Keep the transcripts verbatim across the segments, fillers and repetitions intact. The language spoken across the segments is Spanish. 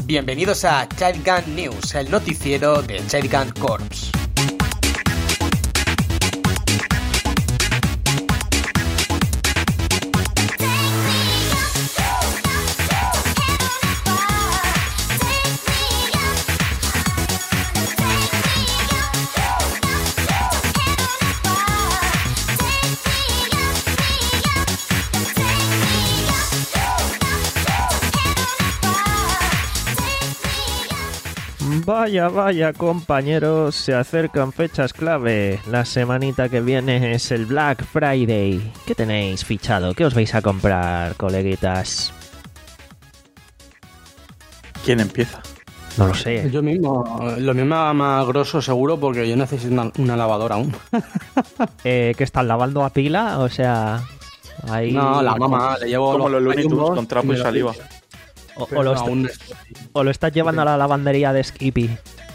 Bienvenidos a Child Gun News, el noticiero de Child Gun Corps. Vaya, vaya, compañeros, se acercan fechas clave. La semanita que viene es el Black Friday. ¿Qué tenéis fichado? ¿Qué os vais a comprar, coleguitas? ¿Quién empieza? No lo sé. Yo mismo, lo mismo más grosso seguro porque yo necesito una, una lavadora aún. eh, ¿Qué están lavando a pila? O sea, ahí... No, la mamá, le llevo como los los Looney Tunes con trapo y saliva. O, o, lo está, o lo estás llevando a la lavandería de Skippy.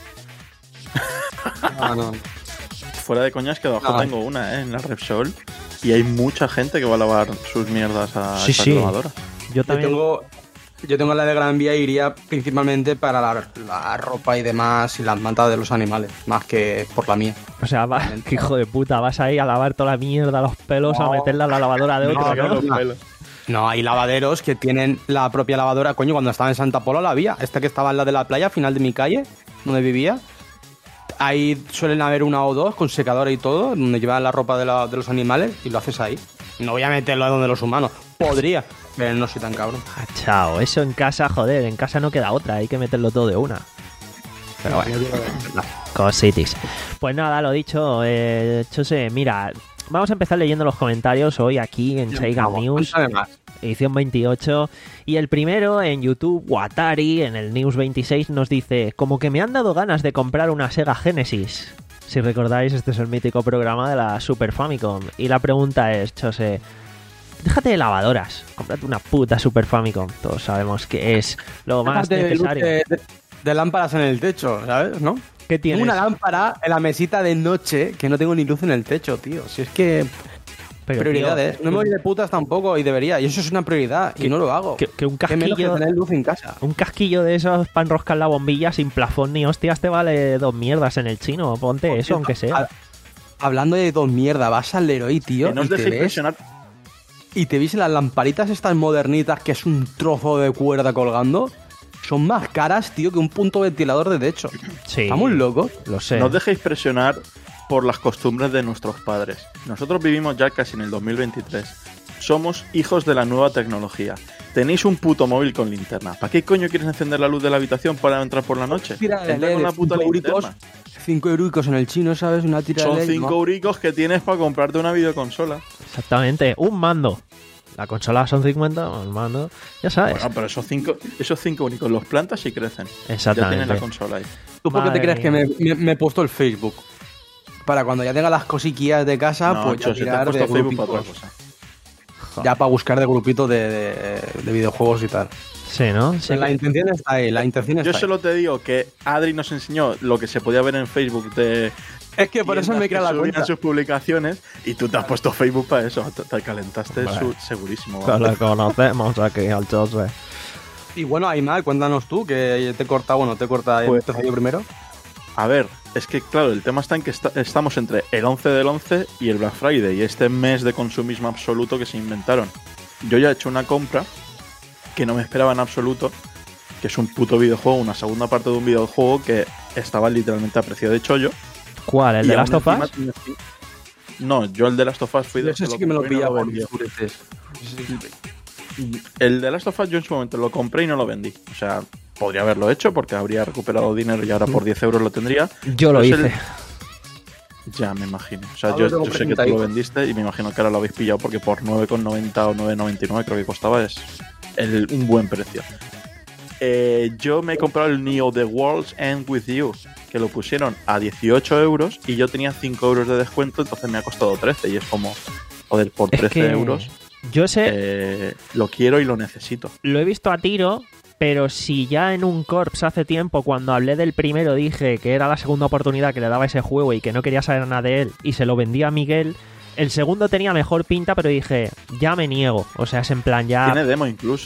Ah, no. Fuera de coñas que abajo No. tengo una, ¿eh? En la Repsol. Y hay mucha gente que va a lavar sus mierdas a Sí, esa sí. lavadora. Yo Yo también... tengo, yo tengo la de Gran Vía y iría principalmente para la, la ropa y demás y las mantas de los animales, más que por la mía. O sea, va, hijo de puta, vas ahí a lavar toda la mierda, los pelos, No. a meterla a la lavadora de No, otro, ¿no? no, no. No, hay lavaderos que tienen la propia lavadora. Coño, cuando estaba en Santa Pola la había. Esta que estaba en la de la playa, al final de mi calle, donde vivía. Ahí suelen haber una o dos con secadora y todo, donde llevan la ropa de, la- de los animales y lo haces ahí. No voy a meterlo donde los humanos. Podría, pero no soy tan cabrón. Ah, chao, eso en casa, joder, en casa no queda otra, hay que meterlo todo de una. Pero bueno, cositis. Pues nada, lo dicho, eh, Chose, mira, vamos a empezar leyendo los comentarios hoy aquí en Sega News, Además, edición veintiocho. Y el primero en YouTube, Watari, en el News veintiséis, nos dice: como que me han dado ganas de comprar una Sega Genesis. Si recordáis, este es el mítico programa de la Super Famicom. Y la pregunta es, Chose, déjate de lavadoras, cómprate una puta Super Famicom. Todos sabemos que es lo más déjate de necesario. luces De, de lámparas en el techo, ¿sabes? ¿No? ¿Qué Tengo tienes? una lámpara en la mesita de noche que no tengo ni luz en el techo, tío. Si es que... Pero, prioridades. tío, No me voy de putas tampoco y debería. Y eso es una prioridad y no lo hago. que, que un Que menos que casquillo... tener luz en casa. Un casquillo de esos para enroscar la bombilla sin plafón ni hostias te vale dos mierdas en el chino. Ponte eso, aunque sea. Ha- Hablando de dos mierda, vas al Leroy, tío, Que no os y te dejéis ves presionar. y te ves las lamparitas estas modernitas que es un trozo de cuerda colgando. Son más caras, tío, que un punto ventilador de techo. Sí, Estamos locos. lo sé. No os dejéis presionar por las costumbres de nuestros padres. Nosotros vivimos ya casi en el dos mil veintitrés. Somos hijos de la nueva tecnología. Tenéis un puto móvil con linterna. ¿Para qué coño quieres encender la luz de la habitación para entrar por la noche? Tira de Entra L E D, con la puta cinco euricos, linterna. cinco euricos en el chino, ¿sabes? Una tira Son de L E D, cinco ¿no? euricos que tienes para comprarte una videoconsola. Exactamente. Un mando. La consola son cincuenta, el mando... Ya sabes. Bueno, pero esos cinco, esos cinco únicos los plantas y crecen. Ya Exactamente. tienes la consola ahí. ¿Tú por qué Madre te crees que mía. me, me- me he puesto el Facebook? Para cuando ya tenga las cosiquillas de casa, No, pues ya Chos, si te has tirar de puesto Facebook para grupitos. otra cosa. Joder. Ya para buscar de grupitos de, de- de videojuegos y tal. Sí, ¿no? Sí, La intención está ahí, la intención está Yo ahí. solo te digo que Adri nos enseñó lo que se podía ver en Facebook de Es que por eso tiendas me crea que la subían cuenta. sus publicaciones y tú te has puesto Facebook para eso. Te, te calentaste Vale. su- segurísimo. Que vamos. lo conocemos aquí al Chose. Y bueno, Aymar, cuéntanos tú, que te corta, bueno, te corta, Pues- empezó yo primero. A ver, es que claro, el tema está en que esta- estamos entre el once del once y el Black Friday y este mes de consumismo absoluto que se inventaron. Yo ya he hecho una compra que no me esperaba en absoluto, que es un puto videojuego, una segunda parte de un videojuego que estaba literalmente a precio de chollo. ¿Cuál? ¿El Y de aún Last of encima Us? tenía- No, yo el de Last of Us fui de Ese que sí que me lo compré y no pilla por vendí. mis juguetes. Ese sí que lo pilla. El de Last of Us yo en su momento lo compré y no lo vendí. O sea, podría haberlo hecho porque habría recuperado dinero y ahora por diez euros lo tendría. Yo lo Pero es hice. el- Ya, me imagino. O sea, Ah, yo, lo tengo yo sé que tú presentadito. lo vendiste y me imagino que ahora lo habéis pillado porque por nueve con noventa o nueve noventa y nueve creo que costaba es el- un buen precio. Eh, yo me he comprado el Neo The World's End With You, que lo pusieron a dieciocho euros y yo tenía cinco euros de descuento, entonces me ha costado trece y es como, joder, por Es trece que euros yo sé, eh, lo quiero y lo necesito. lo he visto a tiro, pero si ya en un Corps hace tiempo, cuando hablé del primero, dije que era la segunda oportunidad que le daba ese juego y que no quería saber nada de él y se lo vendía a Miguel, el segundo tenía mejor pinta, pero dije, ya me niego. O sea, es en plan, ya... Tiene demo incluso.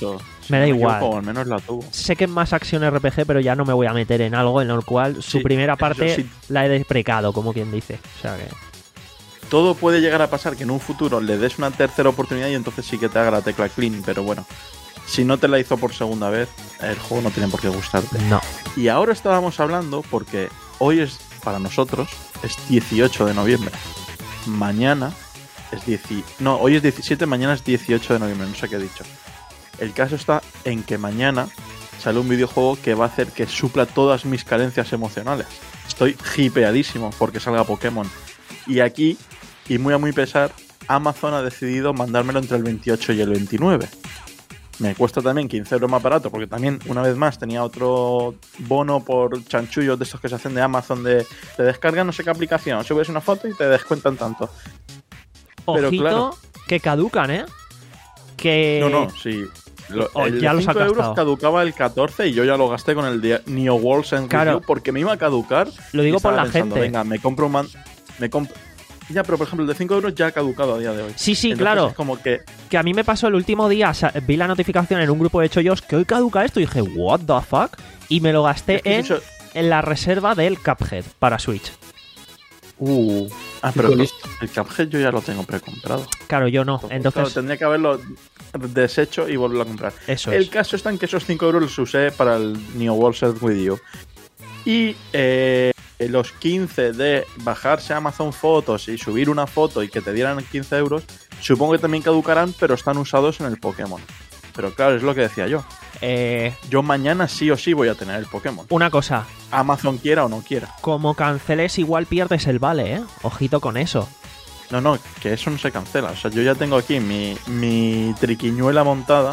Si me da no igual. equivoco, o al menos la tuvo. Sé que es más acción R P G, pero ya no me voy a meter en algo en el cual su Sí, primera eso parte sí. la he deprecado, como quien dice. O sea que... Todo puede llegar a pasar que en un futuro le des una tercera oportunidad y entonces sí que te haga la tecla clean, pero bueno, si no te la hizo por segunda vez, el juego no tiene por qué gustarte. No. Y ahora estábamos hablando porque hoy es, para nosotros, es dieciocho de noviembre. Mañana es dieci... No, hoy es diecisiete, mañana es dieciocho de noviembre, no sé qué he dicho. El caso está en que mañana sale un videojuego que va a hacer que supla todas mis carencias emocionales. Estoy hipeadísimo porque salga Pokémon. Y aquí, y muy a muy pesar, Amazon ha decidido mandármelo entre el veintiocho y el veintinueve. Me cuesta también quince euros más barato, porque también, una vez más, tenía otro bono por chanchullos de estos que se hacen de Amazon, de te descargan no sé qué aplicación, subes una foto y te descuentan tanto. Pero Ojito, claro, que caducan, ¿eh? Que... no, no, sí. Lo, Oh, el ya los ha cinco euros gastado. caducaba el catorce y yo ya lo gasté con el de Neo Worlds en Claro. review porque me iba a caducar. Lo digo y estaba por la pensando, gente. Venga, me compro un man... Me compro... Ya, pero por ejemplo, el de cinco euros ya ha caducado a día de hoy. Sí, sí, Entonces claro. Es como que... Que a mí me pasó el último día, o sea, vi la notificación en un grupo de chollos que hoy caduca esto y dije, what the fuck? Y me lo gasté es que en, eso- en la reserva del Cuphead para Switch. Uh, ah, pero Chico, el, el Cuphead yo ya lo tengo precomprado. Claro, yo no. Entonces, Entonces, claro, tendría que haberlo deshecho y volverlo a comprar. eso El es. caso está en que esos cinco euros los usé para el Neo World With You. Y eh, los quince de bajarse a Amazon Fotos y subir una foto y que te dieran quince euros, supongo que también caducarán, pero están usados en el Pokémon. Pero claro, es lo que decía yo. Eh, Yo mañana sí o sí voy a tener el Pokémon. una cosa, Amazon quiera o no quiera. como canceles igual pierdes el vale, ¿eh? Ojito con eso. No, no, que eso no se cancela. O sea, yo ya tengo aquí mi, mi triquiñuela montada,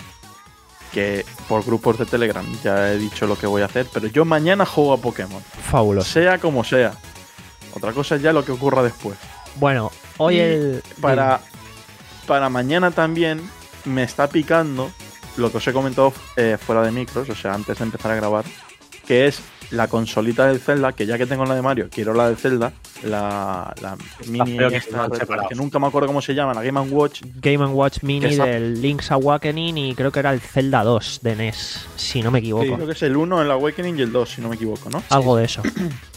que por grupos de Telegram ya he dicho lo que voy a hacer, pero yo mañana juego a Pokémon, Fabuloso. sea como sea. Otra cosa es ya lo que ocurra después. Bueno, hoy Y el... Para, para mañana también me está picando lo que os he comentado eh, fuera de micros, o sea, antes de empezar a grabar, que es la consolita del Zelda, que ya que tengo la de Mario, quiero la del Zelda, la, la mini feo que esta están retro, separados. que nunca me acuerdo cómo se llama, la Game and Watch. Game and Watch Mini que esa- del Link's Awakening y creo que era el Zelda dos de N E S, si no me equivoco. Creo que es el uno, el Awakening y el dos, si no me equivoco, ¿no? Algo de eso.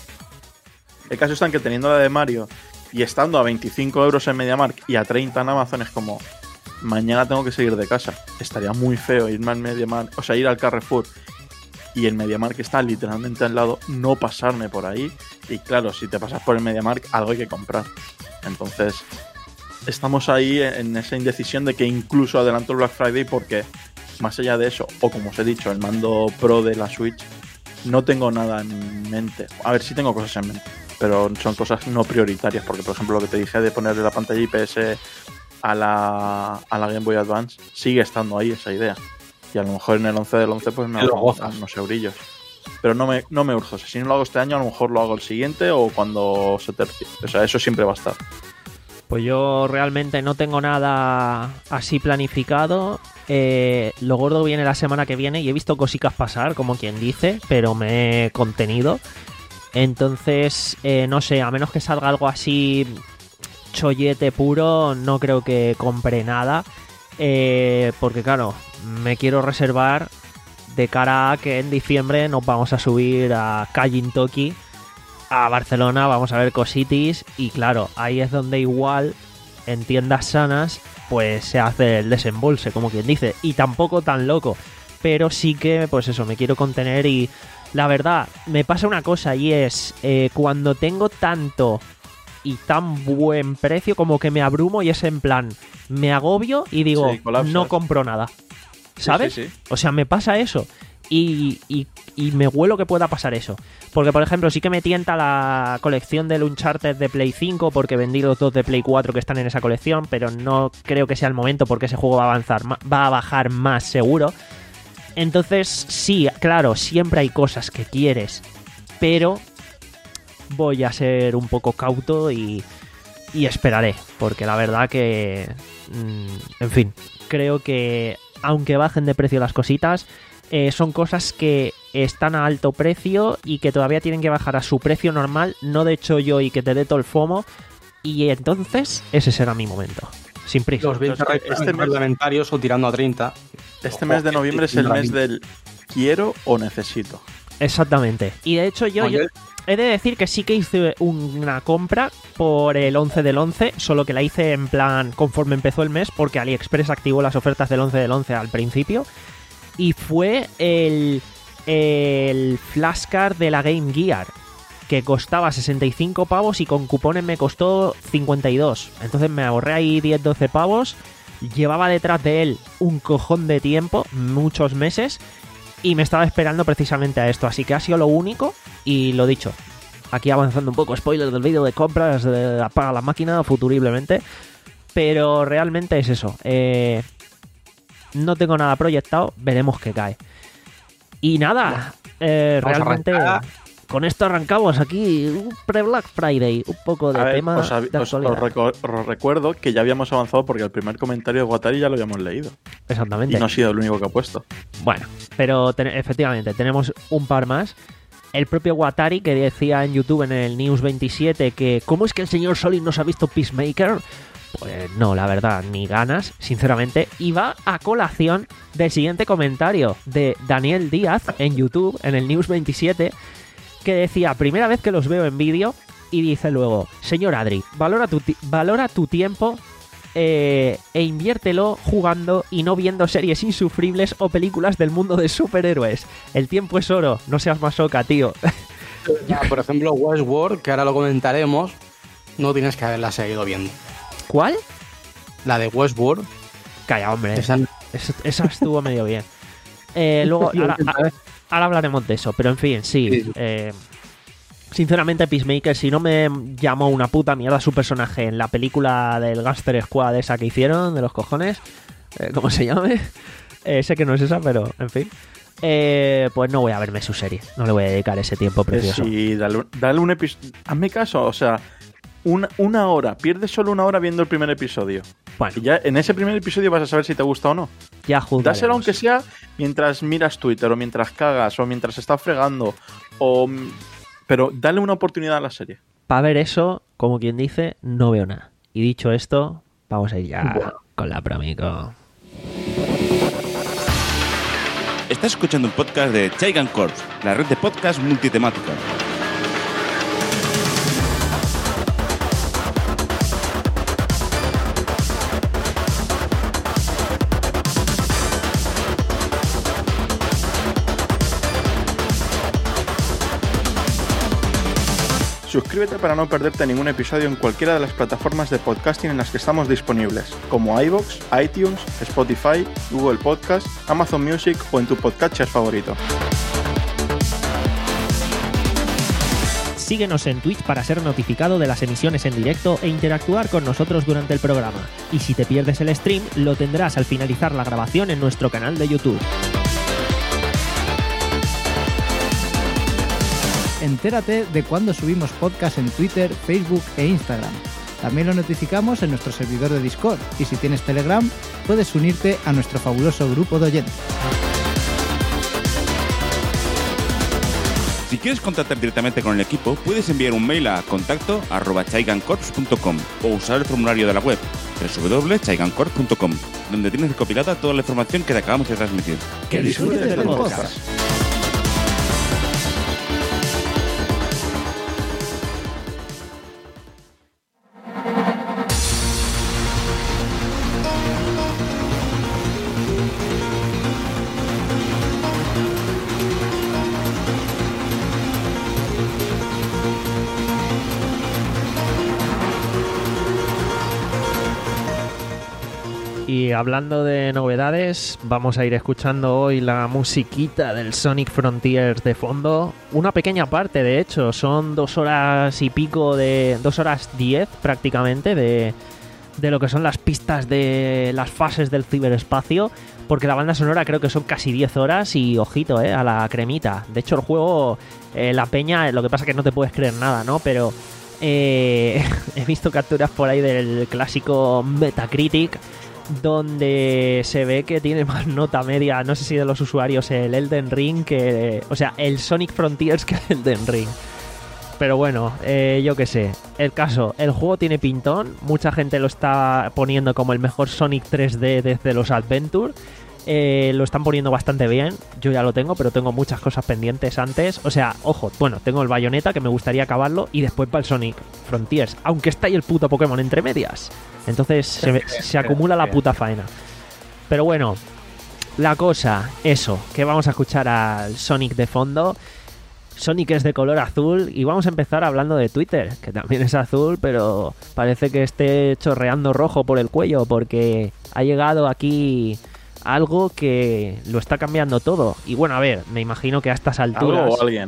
El caso está en que teniendo la de Mario y estando a veinticinco euros en MediaMarkt y a treinta en Amazon es como, mañana tengo que seguir de casa. Estaría muy feo irme al MediaMarkt, o sea, ir al Carrefour y el MediaMarkt está literalmente al lado, no pasarme por ahí. Y claro, si te pasas por el MediaMarkt, algo hay que comprar. Entonces, estamos ahí en esa indecisión de que incluso adelanto el Black Friday porque, más allá de eso, o como os he dicho, el mando Pro de la Switch, no tengo nada en mente. A ver, sí tengo cosas en mente, pero son cosas no prioritarias, porque por ejemplo lo que te dije de ponerle la pantalla I P S a la, a la Game Boy Advance, sigue estando ahí esa idea. Y a lo mejor en el once del once pues me Te lo hago gozas. unos eurillos. Pero no me, no me urjo. O sea, si no lo hago este año, a lo mejor lo hago el siguiente o cuando se tercie. O sea, eso siempre va a estar. Pues yo realmente no tengo nada así planificado. Eh, lo gordo viene la semana que viene y he visto cositas pasar, como quien dice, pero me he contenido. Entonces, eh, no sé, a menos que salga algo así chollete puro, no creo que compre nada. Eh, porque claro, me quiero reservar de cara a que en diciembre nos vamos a subir a Kajintoki, a Barcelona, vamos a ver cositis y claro, ahí es donde igual en tiendas sanas pues se hace el desembolse, como quien dice, y tampoco tan loco, pero sí que pues eso, me quiero contener y la verdad, me pasa una cosa y es eh, cuando tengo tanto y tan buen precio como que me abrumo y es en plan, me agobio y digo, Sí, colapsas. no compro nada, ¿sabes? Sí, sí, sí. O sea, me pasa eso. Y, y, y me huelo que pueda pasar eso. Porque, por ejemplo, sí que me tienta la colección del Uncharted de Play cinco, porque vendí los dos de Play cuatro que están en esa colección, pero no creo que sea el momento porque ese juego va a avanzar, ma- va a bajar más seguro. Entonces, sí, claro, siempre hay cosas que quieres, pero voy a ser un poco cauto y, y esperaré, porque la verdad que, mm, en fin, creo que aunque bajen de precio las cositas, eh, son cosas que están a alto precio y que todavía tienen que bajar a su precio normal, no de hecho yo y que te dé todo el FOMO, y entonces ese será mi momento. sin prisa. Los veinte este mes- reglamentarios o tirando a treinta. Este mes de noviembre es el mes del quiero o necesito. Exactamente. Y de hecho yo, yo Oye. he de decir que sí que hice una compra por el once del once, solo que la hice en plan conforme empezó el mes, porque AliExpress activó las ofertas del once del once al principio. Y fue el, el flashcard de la Game Gear, que costaba sesenta y cinco pavos y con cupones me costó cincuenta y dos. Entonces me ahorré ahí diez doce pavos. Llevaba detrás de él un cojón de tiempo, muchos meses, y me estaba esperando precisamente a esto. Así que ha sido lo único, y lo dicho, aquí avanzando un poco, spoiler del vídeo de compras de Apaga la Máquina futuriblemente, pero realmente es eso. Eh, no tengo nada proyectado, veremos qué cae. Y nada, eh, Vamos a realmente arrancar. con esto arrancamos aquí un pre-Black Friday, un poco de A ver, tema os, av- de os- os actualidad. reco- os recuerdo que ya habíamos avanzado porque el primer comentario de Guattari ya lo habíamos leído. Exactamente. Y no ha sido el único que ha puesto. Bueno, pero ten- efectivamente, tenemos un par más. El propio Watari, que decía en YouTube en el News veintisiete que ¿cómo es que el señor Solid no se ha visto Peacemaker? Pues no, la verdad, ni ganas, sinceramente. Y va a colación del siguiente comentario de Daniel Díaz en YouTube, en el News veintisiete, que decía, primera vez que los veo en vídeo, y dice luego, señor Adri, valora tu, ti- valora tu tiempo eh, e inviértelo jugando y no viendo series insufribles o películas del mundo de superhéroes. El tiempo es oro, no seas masoca, tío. Ya, por ejemplo, Westworld, que ahora lo comentaremos, no tienes que haberla seguido viendo. ¿Cuál? La de Westworld, Calla, hombre. esa Esa, esa estuvo medio bien. Eh, luego, ahora, a- ahora hablaremos de eso, pero en fin, sí. Sí. eh, sinceramente, Peacemaker, si no me llamó una puta mierda su personaje en la película del Gangster Squad esa que hicieron, de los cojones, eh, ¿cómo se llame? Eh, sé que no es esa, pero en fin. Eh, pues no voy a verme su serie. No le voy a dedicar ese tiempo precioso. Sí, dale, un- dale un episodio. Hazme caso, o sea, una, una hora. Pierdes solo una hora viendo el primer episodio. Bueno, Y ya en ese primer episodio vas a saber si te gusta o no. ya juzgaremos. Dáselo aunque sea mientras miras Twitter o mientras cagas o mientras estás fregando. O... Pero dale una oportunidad a la serie. Para ver eso, como quien dice, no veo nada. Y dicho esto, vamos a ir ya Bueno. con la promico. Estás escuchando un podcast de Chaigan Corps, la red de podcast multitemática. Suscríbete para no perderte ningún episodio en cualquiera de las plataformas de podcasting en las que estamos disponibles, como iVoox, iTunes, Spotify, Google Podcast, Amazon Music o en tu podcatcher favorito. Síguenos en Twitch para ser notificado de las emisiones en directo e interactuar con nosotros durante el programa. Y si te pierdes el stream, lo tendrás al finalizar la grabación en nuestro canal de YouTube. Entérate de cuando subimos podcast en Twitter, Facebook e Instagram. También lo notificamos en nuestro servidor de Discord y si tienes Telegram puedes unirte a nuestro fabuloso grupo de oyentes. Si quieres contactar directamente con el equipo, puedes enviar un mail a contacto arroba chaigancorps punto com o usar el formulario de la web doble u doble u doble u punto chaigancorps punto com, donde tienes recopilada toda la información que te acabamos de transmitir. ¡Que disfrutes del podcast! Y hablando de novedades, vamos a ir escuchando hoy la musiquita del Sonic Frontiers de fondo. Una pequeña parte, de hecho, son dos horas y pico de... dos horas diez prácticamente de, de lo que son las pistas de las fases del ciberespacio. Porque la banda sonora creo que son casi diez horas y ojito, eh, a la cremita. De hecho, el juego, eh, la peña, lo que pasa es que no te puedes creer nada, ¿no? Pero eh, he visto capturas por ahí del clásico Metacritic, donde se ve que tiene más nota media, no sé si de los usuarios, el Elden Ring que... O sea, el Sonic Frontiers que el Elden Ring. Pero bueno, eh, yo qué sé. El caso, el juego tiene pintón. Mucha gente lo está poniendo como el mejor Sonic tres D desde los Adventure. Eh, lo están poniendo bastante bien. Yo ya lo tengo, pero tengo muchas cosas pendientes antes. O sea, ojo, bueno, tengo el Bayonetta que me gustaría acabarlo y después para el Sonic Frontiers. Aunque está ahí el puto Pokémon entre medias. Entonces se, me- se acumula la puta faena. Pero bueno, la cosa, eso, que vamos a escuchar al Sonic de fondo. Sonic es de color azul y vamos a empezar hablando de Twitter, que también es azul, pero parece que esté chorreando rojo por el cuello porque ha llegado aquí algo que lo está cambiando todo. Y bueno, a ver, me imagino que a estas alturas... ¿Algo o alguien?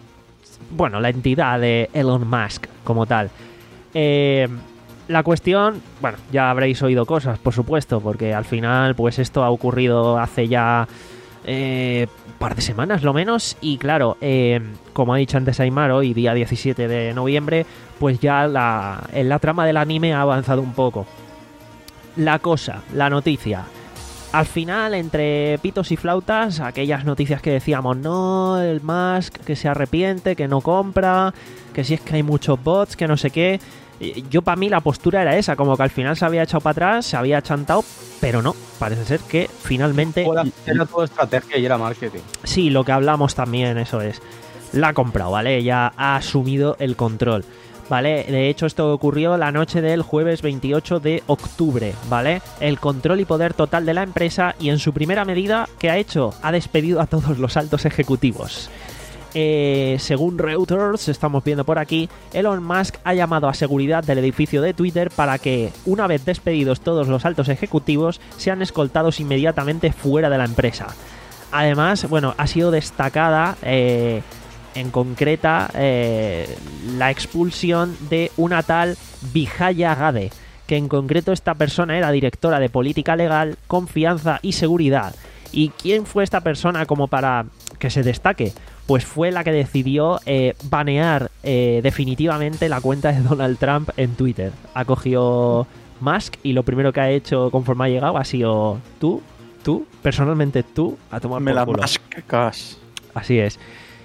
Bueno, la entidad de Elon Musk como tal. Eh, la cuestión, bueno, ya habréis oído cosas, por supuesto, porque al final pues esto ha ocurrido hace ya eh, un par de semanas lo menos. Y claro, eh, como ha dicho antes Aymar, hoy día diecisiete de noviembre, pues ya la, en la trama del anime ha avanzado un poco. La cosa, la noticia... Al final, entre pitos y flautas, aquellas noticias que decíamos, no, el Musk que se arrepiente, que no compra, que si es que hay muchos bots, que no sé qué. Yo, para mí, la postura era esa, como que al final se había echado para atrás, se había chantado, pero no, parece ser que finalmente... Era todo estrategia y era marketing. Sí, lo que hablamos también, eso es. La ha comprado, ¿vale? Ya ha asumido el control. ¿Vale? De hecho, esto ocurrió la noche del jueves veintiocho de octubre, ¿vale? El control y poder total de la empresa y en su primera medida, ¿qué ha hecho? Ha despedido a todos los altos ejecutivos. Eh, según Reuters, estamos viendo por aquí, Elon Musk ha llamado a seguridad del edificio de Twitter para que, una vez despedidos todos los altos ejecutivos, sean escoltados inmediatamente fuera de la empresa. Además, bueno, ha sido destacada... Eh, en concreta eh, la expulsión de una tal Vijaya Gade, que en concreto esta persona era directora de política legal, confianza y seguridad. ¿Y quién fue esta persona como para que se destaque? Pues fue la que decidió eh, banear eh, definitivamente la cuenta de Donald Trump en Twitter. Ha cogido Musk y lo primero que ha hecho conforme ha llegado ha sido tú, tú, personalmente tú, a tomar Me por la culo. mascas. Así es.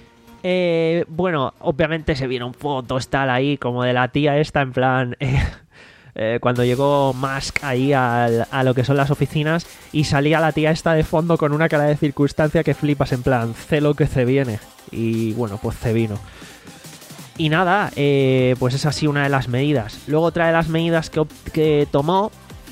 Eh, bueno, obviamente se vieron fotos tal ahí como de la tía esta en plan eh, eh, cuando llegó Musk ahí al, a lo que son las oficinas y salía la tía esta de fondo con una cara de circunstancia que flipas en plan, sé lo que se viene. Y bueno, pues se vino. Y nada, eh, pues es así una de las medidas. Luego otra de las medidas que, que tomó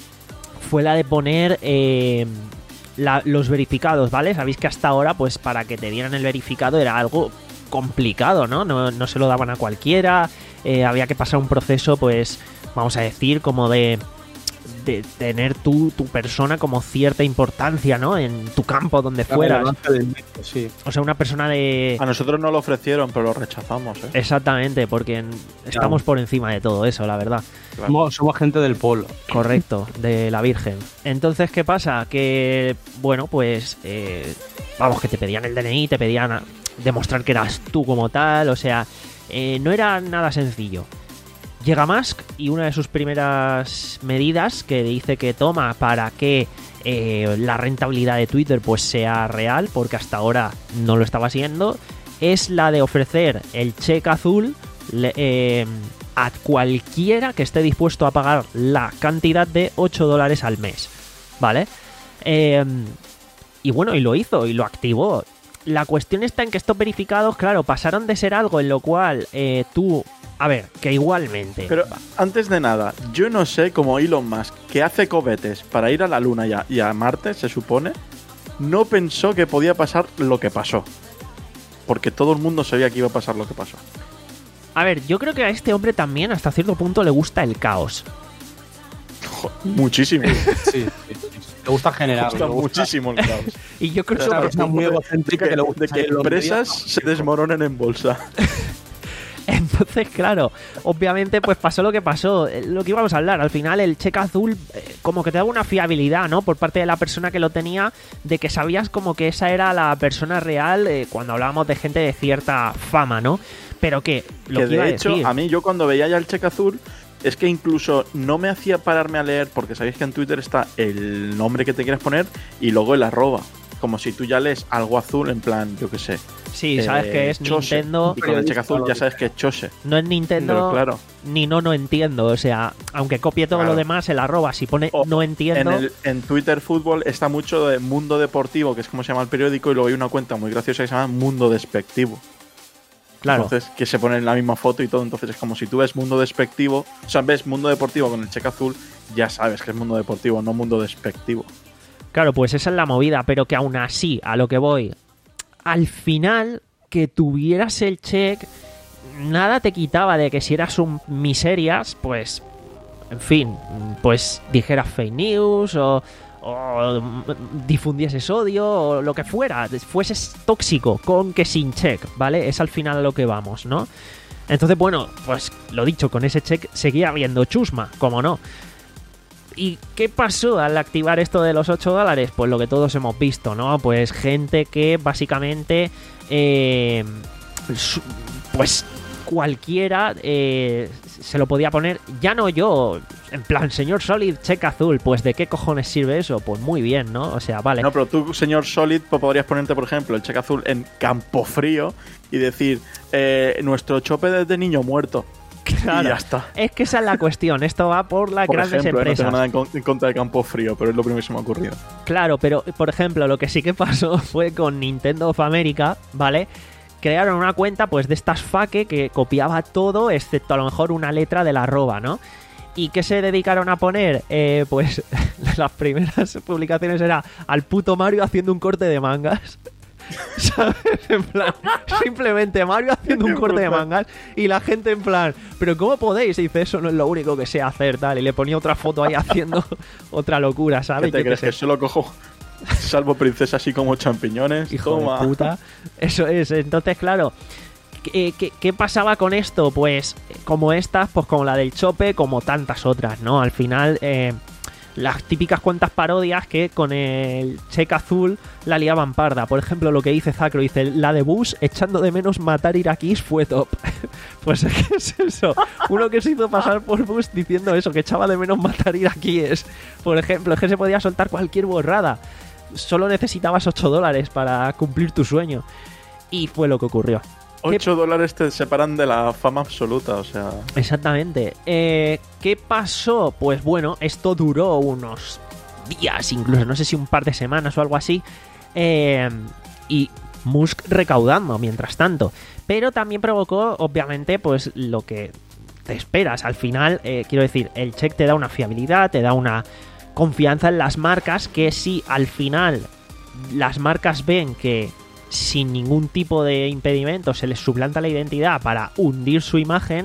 fue la de poner... Eh, la, los verificados, ¿vale? Sabéis que hasta ahora, pues para que te dieran el verificado era algo complicado, ¿no? No, no se lo daban a cualquiera, eh, había que pasar un proceso, pues, vamos a decir, como de, de tener tu, tu persona como cierta importancia, ¿no? En tu campo, donde fueras. Sí. O sea, una persona de... A nosotros no lo ofrecieron, pero lo rechazamos, ¿eh? Exactamente, porque estamos por encima de todo eso, la verdad. Claro. Somos, somos gente del polo. Correcto, de la Virgen. Entonces, ¿qué pasa? Que, bueno, pues, eh, vamos, que te pedían el D N I, te pedían a- demostrar que eras tú como tal, o sea, eh, no era nada sencillo. Llega Musk y una de sus primeras medidas que dice que toma para que eh, la rentabilidad de Twitter pues sea real, porque hasta ahora no lo estaba siendo, es la de ofrecer el cheque azul le- eh, a cualquiera que esté dispuesto a pagar la cantidad de ocho dólares al mes, ¿vale? Eh, y bueno, y lo hizo, y lo activó. La cuestión está en que estos verificados, claro, pasaron de ser algo en lo cual eh, tú... A ver, que igualmente... Pero antes de nada, yo no sé cómo Elon Musk, que hace cohetes para ir a la Luna y a, y a Marte, se supone, no pensó que podía pasar lo que pasó. Porque todo el mundo sabía que iba a pasar lo que pasó. A ver, yo creo que a este hombre también hasta cierto punto le gusta el caos. Muchísimo. Sí, sí, sí. Le gusta generar. Me gusta muchísimo el caos. Y yo creo Es que... una persona muy egocéntrica de que le que, gusta de que salir en los empresas medios. se desmoronen en bolsa. Entonces, claro, obviamente pues pasó lo que pasó, eh, lo que íbamos a hablar, al final el cheque azul eh, como que te daba una fiabilidad, ¿no? Por parte de la persona que lo tenía, de que sabías como que esa era la persona real eh, cuando hablábamos de gente de cierta fama, ¿no? Pero que, lo Que que iba a de hecho, decir... a mí yo cuando veía ya el cheque azul, es que incluso no me hacía pararme a leer, porque sabéis que en Twitter está el nombre que te quieres poner y luego el arroba. como si tú ya lees algo azul en plan, yo qué sé. Sí, sabes eh, que es Chose. Nintendo. Y con el cheque azul ya sabes que es Chose. No es Nintendo, Pero claro. ni no, no entiendo. O sea, aunque copie todo Claro. lo demás, el arroba, si pone O no entiendo. En, el, en Twitter Fútbol está mucho de Mundo Deportivo, que es como se llama el periódico, y luego hay una cuenta muy graciosa que se llama Mundo Despectivo. Claro. Entonces, que se pone en la misma foto y todo. Entonces, es como si tú ves Mundo Despectivo, o sea, ves Mundo Deportivo con el cheque azul, ya sabes que es Mundo Deportivo, no Mundo Despectivo. Claro, pues esa es la movida, pero que aún así, a lo que voy, al final, que tuvieras el check, nada te quitaba de que si eras un miserias, pues, en fin, pues dijeras fake news o, o difundieses odio o lo que fuera, fueses tóxico con que sin check, ¿vale? Es al final a lo que vamos, ¿no? Entonces, bueno, pues lo dicho, con ese check seguía habiendo chusma, como no. ¿Y qué pasó al activar esto de los ocho dólares? Pues lo que todos hemos visto, ¿no? Pues gente que básicamente, eh, pues cualquiera eh, se lo podía poner, ya no yo, en plan, señor Solid, cheque azul, pues ¿de qué cojones sirve eso? Pues muy bien, ¿no? O sea, vale. No, pero tú, señor Solid, pues podrías ponerte, por ejemplo, el cheque azul en Campo Frío y decir, eh, nuestro chope desde niño muerto. Claro, y ya está. Es que esa es la cuestión. Esto va por las Por grandes ejemplo, eh, no empresas. tengo nada en, con- en contra de Campo Frío, pero es lo primero que se me ha ocurrido. Claro, pero por ejemplo, lo que sí que pasó fue con Nintendo of America, ¿vale? Crearon una cuenta pues de estas fake que copiaba todo, excepto a lo mejor una letra del arroba, ¿no? ¿Y qué se dedicaron a poner? Eh, pues las primeras publicaciones era al puto Mario haciendo un corte de mangas. ¿Sabes? En plan, simplemente Mario haciendo un corte de mangas y la gente en plan, pero ¿cómo podéis? Y dice, eso no es lo único que sé hacer, tal. Y le ponía otra foto ahí haciendo otra locura, ¿sabes? ¿Qué te Yo qué crees? sé. Que solo cojo salvo princesa así como champiñones. Hijo Toma. de puta. Eso es. Entonces, claro, ¿qué, qué, qué pasaba con esto? Pues como estas, pues como la del Chope, como tantas otras, ¿no? Al final, eh, las típicas cuentas parodias que con el cheque azul la liaban parda. Por ejemplo, lo que dice Zacro, dice, la de Bush echando de menos matar iraquíes fue top. Pues ¿qué es eso? Uno que se hizo pasar por Bush diciendo eso, que echaba de menos matar iraquíes. Por ejemplo, es que se podía soltar cualquier borrada. Solo necesitabas ocho dólares para cumplir tu sueño. Y fue lo que ocurrió. ocho dólares te separan de la fama absoluta, o sea... Exactamente. Eh, ¿Qué pasó? Pues bueno, esto duró unos días, incluso no sé si un par de semanas o algo así. Eh, y Musk recaudando mientras tanto. Pero también provocó, obviamente, pues lo que te esperas. Al final, eh, quiero decir, el check te da una fiabilidad, te da una confianza en las marcas, que si al final las marcas ven que sin ningún tipo de impedimento se les suplanta la identidad para hundir su imagen,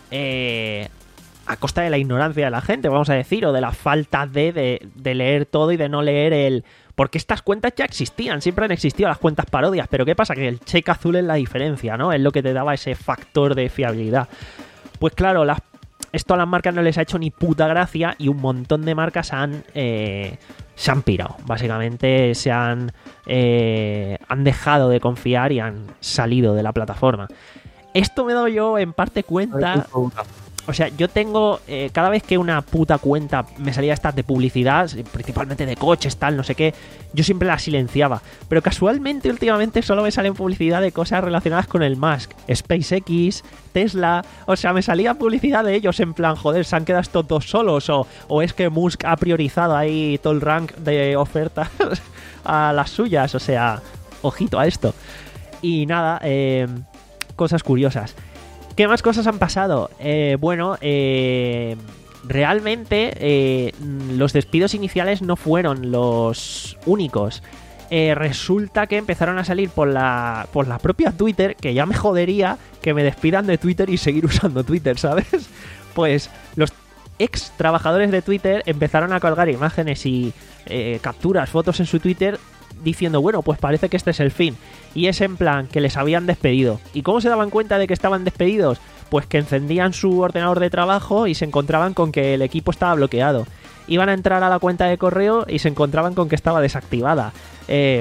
eh, a costa de la ignorancia de la gente, vamos a decir, o de la falta de, de, de leer todo y de no leer el... Porque estas cuentas ya existían, siempre han existido las cuentas parodias, pero ¿qué pasa? Que el cheque azul es la diferencia, ¿no? Es lo que te daba ese factor de fiabilidad. Pues claro, las esto a las marcas no les ha hecho ni puta gracia y un montón de marcas han eh, se han pirado. Básicamente se han, eh, han dejado de confiar y han salido de la plataforma. Esto me doy yo en parte cuenta... O sea, yo tengo, eh, cada vez que una puta cuenta me salía estas de publicidad, principalmente de coches, tal, no sé qué, yo siempre la silenciaba. Pero casualmente, últimamente, solo me salen publicidad de cosas relacionadas con el Musk. SpaceX, Tesla, o sea, me salía publicidad de ellos en plan, joder, se han quedado estos dos solos, o, o es que Musk ha priorizado ahí todo el rank de ofertas a las suyas, o sea, ojito a esto. Y nada, eh, cosas curiosas. ¿Qué más cosas han pasado? Eh, bueno, eh, realmente eh, los despidos iniciales no fueron los únicos. Eh, resulta que empezaron a salir por la, por la propia Twitter, que ya me jodería que me despidan de Twitter y seguir usando Twitter, ¿sabes? Pues los ex trabajadores de Twitter empezaron a colgar imágenes y eh, capturas, fotos en su Twitter diciendo, bueno, pues parece que este es el fin. Y es en plan que les habían despedido. ¿Y cómo se daban cuenta de que estaban despedidos? Pues que encendían su ordenador de trabajo y se encontraban con que el equipo estaba bloqueado. Iban a entrar a la cuenta de correo y se encontraban con que estaba desactivada. Eh,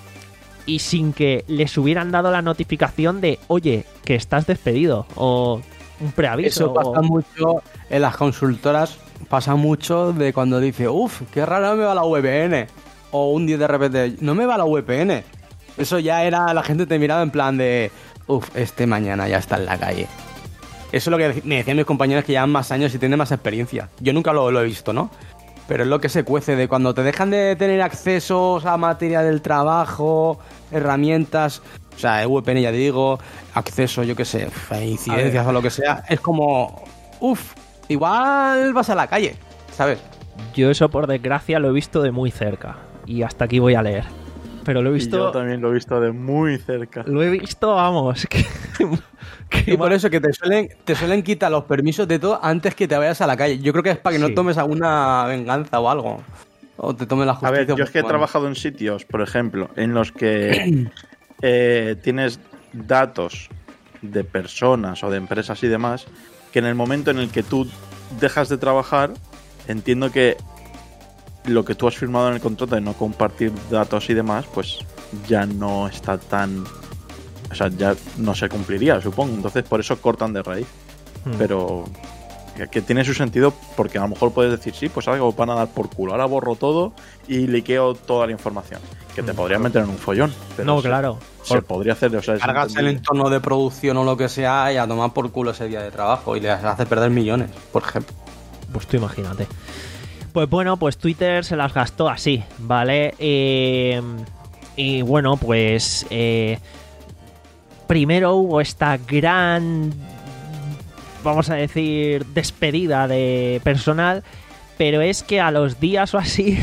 y sin que les hubieran dado la notificación de, oye, que estás despedido. O un preaviso. Eso pasa o... mucho en las consultoras. Pasa mucho de cuando dice, uff, qué raro me va la V P N. o un día de repente, no me va la V P N. Eso ya era, la gente te miraba en plan de, uff, este mañana ya está en la calle. Eso es lo que me decían mis compañeros que llevan más años y tienen más experiencia. Yo nunca lo, lo he visto, ¿no? Pero es lo que se cuece de cuando te dejan de tener accesos a materia del trabajo, herramientas, o sea, V P N ya digo, acceso, yo qué sé, incidencias o lo que sea, es como, uff, igual vas a la calle, ¿sabes? Yo eso, por desgracia, lo he visto de muy cerca. Y hasta aquí voy a leer. Pero lo he visto... Y yo también lo he visto de muy cerca. Lo he visto, vamos... Que, que y por eso que te suelen, te suelen quitar los permisos de todo antes que te vayas a la calle. Yo creo que es para que Sí. no tomes alguna venganza o algo. O te tomes la justicia. A ver, yo es que he bueno. trabajado en sitios, por ejemplo, en los que eh, tienes datos de personas o de empresas y demás, que en el momento en el que tú dejas de trabajar, entiendo que lo que tú has firmado en el contrato de no compartir datos y demás, pues ya no está tan... O sea, ya no se cumpliría, supongo. Entonces, por eso cortan de raíz. Hmm. Pero que, que tiene su sentido, porque a lo mejor puedes decir, sí, pues algo van a dar por culo. Ahora borro todo y liqueo toda la información. Que te Hmm. podrían meter en un follón. Pero No, se, claro. Se Por- podría hacer, o sea, es Cargas el entendible. entorno de producción o lo que sea y a tomar por culo ese día de trabajo y le hace perder millones, por ejemplo. Pues tú imagínate. Pues bueno, pues Twitter se las gastó así, ¿vale? Eh, y bueno, pues... Eh, primero hubo esta gran... Vamos a decir, despedida de personal, pero es que a los días o así...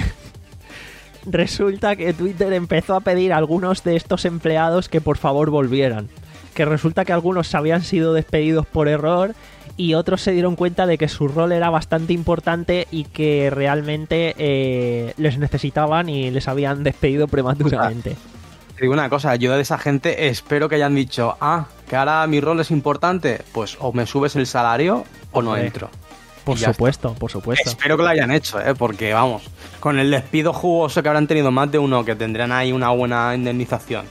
resulta que Twitter empezó a pedir a algunos de estos empleados que por favor volvieran. Que resulta que algunos habían sido despedidos por error y otros se dieron cuenta de que su rol era bastante importante y que realmente eh, les necesitaban y les habían despedido prematuramente. Te digo una cosa, yo de esa gente espero que hayan dicho, ah, que ahora mi rol es importante, pues o me subes el salario o no Hombre, entro. Por Y ya supuesto, por supuesto. Espero que lo hayan hecho, ¿eh? Porque vamos, con el despido jugoso que habrán tenido más de uno, que tendrán ahí una buena indemnización.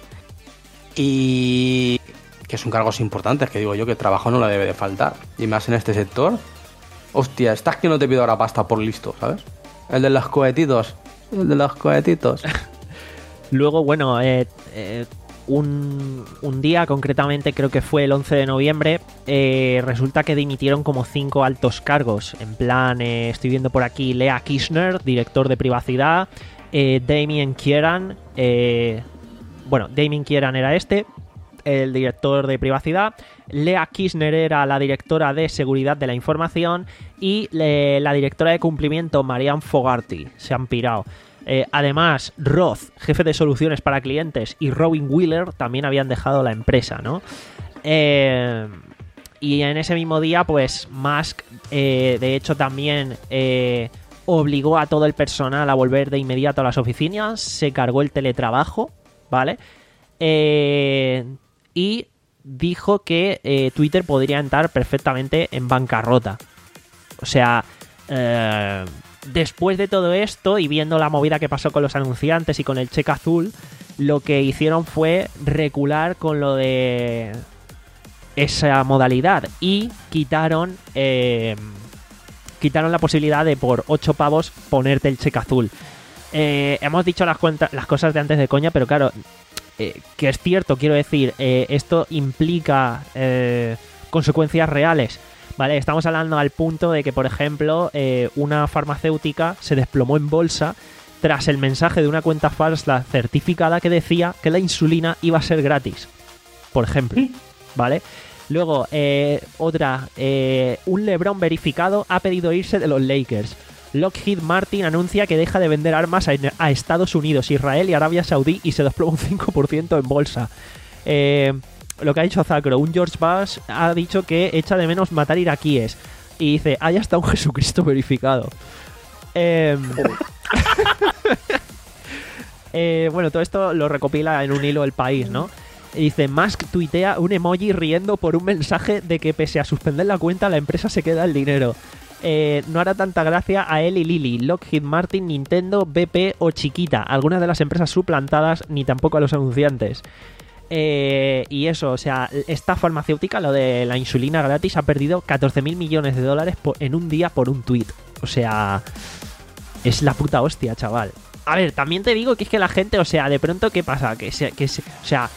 Y que son cargos importantes, que digo yo que el trabajo no le debe de faltar. Y más en este sector. Hostia, estás que no te pido ahora pasta por listo, ¿sabes? El de los cohetitos. El de los cohetitos. Luego, bueno, eh, eh, un, un día, concretamente creo que fue el once de noviembre, eh, resulta que dimitieron como cinco altos cargos. En plan, eh, estoy viendo por aquí Lea Kirchner, director de privacidad, eh, Damien Kieran, eh, bueno, Damien Kieran era este, el director de privacidad, Lea Kirchner era la directora de seguridad de la información y le, la directora de cumplimiento, Marianne Fogarty, se han pirado. Eh, además, Roth, jefe de soluciones para clientes, y Robin Wheeler también habían dejado la empresa, ¿no? Eh, y en ese mismo día, pues Musk, eh, de hecho, también eh, obligó a todo el personal a volver de inmediato a las oficinas, se cargó el teletrabajo, ¿vale? Eh, y dijo que eh, Twitter podría entrar perfectamente en bancarrota. O sea... Eh, Después de todo esto y viendo la movida que pasó con los anunciantes y con el cheque azul, lo que hicieron fue recular con lo de esa modalidad y quitaron eh, quitaron la posibilidad de por ocho pavos ponerte el cheque azul. Eh, hemos dicho las, cuentas, las cosas de antes de coña, pero claro, eh, que es cierto, quiero decir, eh, esto implica eh, consecuencias reales. Vale, estamos hablando al punto de que, por ejemplo, eh, una farmacéutica se desplomó en bolsa tras el mensaje de una cuenta falsa certificada que decía que la insulina iba a ser gratis, por ejemplo, ¿vale? Luego, eh, otra, eh, un LeBron verificado ha pedido irse de los Lakers. Lockheed Martin anuncia que deja de vender armas a, a Estados Unidos, Israel y Arabia Saudí y se desploma un cinco por ciento en bolsa. Eh... Lo que ha dicho Zacro, un George Bush ha dicho que echa de menos matar iraquíes. Y dice, hay hasta un Jesucristo verificado. Eh, eh, bueno, todo esto lo recopila en un hilo El País, ¿no? Y dice, Musk tuitea un emoji riendo por un mensaje de que pese a suspender la cuenta, la empresa se queda el dinero. Eh, no hará tanta gracia a él y Lilly, Lockheed Martin, Nintendo, B P o Chiquita, algunas de las empresas suplantadas, ni tampoco a los anunciantes. Eh, y eso, o sea, esta farmacéutica, lo de la insulina gratis, ha perdido catorce mil millones de dólares por, en un día por un tuit. O sea, es la puta hostia, chaval. A ver, también te digo que es que la gente, o sea, de pronto, ¿qué pasa? Que se, que se, o sea,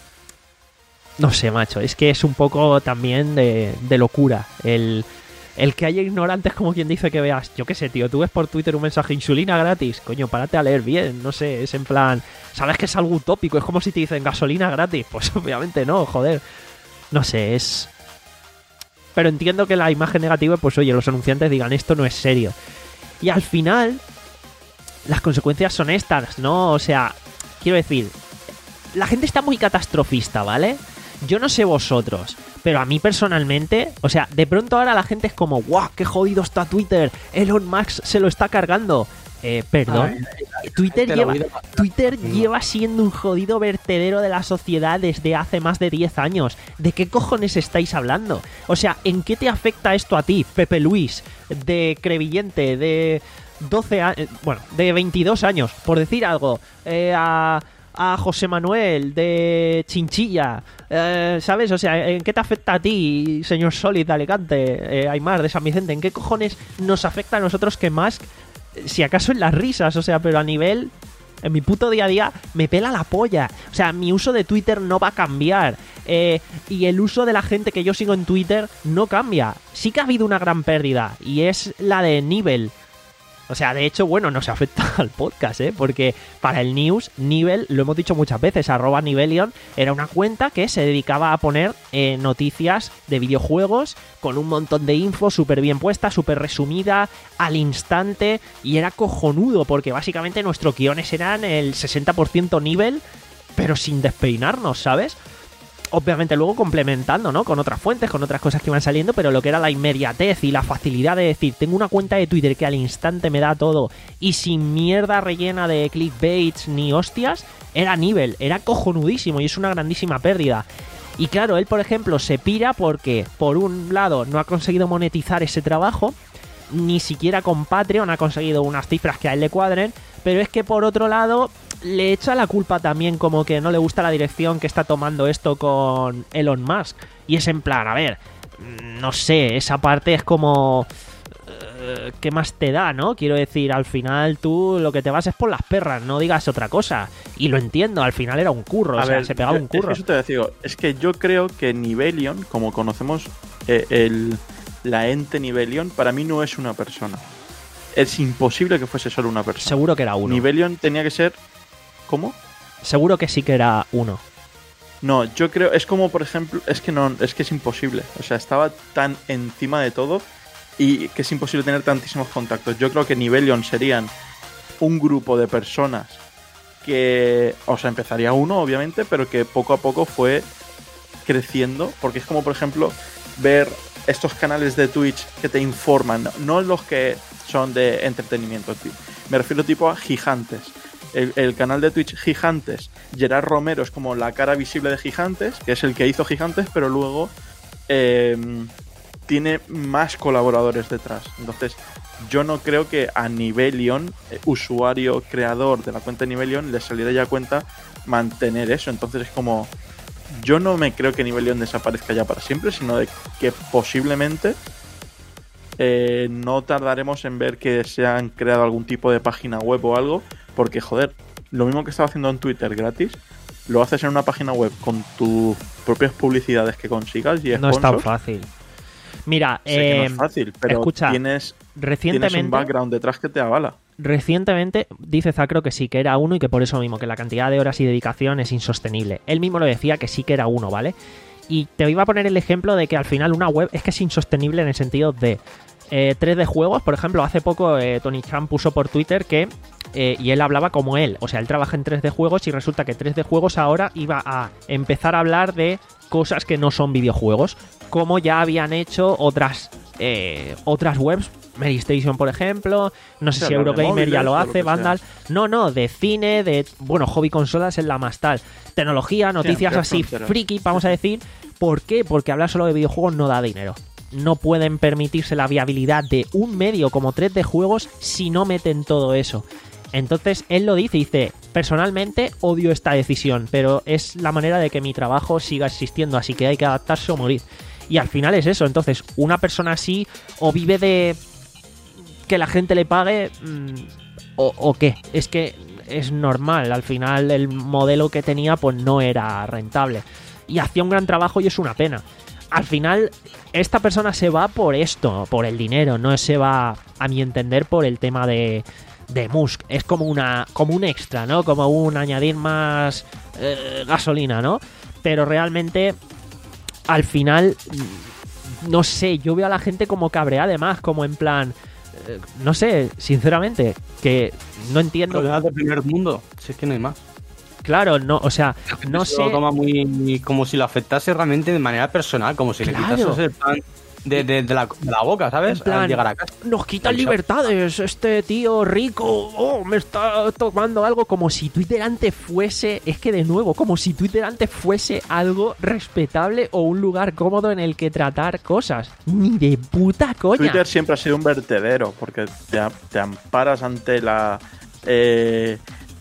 no sé, macho, es que es un poco también de, de locura el, el que haya ignorantes, como quien dice que veas, yo qué sé, tío, tú ves por Twitter un mensaje insulina gratis, coño, párate a leer bien, no sé, es en plan, sabes que es algo utópico, es como si te dicen gasolina gratis, pues obviamente no, joder, no sé, es... Pero entiendo que la imagen negativa, pues oye, los anunciantes digan esto no es serio. Y al final, las consecuencias son estas, ¿no? O sea, quiero decir, la gente está muy catastrofista, ¿vale? Yo no sé vosotros, pero a mí personalmente, o sea, de pronto ahora la gente es como, ¡guau! ¡Qué jodido está Twitter! Elon Musk se lo está cargando. Eh, perdón. Ay, Twitter lleva, Twitter lleva siendo un jodido vertedero de la sociedad desde hace más de diez años. ¿De qué cojones estáis hablando? O sea, ¿en qué te afecta esto a ti, Pepe Luis, de Crevillente, de doce años, bueno, de veintidós años, por decir algo, eh, a... a José Manuel de Chinchilla, eh, ¿sabes? O sea, ¿en qué te afecta a ti, señor Solid de Alicante, eh, Aymar de San Vicente? ¿En qué cojones nos afecta a nosotros que Musk, si acaso en las risas, o sea, pero a nivel, en mi puto día a día, me pela la polla? O sea, mi uso de Twitter no va a cambiar, eh, y el uso de la gente que yo sigo en Twitter no cambia. Sí que ha habido una gran pérdida, y es la de Nivel. O sea, de hecho, bueno, nos afecta al podcast, ¿eh? Porque para el news, Nivel, lo hemos dicho muchas veces, arroba Nivelion, era una cuenta que se dedicaba a poner eh, noticias de videojuegos con un montón de info súper bien puesta, súper resumida, al instante, y era cojonudo, porque básicamente nuestros guiones eran el sesenta por ciento Nivel, pero sin despeinarnos, ¿sabes? Obviamente luego complementando, ¿no? Con otras fuentes, con otras cosas que iban saliendo, pero lo que era la inmediatez y la facilidad de decir, tengo una cuenta de Twitter que al instante me da todo y sin mierda rellena de clickbaits ni hostias, era Nivel, era cojonudísimo y es una grandísima pérdida. Y claro, él, por ejemplo, se pira porque, por un lado, no ha conseguido monetizar ese trabajo, ni siquiera con Patreon ha conseguido unas cifras que a él le cuadren, pero es que por otro lado le echa la culpa también, como que no le gusta la dirección que está tomando esto con Elon Musk. Y es en plan, a ver, no sé, esa parte es como... Uh, ¿qué más te da, no? Quiero decir, al final tú lo que te vas es por las perras, no digas otra cosa. Y lo entiendo, al final era un curro, a o sea, ver, se pegaba yo, un curro. Es que eso te digo, es que yo creo que Nivelion, como conocemos eh, el, la ente Nivelion, para mí no es una persona. Es imposible que fuese solo una persona. Seguro que era uno. Nivelion tenía que ser... ¿Cómo? Seguro que sí que era uno. No, yo creo, es como por ejemplo, es que no, es que es imposible. O sea, estaba tan encima de todo y que es imposible tener tantísimos contactos. Yo creo que Nivelion serían un grupo de personas que, o sea, empezaría uno, obviamente, pero que poco a poco fue creciendo. Porque es como, por ejemplo, ver estos canales de Twitch que te informan, no, no los que son de entretenimiento. Tío. Me refiero tipo a Gigantes. El, el canal de Twitch Gigantes, Gerard Romero es como la cara visible de Gigantes, que es el que hizo Gigantes, pero luego eh, tiene más colaboradores detrás. Entonces, yo no creo que a Nivelion, eh, usuario creador de la cuenta de Nivelion, le saliera ya a cuenta mantener eso. Entonces es como, yo no me creo que Nivelion desaparezca ya para siempre, sino de que posiblemente eh, no tardaremos en ver que se han creado algún tipo de página web o algo. Porque, joder, lo mismo que estaba haciendo en Twitter gratis, lo haces en una página web con tus propias publicidades que consigas y no es tan fácil. Mira, sé eh, que no es fácil, pero escucha, tienes, recientemente, tienes un background detrás que te avala. Recientemente dice Zacro que sí, que era uno y que por eso mismo, que la cantidad de horas y dedicación es insostenible. Él mismo lo decía que sí que era uno, ¿vale? Y te iba a poner el ejemplo de que al final una web es que es insostenible en el sentido de eh, tres D juegos. Por ejemplo, hace poco eh, Tony Chan puso por Twitter que Eh, y él hablaba como él, o sea, él trabaja en tres D juegos y resulta que tres D juegos ahora iba a empezar a hablar de cosas que no son videojuegos, como ya habían hecho otras eh, otras webs, Medistation por ejemplo, no sé, o sea, si Eurogamer ya lo hace, Vandal, no, no, de cine, de, bueno, hobby consolas es la más tal, tecnología, noticias sí, así fronteras. Friki, vamos a decir. ¿Por qué? Porque hablar solo de videojuegos no da dinero. No pueden permitirse la viabilidad de un medio como tres D juegos si no meten todo eso. Entonces él lo dice, dice, personalmente odio esta decisión, pero es la manera de que mi trabajo siga existiendo, así que hay que adaptarse o morir. Y al final es eso. Entonces una persona así o vive de que la gente le pague, mmm, o, o qué? Es que es normal, al final el modelo que tenía pues no era rentable. Y hacía un gran trabajo y es una pena. Al final, esta persona se va por esto, por el dinero, no se va, a mi entender, por el tema de, de Musk. Es como una como un extra, ¿no? Como un añadir más eh, gasolina, ¿no? Pero realmente, al final, no sé, yo veo a la gente como cabreada, además, como en plan, eh, no sé, sinceramente, que no entiendo. Problemas de primer mundo, si es que no hay más. Claro, no, o sea, no se sé. lo toma muy como si lo afectase realmente de manera personal, como si Claro. le quitases el pan de, de, de, la, de la boca, ¿sabes? En plan, Al llegar a casa. nos quitan libertades, este tío rico, oh, me está tomando algo, como si Twitter antes fuese, es que de nuevo, como si Twitter antes fuese algo respetable o un lugar cómodo en el que tratar cosas. Ni de puta coña. Twitter siempre ha sido un vertedero, porque te, te amparas ante la... Eh,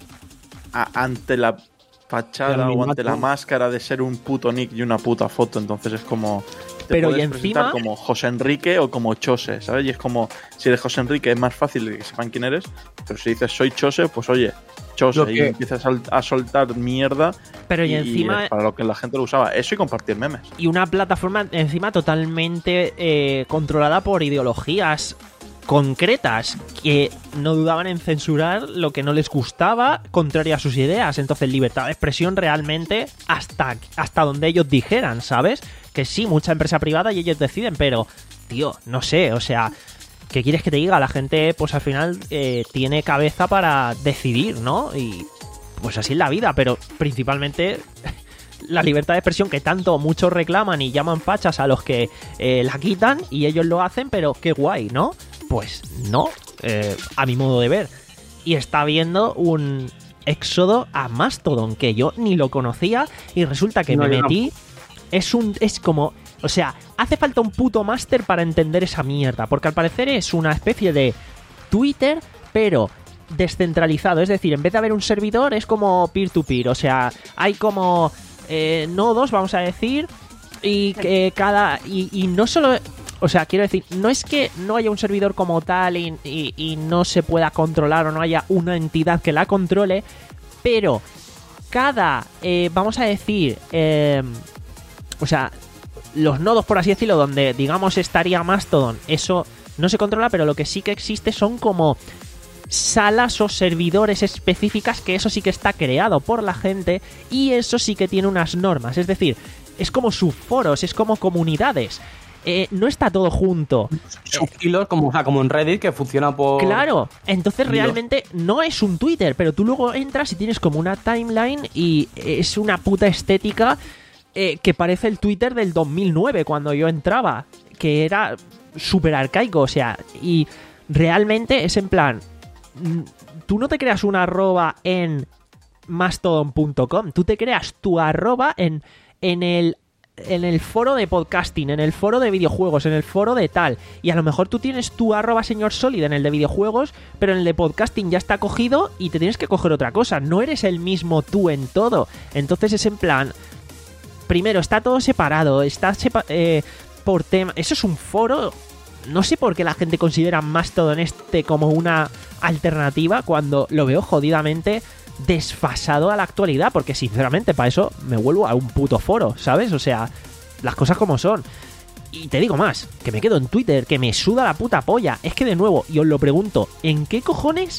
a, ante la fachada o ante la máscara de ser un puto nick y una puta foto, entonces es como... Te Pero puedes y presentar encima como José Enrique o como Chose, ¿sabes? Y es como, si eres José Enrique es más fácil de que sepan quién eres, pero si dices soy Chose, pues oye, Chose, Lo y que- empiezas a, a soltar mierda. Pero y y encima- es para lo que la gente lo usaba, eso y compartir memes. y una plataforma encima totalmente eh, controlada por ideologías concretas que no dudaban en censurar lo que no les gustaba contrario a sus ideas. Entonces, libertad de expresión realmente hasta, hasta donde ellos dijeran, ¿sabes? Que sí, mucha empresa privada y ellos deciden, pero, tío, no sé, o sea, ¿qué quieres que te diga? La gente, pues al final eh, tiene cabeza para decidir, ¿no? Y pues así es la vida, pero principalmente la libertad de expresión que tanto muchos reclaman y llaman fachas a los que eh, la quitan y ellos lo hacen, pero qué guay, ¿no? Pues no, eh, a mi modo de ver. Y está habiendo un éxodo a Mastodon que yo ni lo conocía y resulta que No, me yo metí. Es un es como, o sea, hace falta un puto máster para entender esa mierda, porque al parecer es una especie de Twitter, pero descentralizado, es decir, en vez de haber un servidor es como peer-to-peer, o sea, hay como eh, nodos, vamos a decir, y que cada y, y no solo, o sea, quiero decir, no es que no haya un servidor como tal y, y- y no se pueda controlar o no haya una entidad que la controle, pero cada, eh, vamos a decir, eh, o sea, los nodos, por así decirlo, donde digamos estaría Mastodon, eso no se controla, pero lo que sí que existe son como salas o servidores específicas, que eso sí que está creado por la gente y eso sí que tiene unas normas, es decir, es como subforos, es como comunidades. Eh, no está todo junto. Subhilos, como, o sea, como en Reddit, que funciona por... Claro, entonces Dios. realmente no es un Twitter, pero tú luego entras y tienes como una timeline y es una puta estética eh, que parece el Twitter del dos mil nueve cuando yo entraba, que era súper arcaico, o sea, y realmente es en plan, mm, tú no te creas una arroba en mastodon punto com, tú te creas tu arroba en, en el en el foro de podcasting, en el foro de videojuegos, en el foro de tal, y a lo mejor tú tienes tu arroba señor Solid en el de videojuegos, pero en el de podcasting ya está cogido y te tienes que coger otra cosa, no eres el mismo tú en todo. Entonces es en plan, primero está todo separado, está sepa- eh, por tema, eso es un foro. No sé por qué la gente considera Mastodon este como una alternativa cuando lo veo jodidamente desfasado a la actualidad, porque sinceramente para eso me vuelvo a un puto foro, ¿sabes? O sea, las cosas como son. Y te digo más, que me quedo en Twitter, que me suda la puta polla. Es que de nuevo, y os lo pregunto, ¿en qué cojones...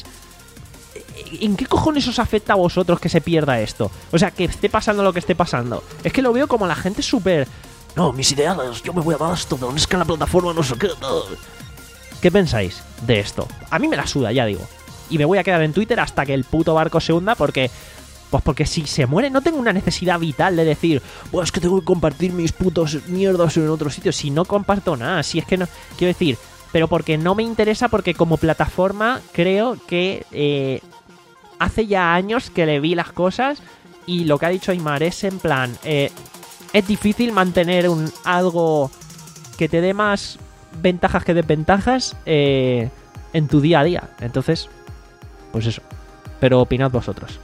¿En qué cojones os afecta a vosotros que se pierda esto? O sea, que esté pasando lo que esté pasando. Es que lo veo como la gente súper... No, mis ideales, yo me voy a Mastodon, es que en la plataforma no sé qué... no". ¿Qué pensáis de esto? A mí me la suda, ya digo. Y me voy a quedar en Twitter hasta que el puto barco se hunda porque... Pues porque si se muere no tengo una necesidad vital de decir, pues es que tengo que compartir mis putos mierdas en otro sitio. Si no comparto nada, si es que no... Quiero decir, pero porque no me interesa, porque como plataforma creo que eh, hace ya años que le vi las cosas y lo que ha dicho Aymar es en plan... Eh, es difícil mantener un algo que te dé más ventajas que desventajas eh, en tu día a día. Entonces, pues eso. Pero opinad vosotros.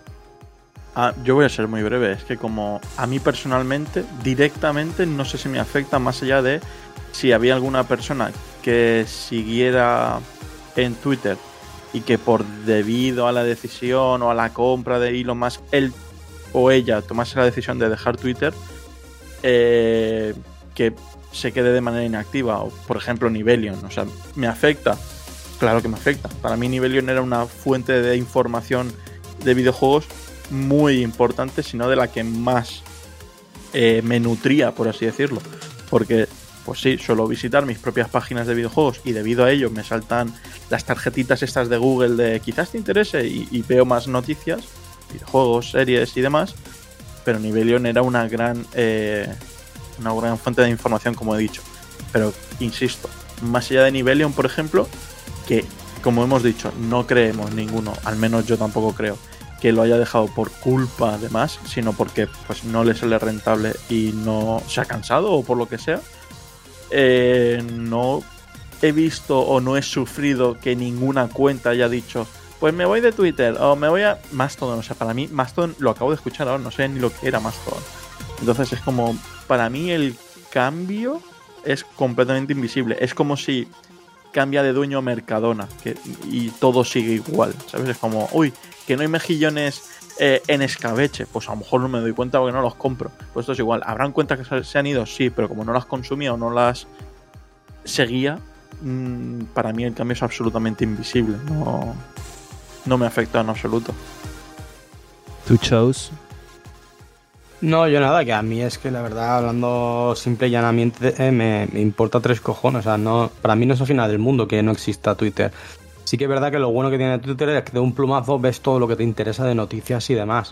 Ah, yo voy a ser muy breve. Es que como a mí personalmente, directamente, no sé si me afecta más allá de si había alguna persona que siguiera en Twitter y que por debido a la decisión o a la compra de Elon Musk, él o ella tomase la decisión de dejar Twitter, eh, que se quede de manera inactiva. O, por ejemplo, Nivelion. O sea, ¿me afecta? Claro que me afecta. Para mí Nivelion era una fuente de información de videojuegos muy importante, sino de la que más eh, me nutría, por así decirlo. Porque, pues sí, suelo visitar mis propias páginas de videojuegos y debido a ello me saltan las tarjetitas estas de Google de quizás te interese y, y veo más noticias, videojuegos, series y demás. Pero Nivelion era una gran eh, una gran fuente de información, como he dicho. Pero, insisto, más allá de Nivelion, por ejemplo, que, como hemos dicho, no creemos ninguno, al menos yo tampoco creo, que lo haya dejado por culpa de más, sino porque pues no le sale rentable y no se ha cansado o por lo que sea. Eh, no he visto o no he sufrido que ninguna cuenta haya dicho pues me voy de Twitter o me voy a Mastodon. O sea, para mí Mastodon lo acabo de escuchar ahora, no sé ni lo que era Mastodon. Entonces es como, para mí el cambio es completamente invisible. Es como si cambia de dueño Mercadona que, y todo sigue igual, ¿sabes? Es como, uy, que no hay mejillones eh, en escabeche, pues a lo mejor no me doy cuenta porque no los compro. Pues esto es igual, ¿habrán cuentas que se han ido? Sí, pero como no las consumía o no las seguía, mmm, para mí el cambio es absolutamente invisible, no, no me afecta en absoluto. ¿Tú, Chose? No, yo nada, que a mí es que la verdad, hablando simple y llanamente, eh, me, me importa tres cojones. O sea, no, para mí no es el final del mundo que no exista Twitter. Sí que es verdad que lo bueno que tiene Twitter es que de un plumazo ves todo lo que te interesa de noticias y demás.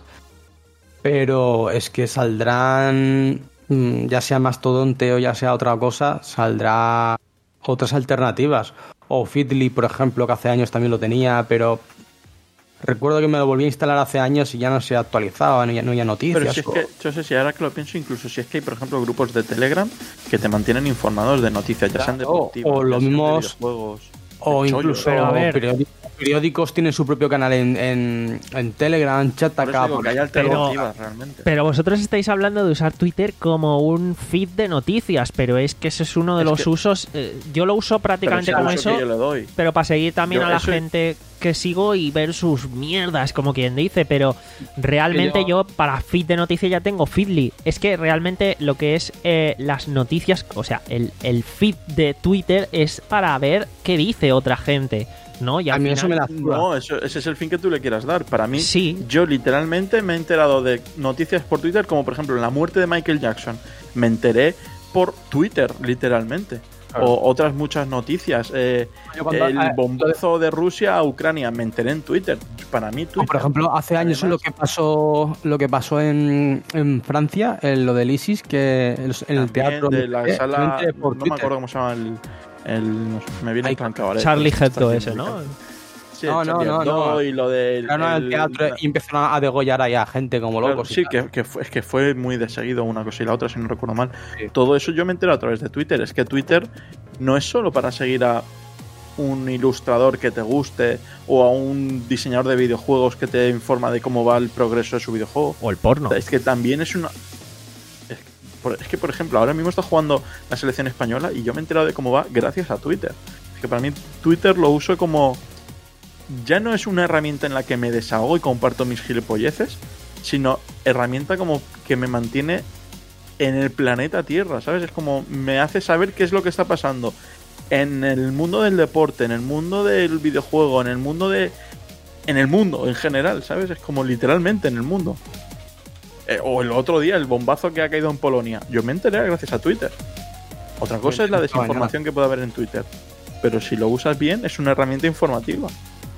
Pero es que saldrán, ya sea Mastodonte o ya sea otra cosa, saldrá otras alternativas. O Feedly, por ejemplo, que hace años también lo tenía, pero recuerdo que me lo volví a instalar hace años y ya no se actualizaba, no ya no había noticias. Pero si es que, yo sé si ahora que lo pienso, incluso si es que hay, por ejemplo, grupos de Telegram que te mantienen informados de noticias, ya sean deportivas, o lo mismo, videojuegos, o incluso pero a ver, periódicos, periódicos tienen su propio canal en, en, en Telegram, chat acá. Que hay alternativas pero, realmente. Pero vosotros estáis hablando de usar Twitter como un feed de noticias, pero es que ese es uno de es los que, usos. Eh, yo lo uso prácticamente como eso, pero para seguir también yo, a la eso... gente que sigo y ver sus mierdas, como quien dice, pero realmente yo... yo para feed de noticias ya tengo Feedly. Es que realmente lo que es eh, las noticias, o sea, el, el feed de Twitter es para ver qué dice otra gente, ¿no? Y a mí final... eso me la No, eso, ese es el fin que tú le quieras dar. Para mí, sí. Yo literalmente me he enterado de noticias por Twitter, como por ejemplo la muerte de Michael Jackson. Me enteré por Twitter, literalmente. Claro. O otras muchas noticias. Eh, cuando, el bombazo de Rusia a Ucrania, me enteré en Twitter. Para mí, Twitter. O por ejemplo, hace años además, lo que pasó lo que pasó en, en Francia, en lo del ISIS, que en el teatro de la eh, sala, no Twitter. Me acuerdo cómo se llama el, el no sé, me viene el trancado. Charlie Hebdo ese, ¿no? Sí, no, no, no, no. Y lo del el, el teatro y empezaron a degollar ahí a gente como locos. Claro, sí, que, que, fue, es que fue muy de seguido una cosa y la otra, si no recuerdo mal. Sí. Todo eso yo me entero a través de Twitter. Es que Twitter no es solo para seguir a un ilustrador que te guste o a un diseñador de videojuegos que te informa de cómo va el progreso de su videojuego. O el porno. Es que también es una... Es que, por, es que, por ejemplo, ahora mismo está jugando la selección española y yo me he enterado de cómo va gracias a Twitter. Es que para mí Twitter lo uso como... Ya no es una herramienta en la que me desahogo y comparto mis gilipolleces, sino herramienta como que me mantiene en el planeta Tierra, ¿sabes? Es como me hace saber qué es lo que está pasando en el mundo del deporte, en el mundo del videojuego, en el mundo de... En el mundo en general, ¿sabes? Es como literalmente en el mundo. Eh, o el otro día, el bombazo que ha caído en Polonia. Yo me enteré gracias a Twitter. Otra cosa es la desinformación que puede haber en Twitter. Pero si lo usas bien, es una herramienta informativa.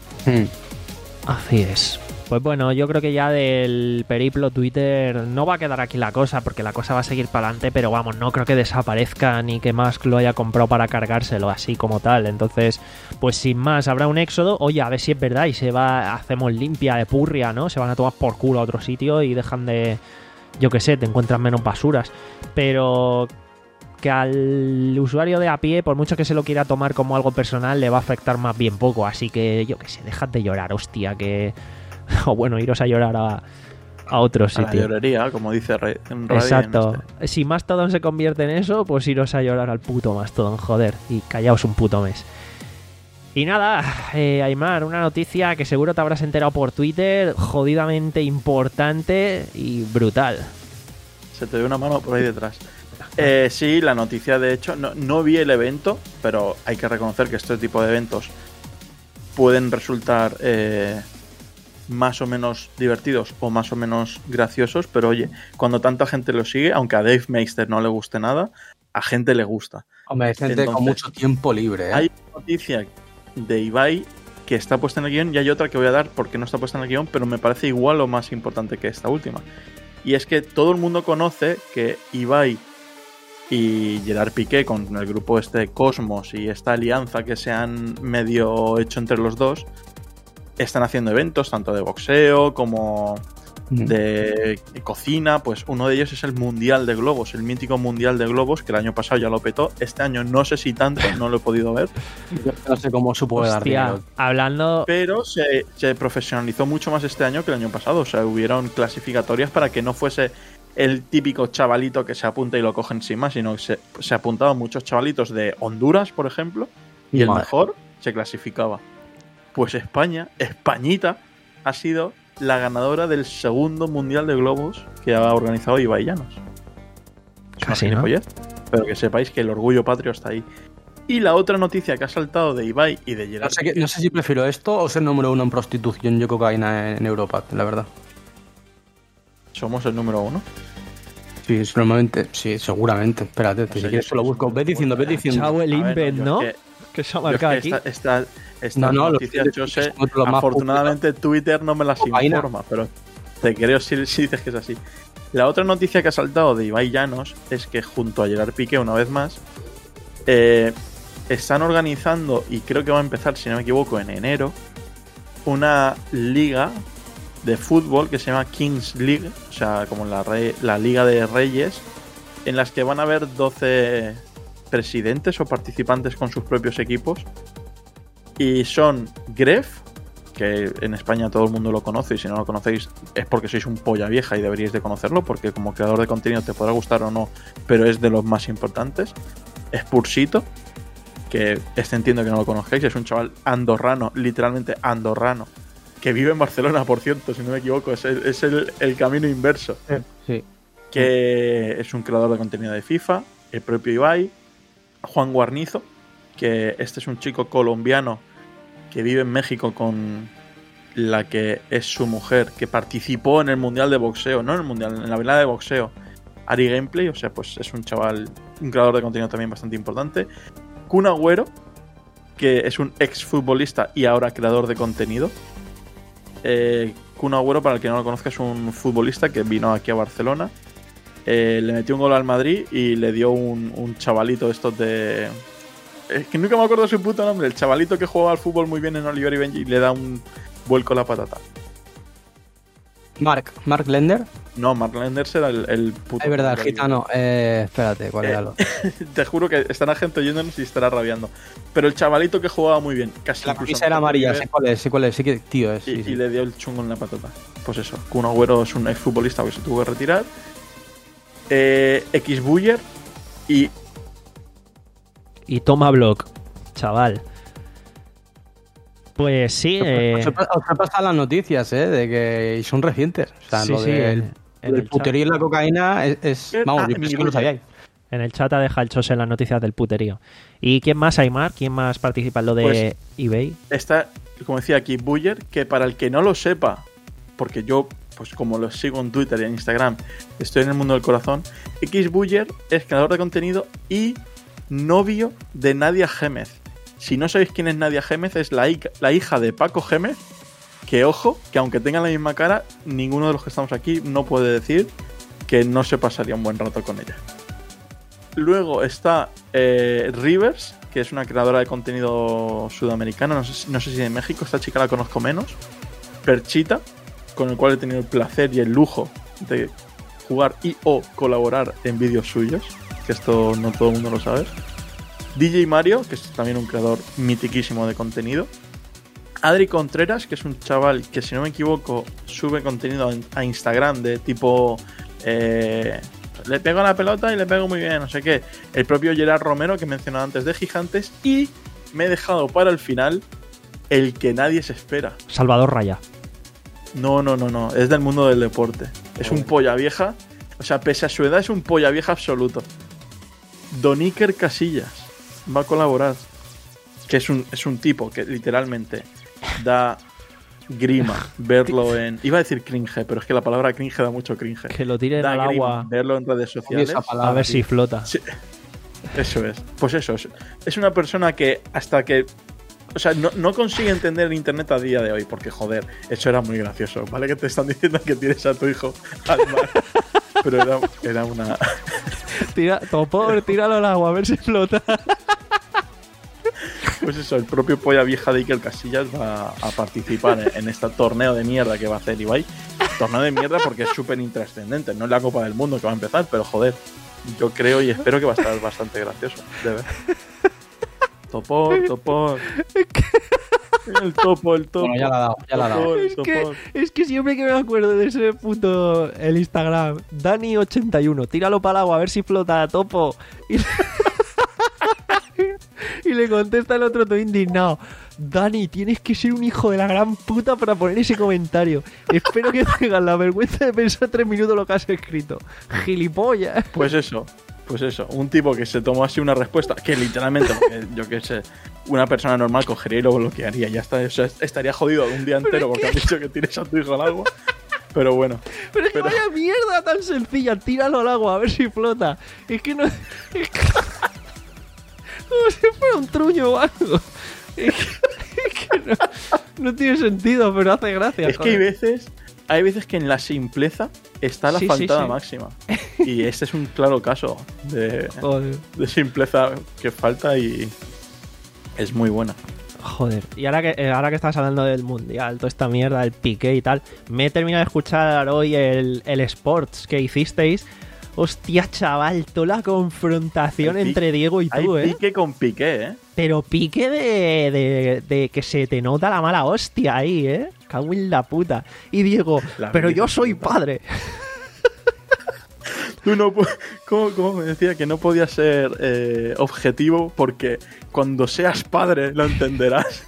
Así es. Pues bueno, yo creo que ya del periplo Twitter no va a quedar aquí la cosa, porque la cosa va a seguir para adelante, pero vamos, no creo que desaparezca ni que Musk lo haya comprado para cargárselo así como tal. Entonces, pues sin más, habrá un éxodo. Oye, a ver si es verdad y se va, hacemos limpia de purria, ¿no? Se van a tomar por culo a otro sitio y dejan de, yo qué sé, te encuentran menos basuras. Pero que al usuario de a pie, por mucho que se lo quiera tomar como algo personal, le va a afectar más bien poco. Así que, yo qué sé, dejad de llorar, hostia, que... o bueno, iros a llorar a, a otro sitio. A la llorería, como dice en radio. Exacto. En este. Si Mastodon se convierte en eso, pues iros a llorar al puto Mastodon, joder, y callaos un puto mes. Y nada, eh, Aymar, una noticia que seguro te habrás enterado por Twitter, jodidamente importante y brutal. Se te ve una mano por ahí detrás. Eh, sí, la noticia, de hecho, no, no vi el evento, pero hay que reconocer que este tipo de eventos pueden resultar eh, más o menos divertidos o más o menos graciosos, pero oye, cuando tanta gente lo sigue, aunque a Dave Meister no le guste nada, a gente le gusta. Hombre, hay gente Entonces, con mucho tiempo libre, ¿eh? Hay una noticia de Ibai que está puesta en el guión y hay otra que voy a dar porque no está puesta en el guión, pero me parece igual o más importante que esta última. Y es que todo el mundo conoce que Ibai y Gerard Piqué, con el grupo este Cosmos y esta alianza que se han medio hecho entre los dos, están haciendo eventos tanto de boxeo como de cocina. Pues uno de ellos es el Mundial de Globos, el mítico Mundial de Globos, que el año pasado ya lo petó. Este año no sé si tanto, no lo he podido ver. No sé cómo supo dar dinero. Hablando... Pero se, se profesionalizó mucho más este año que el año pasado. O sea, hubieron clasificatorias para que no fuese el típico chavalito que se apunta y lo cogen sin más, sino que se, se apuntaban muchos chavalitos de Honduras, por ejemplo, y el Madre. mejor se clasificaba. Pues España, Españita, ha sido la ganadora del segundo Mundial de Globos que ha organizado Ibai Llanos. Es una Casi, ¿no? gilipollez, pero que sepáis que el orgullo patrio está ahí. Y la otra noticia que ha saltado de Ibai y de No Gerard sé, qué- no sé si prefiero esto o ser número uno en prostitución y cocaína en, en Europa, la verdad. somos el número uno. Sí, es- normalmente, sí, seguramente. Espérate, No si sé, quieres yo te lo soy- busco. Ves diciendo, ves diciendo. Chavo el A ver, invent, yo ¿no? es que- Que se ha Yo es marcado que aquí. esta, esta, estas No, no, los noticias, tweets yo sé, son los más afortunadamente Twitter no me las Cocaína. informa, pero te creo si, si dices que es así. La otra noticia que ha saltado de Ibai Llanos es que junto a Gerard Piqué, una vez más, eh, están organizando, y creo que va a empezar, si no me equivoco, en enero, una liga de fútbol que se llama Kings League, o sea, como la, rey- la Liga de Reyes, en las que van a haber doce presidentes o participantes con sus propios equipos. Y son Gref, que en España todo el mundo lo conoce, y si no lo conocéis es porque sois un polla vieja y deberíais de conocerlo, porque como creador de contenido te podrá gustar o no, pero es de los más importantes. Spursito, que este entiendo que no lo conozcáis, es un chaval andorrano, literalmente andorrano, que vive en Barcelona, por cierto, si no me equivoco, es el, es el, el camino inverso. Sí. Que es un creador de contenido de FIFA, el propio Ibai, Juan Guarnizo, que este es un chico colombiano que vive en México con la que es su mujer, que participó en el Mundial de Boxeo, no en el Mundial, en la velada de boxeo, Ari Gameplay, o sea, pues es un chaval, un creador de contenido también bastante importante. Kun Agüero, que es un ex futbolista y ahora creador de contenido. Eh, Kun Agüero, para el que no lo conozca, es un futbolista que vino aquí a Barcelona. Eh, le metió un gol al Madrid y le dio un, un chavalito de estos de... Es que nunca me acuerdo de su puto nombre. El chavalito que jugaba al fútbol muy bien en Oliver y Benji y le da un vuelco a la patata. Mark, Mark Lender. No, Mark Lenders era el, el puto... Es verdad, el nombre. gitano. Eh, espérate, ¿cuál Eh, era lo? Te juro que estará gente oyéndonos y estará rabiando. Pero el chavalito que jugaba muy bien, casi La incluso camisa era mejor amarilla, nivel, sé cuál es, sé cuál es, sí que tío es. y, Sí, sí. y le dio el chungo en la patata. Pues eso, Kun Agüero es un exfutbolista que se tuvo que retirar. Eh, X Buller y Y toma block, chaval. Pues sí, eh, Os he pa- os he pasado las noticias, ¿eh? De que y son recientes. O sea, sí, lo sí, del en, en el el chat, puterío y la cocaína es. es- Eh, vamos, ah, yo pensé que mi lo sabíais. en el chat ha dejado el Chose las noticias del puterío. ¿Y quién más, Aymar? ¿Quién más participa en lo de Pues- eBay? está, como decía aquí, Buller, que para el que no lo sepa, porque yo, pues como lo sigo en Twitter y en Instagram, estoy en el mundo del corazón, X Buller es creador de contenido y novio de Nadia Gémez. Si no sabéis quién es Nadia Gémez, es la, hi- la hija de Paco Gémez, que ojo, que aunque tengan la misma cara, ninguno de los que estamos aquí no puede decir que no se pasaría un buen rato con ella. Luego está eh, Rivers, que es una creadora de contenido sudamericana, no sé, si- no sé si de México, esta chica la conozco menos. Perchita, con el cual he tenido el placer y el lujo de jugar y o colaborar en vídeos suyos, que esto no todo el mundo lo sabe. D J Mario, que es también un creador mitiquísimo de contenido. Adri Contreras, que es un chaval que, si no me equivoco, sube contenido a Instagram de tipo... eh, le pego a la pelota y le pego muy bien, no sé qué. El propio Gerard Romero, que mencionaba antes de Gigantes. Y me he dejado para el final el que nadie se espera. Salvador Raya. No, no, no, no. Es del mundo del deporte. Es un polla vieja. O sea, pese a su edad, es un polla vieja absoluto. Don Iker Casillas va a colaborar. Que es un, es un tipo que literalmente da grima verlo en... Iba a decir cringe, pero es que la palabra cringe da mucho cringe. Que lo tiren Da al grima agua verlo en redes sociales. Esa palabra, a ver tío. si flota. Sí. Eso es. Pues eso. Es, es una persona que hasta que... O sea, no, no consigue entender el internet a día de hoy. Porque, joder, eso era muy gracioso. ¿Vale? Que te están diciendo que tienes a tu hijo al mar. Pero era, era una... Tira, Topor, tíralo al agua a ver si flota. Pues eso, el propio polla vieja de Iker Casillas va a participar en, en este torneo de mierda que va a hacer Ibai. Torneo de mierda porque es súper intrascendente. No es la Copa del Mundo que va a empezar, pero joder, yo creo y espero que va a estar bastante gracioso. De ver. Topor, topor. El topo, el topo. Bueno, ya la ha dado, ya la ha dado. Topor, Es que, topor. es que siempre que me acuerdo de ese puto el Instagram, Dani ochenta y uno, tíralo para el agua a ver si flota, topo. Y, y le contesta el otro todo indignado. Dani, tienes que ser un hijo de la gran puta para poner ese comentario. Espero que tengas la vergüenza de pensar tres minutos lo que has escrito. Gilipollas. Pues eso, pues eso. Un tipo que se tomó así una respuesta que literalmente, porque yo qué sé, una persona normal cogería y lo bloquearía. Ya está, o sea, estaría jodido un día entero porque has dicho que tires a tu hijo al agua. Pero bueno. Pero es que Pero- vaya mierda tan sencilla. Tíralo al agua a ver si flota. Es que no... Es que... Como si fuera un truño o algo. Es que, es que no, no tiene sentido, pero hace gracia. Es que hay joder. veces, hay veces que en la simpleza está la Sí, sí, faltada sí. máxima. Y este es un claro caso de, Joder. de simpleza que falta y es muy buena. Joder. Y ahora que, eh, ahora que estás hablando del mundial, toda esta mierda, el Piqué y tal, me he terminado de escuchar hoy el, el Sports que hicisteis. Hostia, chaval, toda la confrontación Hay pi- entre Diego y Hay tú, ¿eh? pique con piqué, ¿eh? Pero pique de, de, de que se te nota la mala hostia ahí, ¿eh? Cago en la puta. Y Diego, La pero yo vida soy puta. padre. Tú no pu- ¿Cómo, cómo me decía que no podía ser eh, objetivo? Porque cuando seas padre lo entenderás.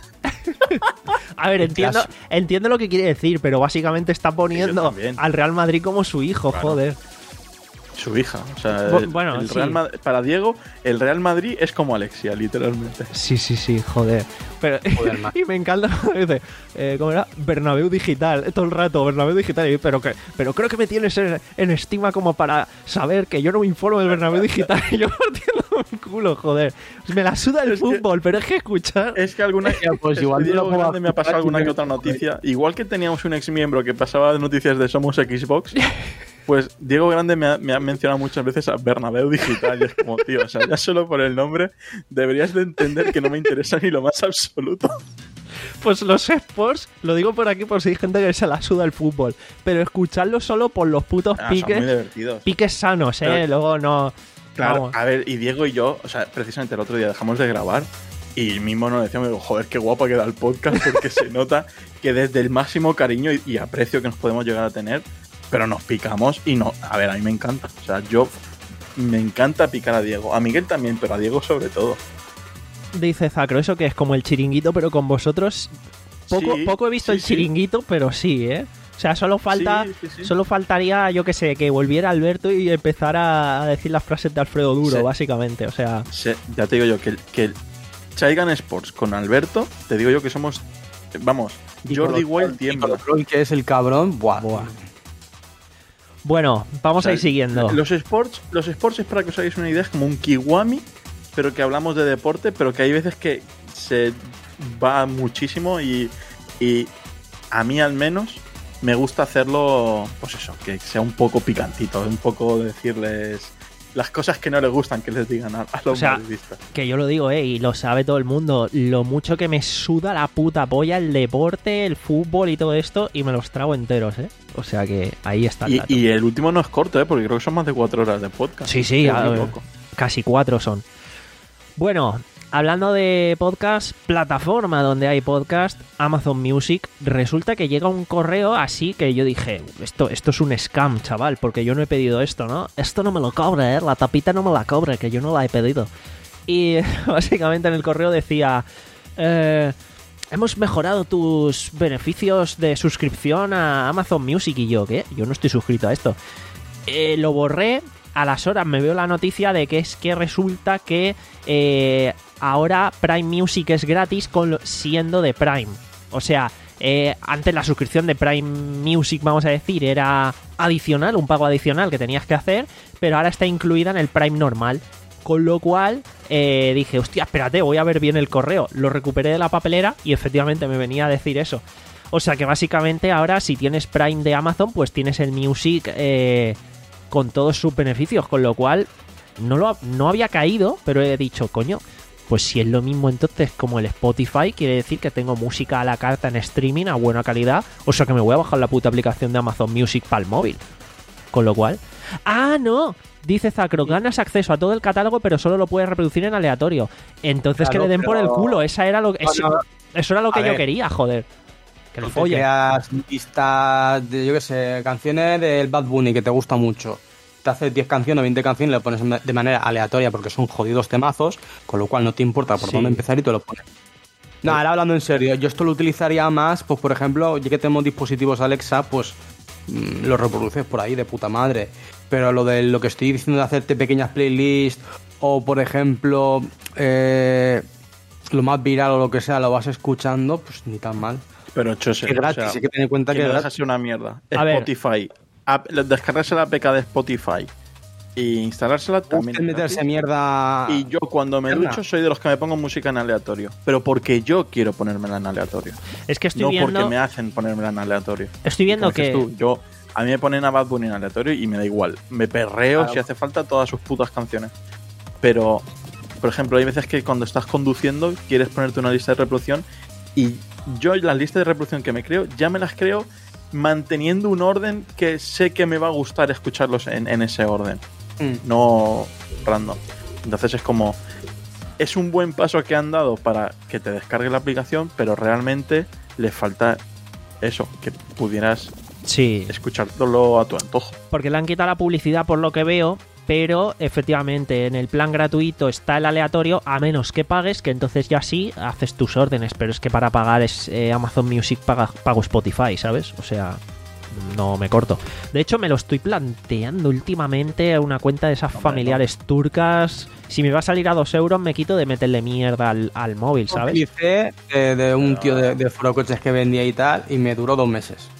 A ver, entiendo, caso. entiendo lo que quiere decir, pero básicamente está poniendo también. al Real Madrid como su hijo, Claro. joder. Su hija. O sea, Bu- el- bueno, el sí. Real Mad- para Diego, el Real Madrid es como Alexia, literalmente. Sí, sí, sí, joder. Pero, Joder, ma- y me encanta cuando dice, eh, ¿cómo era? Bernabéu Digital, todo el rato, Bernabéu Digital. Y, pero, que, pero creo que me tienes en, en estima como para saber que yo no me informo del Bernabéu Digital. Y yo partiendo mi culo, joder. Me la suda el Es que- fútbol, pero es que escuchar... Es que alguna Hostia, pues es que igual no Diego lo puedo Grande me ha pasado escuchar, alguna que que me- otra noticia. Igual que teníamos un ex miembro que pasaba de noticias de Somos Xbox, pues Diego Grande me ha, me ha mencionado muchas veces a Bernabéu Digital. Y es como, tío, o sea, ya solo por el nombre deberías de entender que no me interesa ni lo más absoluto. Pues los sports, lo digo por aquí por si hay gente que se la suda el fútbol, pero escucharlo solo por los putos Ah, son muy piques, divertidos. piques sanos, ¿eh? Pero- Luego no... Claro, vamos. a ver, y Diego y yo, o sea, precisamente el otro día dejamos de grabar y mismo nos decíamos, digo, joder, qué guapa queda el podcast porque se nota que desde el máximo cariño y, y aprecio que nos podemos llegar a tener, pero nos picamos y no, a ver, a mí me encanta, o sea, yo me encanta picar a Diego, a Miguel también, pero a Diego sobre todo. Dice Zacro, eso que es como el chiringuito, pero con vosotros. Poco, Sí, poco he visto sí, el sí. chiringuito, pero sí, ¿eh? O sea, solo falta, Sí, sí, sí. solo faltaría, yo que sé, que volviera Alberto y empezara a decir las frases de Alfredo Duro, Sí. básicamente. O sea, Se- ya te digo yo que, el- que el Chaigan Sports con Alberto, te digo yo que somos, vamos, Y Jordi con lo- Wild y tiembla. con lo troll que es el cabrón, buah. Buah. bueno, vamos O sea, a ir siguiendo. Los sports, los sports es para que os hagáis una idea, es como un kiwami, pero que hablamos de deporte, pero que hay veces que se va muchísimo y, y a mí al menos me gusta hacerlo, pues eso, que sea un poco picantito, un poco decirles las cosas que no les gustan que les digan a, a los O sea, madridistas. Que yo lo digo, ¿eh? Y lo sabe todo el mundo. Lo mucho que me suda la puta polla el deporte, el fútbol y todo esto, y me los trago enteros, ¿eh? O sea que ahí está el Y, dato. y el último no es corto, ¿eh? Porque creo que son más de cuatro horas de podcast. Sí, sí, Es a muy ver, loco. casi cuatro son. Bueno, hablando de podcast, plataforma donde hay podcast, Amazon Music, resulta que llega un correo así que yo dije, esto, esto es un scam, chaval, porque yo no he pedido esto, ¿no? Esto no me lo cobra, ¿eh? La tapita no me la cobra, que yo no la he pedido. Y básicamente en el correo decía... Eh, hemos mejorado tus beneficios de suscripción a Amazon Music. Y yo, ¿qué? Yo no estoy suscrito a esto. Eh, lo borré. A las horas me veo la noticia de que es que resulta que eh, ahora Prime Music es gratis con lo, siendo de Prime. O sea, eh, antes la suscripción de Prime Music, vamos a decir, era adicional, un pago adicional que tenías que hacer, pero ahora está incluida en el Prime normal. Con lo cual eh, dije, hostia, espérate, voy a ver bien el correo. Lo recuperé de la papelera y efectivamente me venía a decir eso. O sea que básicamente ahora si tienes Prime de Amazon, pues tienes el Music... Eh, con todos sus beneficios, con lo cual no, lo, no había caído, pero he dicho, coño, pues si es lo mismo entonces como el Spotify, quiere decir que tengo música a la carta en streaming a buena calidad, o sea que me voy a bajar la puta aplicación de Amazon Music para el móvil. Con lo cual... ¡Ah, no! Dice Zacro, ganas acceso a todo el catálogo, pero solo lo puedes reproducir en aleatorio. Entonces claro, que le den pero... por el culo, esa era lo, no, eso, no. eso era lo que a yo ver. quería, joder. Que no te creas listas de, yo qué sé, canciones del Bad Bunny que te gusta mucho. Te haces diez canciones o veinte canciones y lo pones de manera aleatoria porque son jodidos temazos, con lo cual no te importa por sí. dónde empezar y te lo pones. No, ahora hablando en serio, yo esto lo utilizaría más, pues por ejemplo, ya que tenemos dispositivos Alexa, pues mmm, lo reproduces por ahí de puta madre. Pero lo de lo que estoy diciendo de hacerte pequeñas playlists o por ejemplo eh, lo más viral o lo que sea lo vas escuchando, pues ni tan mal. Pero Chose, es gratis, o sea, hay que tener en cuenta que, que es no gratis. deja ser una mierda. A Spotify, app, descargarse la A P K de Spotify e instalársela también. Es meterse mierda. Y yo cuando me ducho soy de los que me pongo música en aleatorio, pero porque yo quiero ponérmela en aleatorio. Es que estoy no viendo. No porque me hacen ponérmela en aleatorio. Estoy viendo que. Tú, yo a mí me ponen a Bad Bunny en aleatorio y me da igual. Me perreo claro. si hace falta todas sus putas canciones. Pero, por ejemplo, hay veces que cuando estás conduciendo quieres ponerte una lista de reproducción y yo las listas de reproducción que me creo, ya me las creo manteniendo un orden que sé que me va a gustar escucharlos en, en ese orden, mm. no random. Entonces es como, es un buen paso que han dado para que te descargue la aplicación, pero realmente le falta eso, que pudieras sí. escucharlo a tu antojo. Porque le han quitado la publicidad por lo que veo, pero efectivamente en el plan gratuito está el aleatorio, a menos que pagues, que entonces ya sí haces tus órdenes, pero es que para pagar es eh, Amazon Music paga, pago Spotify, ¿sabes? O sea, no me corto. De hecho, me lo estoy planteando últimamente a una cuenta de esas no, familiares no. turcas. Si me va a salir a dos euros, me quito de meterle mierda al, al móvil, ¿sabes? Yo hice de, de un tío de, de forocoches que vendía y tal, y me duró dos meses.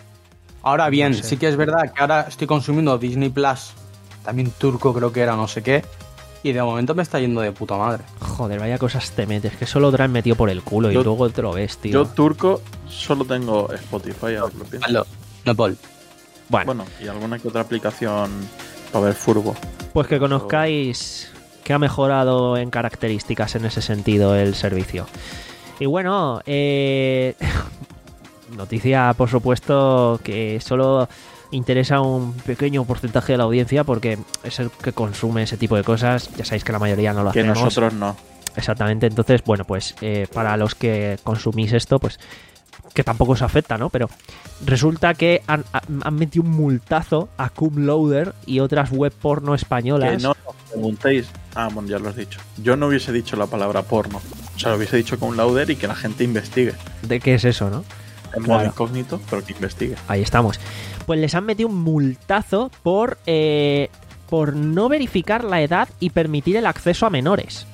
Ahora bien, no sé. Sí que es verdad que ahora estoy consumiendo Disney Plus, también turco creo que era, no sé qué, y de momento me está yendo de puta madre. Joder, vaya cosas te metes, que solo te han metido por el culo yo, y luego te lo ves, tío. Yo turco solo tengo Spotify, ahora lo pienso. No, no, Paul. Bueno. bueno, y alguna que otra aplicación para ver furbo. Pues que conozcáis que ha mejorado en características en ese sentido el servicio. Y bueno, eh... noticia, por supuesto, que solo interesa a un pequeño porcentaje de la audiencia porque es el que consume ese tipo de cosas. Ya sabéis que la mayoría no lo que hacemos. Que nosotros no. Exactamente. Entonces, bueno, pues eh, para los que consumís esto, pues que tampoco os afecta, ¿no? Pero resulta que han, han metido un multazo a Cum Laude y otras web porno españolas. Que no os preguntéis. Ah, bueno, ya lo has dicho. Yo no hubiese dicho la palabra porno. O sea, lo hubiese dicho Cum Laude y que la gente investigue. ¿De qué es eso, no? En modo claro. incógnito, pero que investigue. Ahí estamos. Pues les han metido un multazo por, eh, por no verificar la edad y permitir el acceso a menores.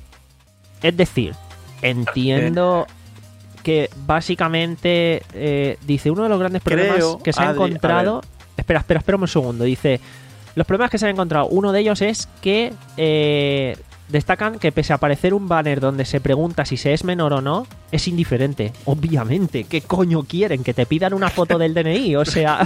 Es decir, entiendo que básicamente eh, dice uno de los grandes problemas Creo, que se ha Adri, encontrado. Espera, espera, espera un segundo. Dice: los problemas que se han encontrado, uno de ellos es que eh, destacan que pese a aparecer un banner donde se pregunta si se es menor o no, es indiferente. Obviamente, ¿qué coño quieren? ¿Que te pidan una foto del D N I? O sea,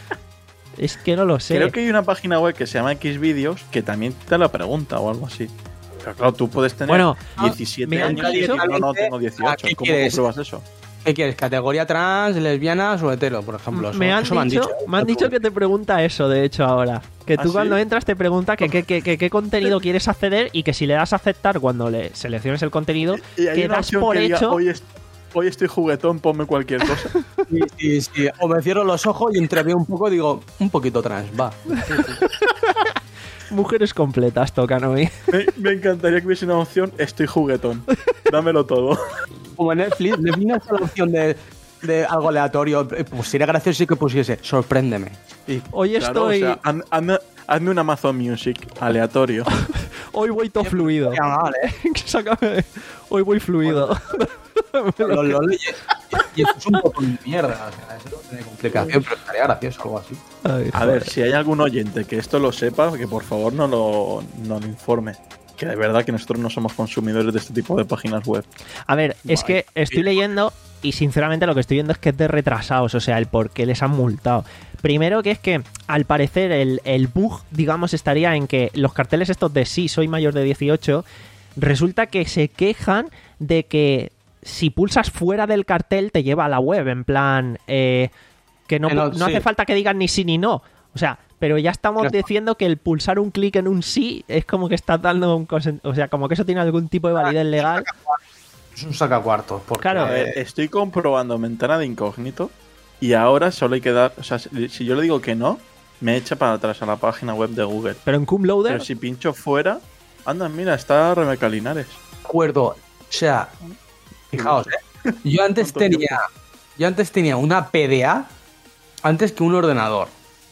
es que no lo sé. Creo que hay una página web que se llama Xvideos que también te la pregunta o algo así. Pero claro, tú puedes tener bueno, diecisiete años y decir, no, no, tengo dieciocho. ¿Cómo compruebas eso? ¿Qué quieres? ¿Categoría trans, lesbianas o hetero, por ejemplo? Eso, me, han eso dicho, me han dicho, me han dicho que te pregunta eso, de hecho, ahora. Que tú ¿Ah, cuando sí? entras te pregunta que qué contenido quieres acceder y que si le das a aceptar cuando le selecciones el contenido, y hay que una das por que hecho... Diga, hoy, es, hoy estoy juguetón, ponme cualquier cosa. Sí, sí, sí. O me cierro los ojos y entreveo un poco y digo, un poquito trans, va. Mujeres completas tocan hoy. Me, me encantaría que hubiese una opción estoy juguetón. Dámelo todo. Como en Netflix, Netflix no está la opción de, de algo aleatorio. Pues sería gracioso si que pusiese sorpréndeme. Y Hoy Claro, estoy... o sea, haz- hazme, hazme un Amazon Music aleatorio. Hoy voy todo fluido. ya mal, ¿eh? Sácame. Hoy voy fluido. Lo, lo leyes y esto es un poco de mierda. O sea, eso no tiene complicación, pero estaría gracioso algo así. Ay, A joder. ver, si hay algún oyente que esto lo sepa, que por favor no lo, no lo informe. Que de verdad que nosotros no somos consumidores de este tipo de páginas web. A ver, es que estoy leyendo y sinceramente lo que estoy viendo es que es de retrasados, o sea, el por qué les han multado. Primero que es que al parecer el, el bug, digamos, estaría en que los carteles estos de sí, soy mayor de dieciocho, resulta que se quejan de que si pulsas fuera del cartel te lleva a la web, en plan, eh, que no, Que no, no sí. hace falta que digan ni sí ni no. O sea, pero ya estamos Pero- diciendo que el pulsar un clic en un sí es como que estás dando un consen- o sea, como que eso tiene algún tipo de validez legal. Es un sacacuartos. Porque, Claro. A ver, estoy comprobando ventana de incógnito y ahora solo hay que dar... O sea, si si yo le digo que no, me echa para atrás a la página web de Google. Pero en Cum Loader, Pero si pincho fuera... Anda, mira, está Rebeca Linares. acuerdo. O sea, fijaos, ¿eh? Yo antes ¿Cuánto tiempo? tenía. Yo antes tenía una P D A antes que un ordenador.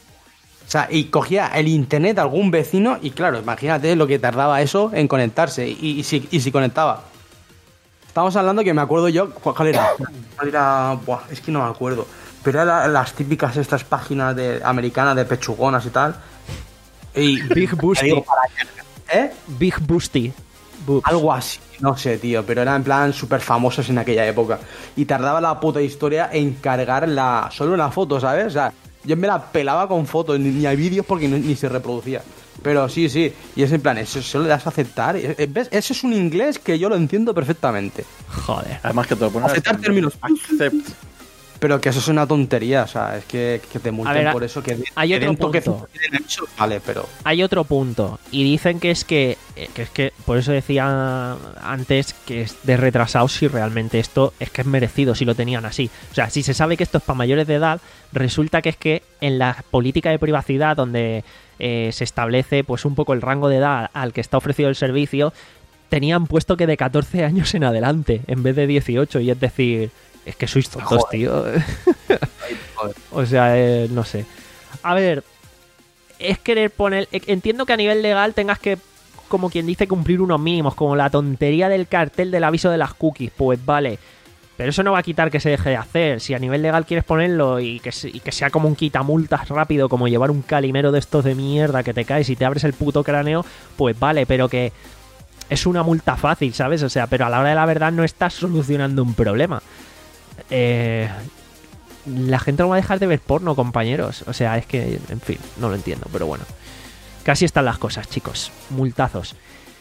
O sea, y cogía el internet de algún vecino y claro, imagínate lo que tardaba eso en conectarse. Y, y si, y si conectaba. Estamos hablando que me acuerdo yo. ¿Cuál era? ¿Cuál era? Buah, es que no me acuerdo. Pero eran las típicas estas páginas de, americanas de pechugonas y tal. Y, Big Boosty. digo, para- ¿Eh? Big Boosty. Boobs. Algo así, no sé, tío, pero eran en plan súper famosos en aquella época. Y tardaba la puta historia en cargar la, solo una foto, ¿sabes? O sea, yo me la pelaba con fotos, ni, ni hay vídeos porque ni, ni se reproducía. Pero sí, sí, y es en plan, eso solo le das a aceptar. Eh, eh, ¿Ves? Eso es un inglés que yo lo entiendo perfectamente. Joder. Además que te lo pones... Aceptar términos. Accept. Pero que eso es una tontería, o sea, es que, que te multen A ver, por eso. Que, hay que otro den toque punto. en eso, vale, pero... Hay otro punto. Y dicen que es que, eh, que es que, por eso decía antes que es de retrasados si realmente esto es que es merecido, si lo tenían así. O sea, si se sabe que esto es para mayores de edad, resulta que es que en la política de privacidad donde eh, se establece pues un poco el rango de edad al que está ofrecido el servicio, tenían puesto que de catorce años en adelante, en vez de dieciocho, y es decir... Es que sois tontos, Joder. tío. Joder. O sea, eh, no sé. A ver, es querer poner... Entiendo que a nivel legal tengas que, como quien dice, cumplir unos mínimos, como la tontería del cartel del aviso de las cookies. Pues vale. Pero eso no va a quitar que se deje de hacer. Si a nivel legal quieres ponerlo y que, se- y que sea como un quitamultas rápido, como llevar un calimero de estos de mierda que te caes y te abres el puto cráneo, pues vale, pero que es una multa fácil, ¿sabes? O sea, pero a la hora de la verdad no estás solucionando un problema. Eh, la gente no va a dejar de ver porno, compañeros. O sea, es que, en fin, no lo entiendo, pero bueno. Casi están las cosas, chicos. Multazos.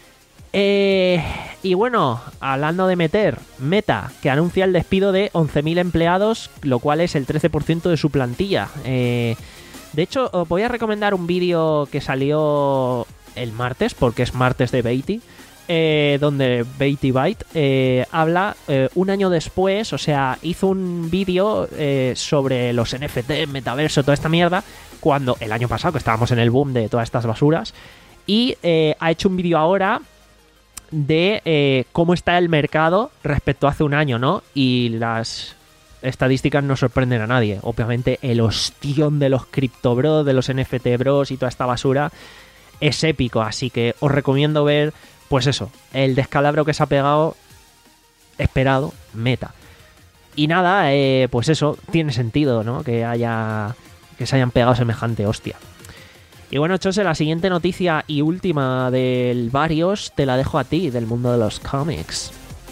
Eh, y bueno, hablando de meter, Meta, que anuncia el despido de once mil empleados, lo cual es el trece por ciento de su plantilla. Eh, de hecho, os voy a recomendar un vídeo que salió el martes, porque es martes de Beatty, eh, donde Beatty Byte eh, habla eh, un año después, o sea, hizo un vídeo eh, sobre los N F T, metaverso, toda esta mierda, cuando el año pasado, que estábamos en el boom de todas estas basuras, y eh, ha hecho un vídeo ahora de eh, cómo está el mercado respecto a hace un año, ¿no? Y las estadísticas no sorprenden a nadie. Obviamente el ostión de los Crypto Bros, de los N F T Bros y toda esta basura es épico, así que os recomiendo ver, pues eso, el descalabro que se ha pegado, esperado, Meta. Y nada, eh, pues eso, tiene sentido, ¿no? Que haya, que se hayan pegado semejante hostia. Y bueno, Chose, la siguiente noticia y última del Varios te la dejo a ti, del mundo de los cómics.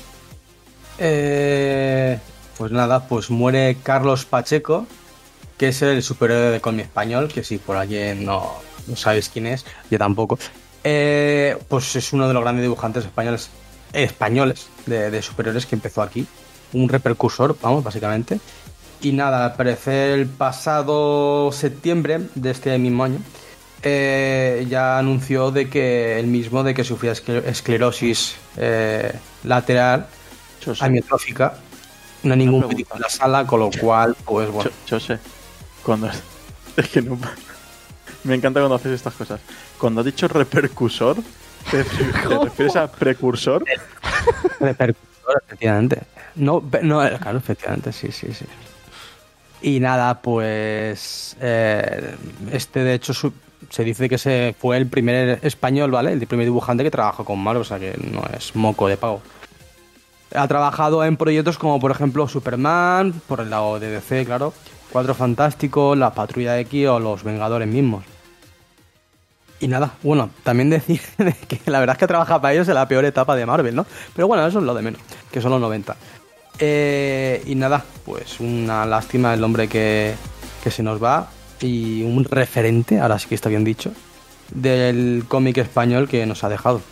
Eh, pues nada, pues muere Carlos Pacheco, que es el superhéroe de cómic español, que si por alguien no, no sabéis quién es, yo tampoco. Eh, pues es uno de los grandes dibujantes españoles, españoles de, de superhéroes que empezó aquí. Un repercursor, vamos, básicamente. Y nada, al parecer el pasado septiembre de este mismo año, eh, ya anunció de que él mismo de que sufría escler- esclerosis eh, lateral Chose, amiotrófica, no hay ningún Una médico pregunta. en la sala, con lo cual, pues bueno. Cho- Chose, cuando... Es que no... Me encanta cuando haces estas cosas. Cuando has dicho repercusor, ¿te, te refieres a precursor? Repercusor, efectivamente. No, no, claro, efectivamente, sí, sí, sí. Y nada, pues eh, este de hecho su, se dice que se fue el primer español, ¿vale? El primer dibujante que trabajó con Marvel, o sea que no es moco de pago. Ha trabajado en proyectos como por ejemplo Superman, por el lado de D C, claro, Cuatro Fantásticos, La Patrulla X o Los Vengadores mismos. Y nada, bueno, también decir que la verdad es que trabaja para ellos en la peor etapa de Marvel, ¿no? Pero bueno, eso es lo de menos, que son los noventa. Eh, y nada, pues una lástima el hombre que, que se nos va y un referente, ahora sí que está bien dicho, del cómic español que nos ha dejado.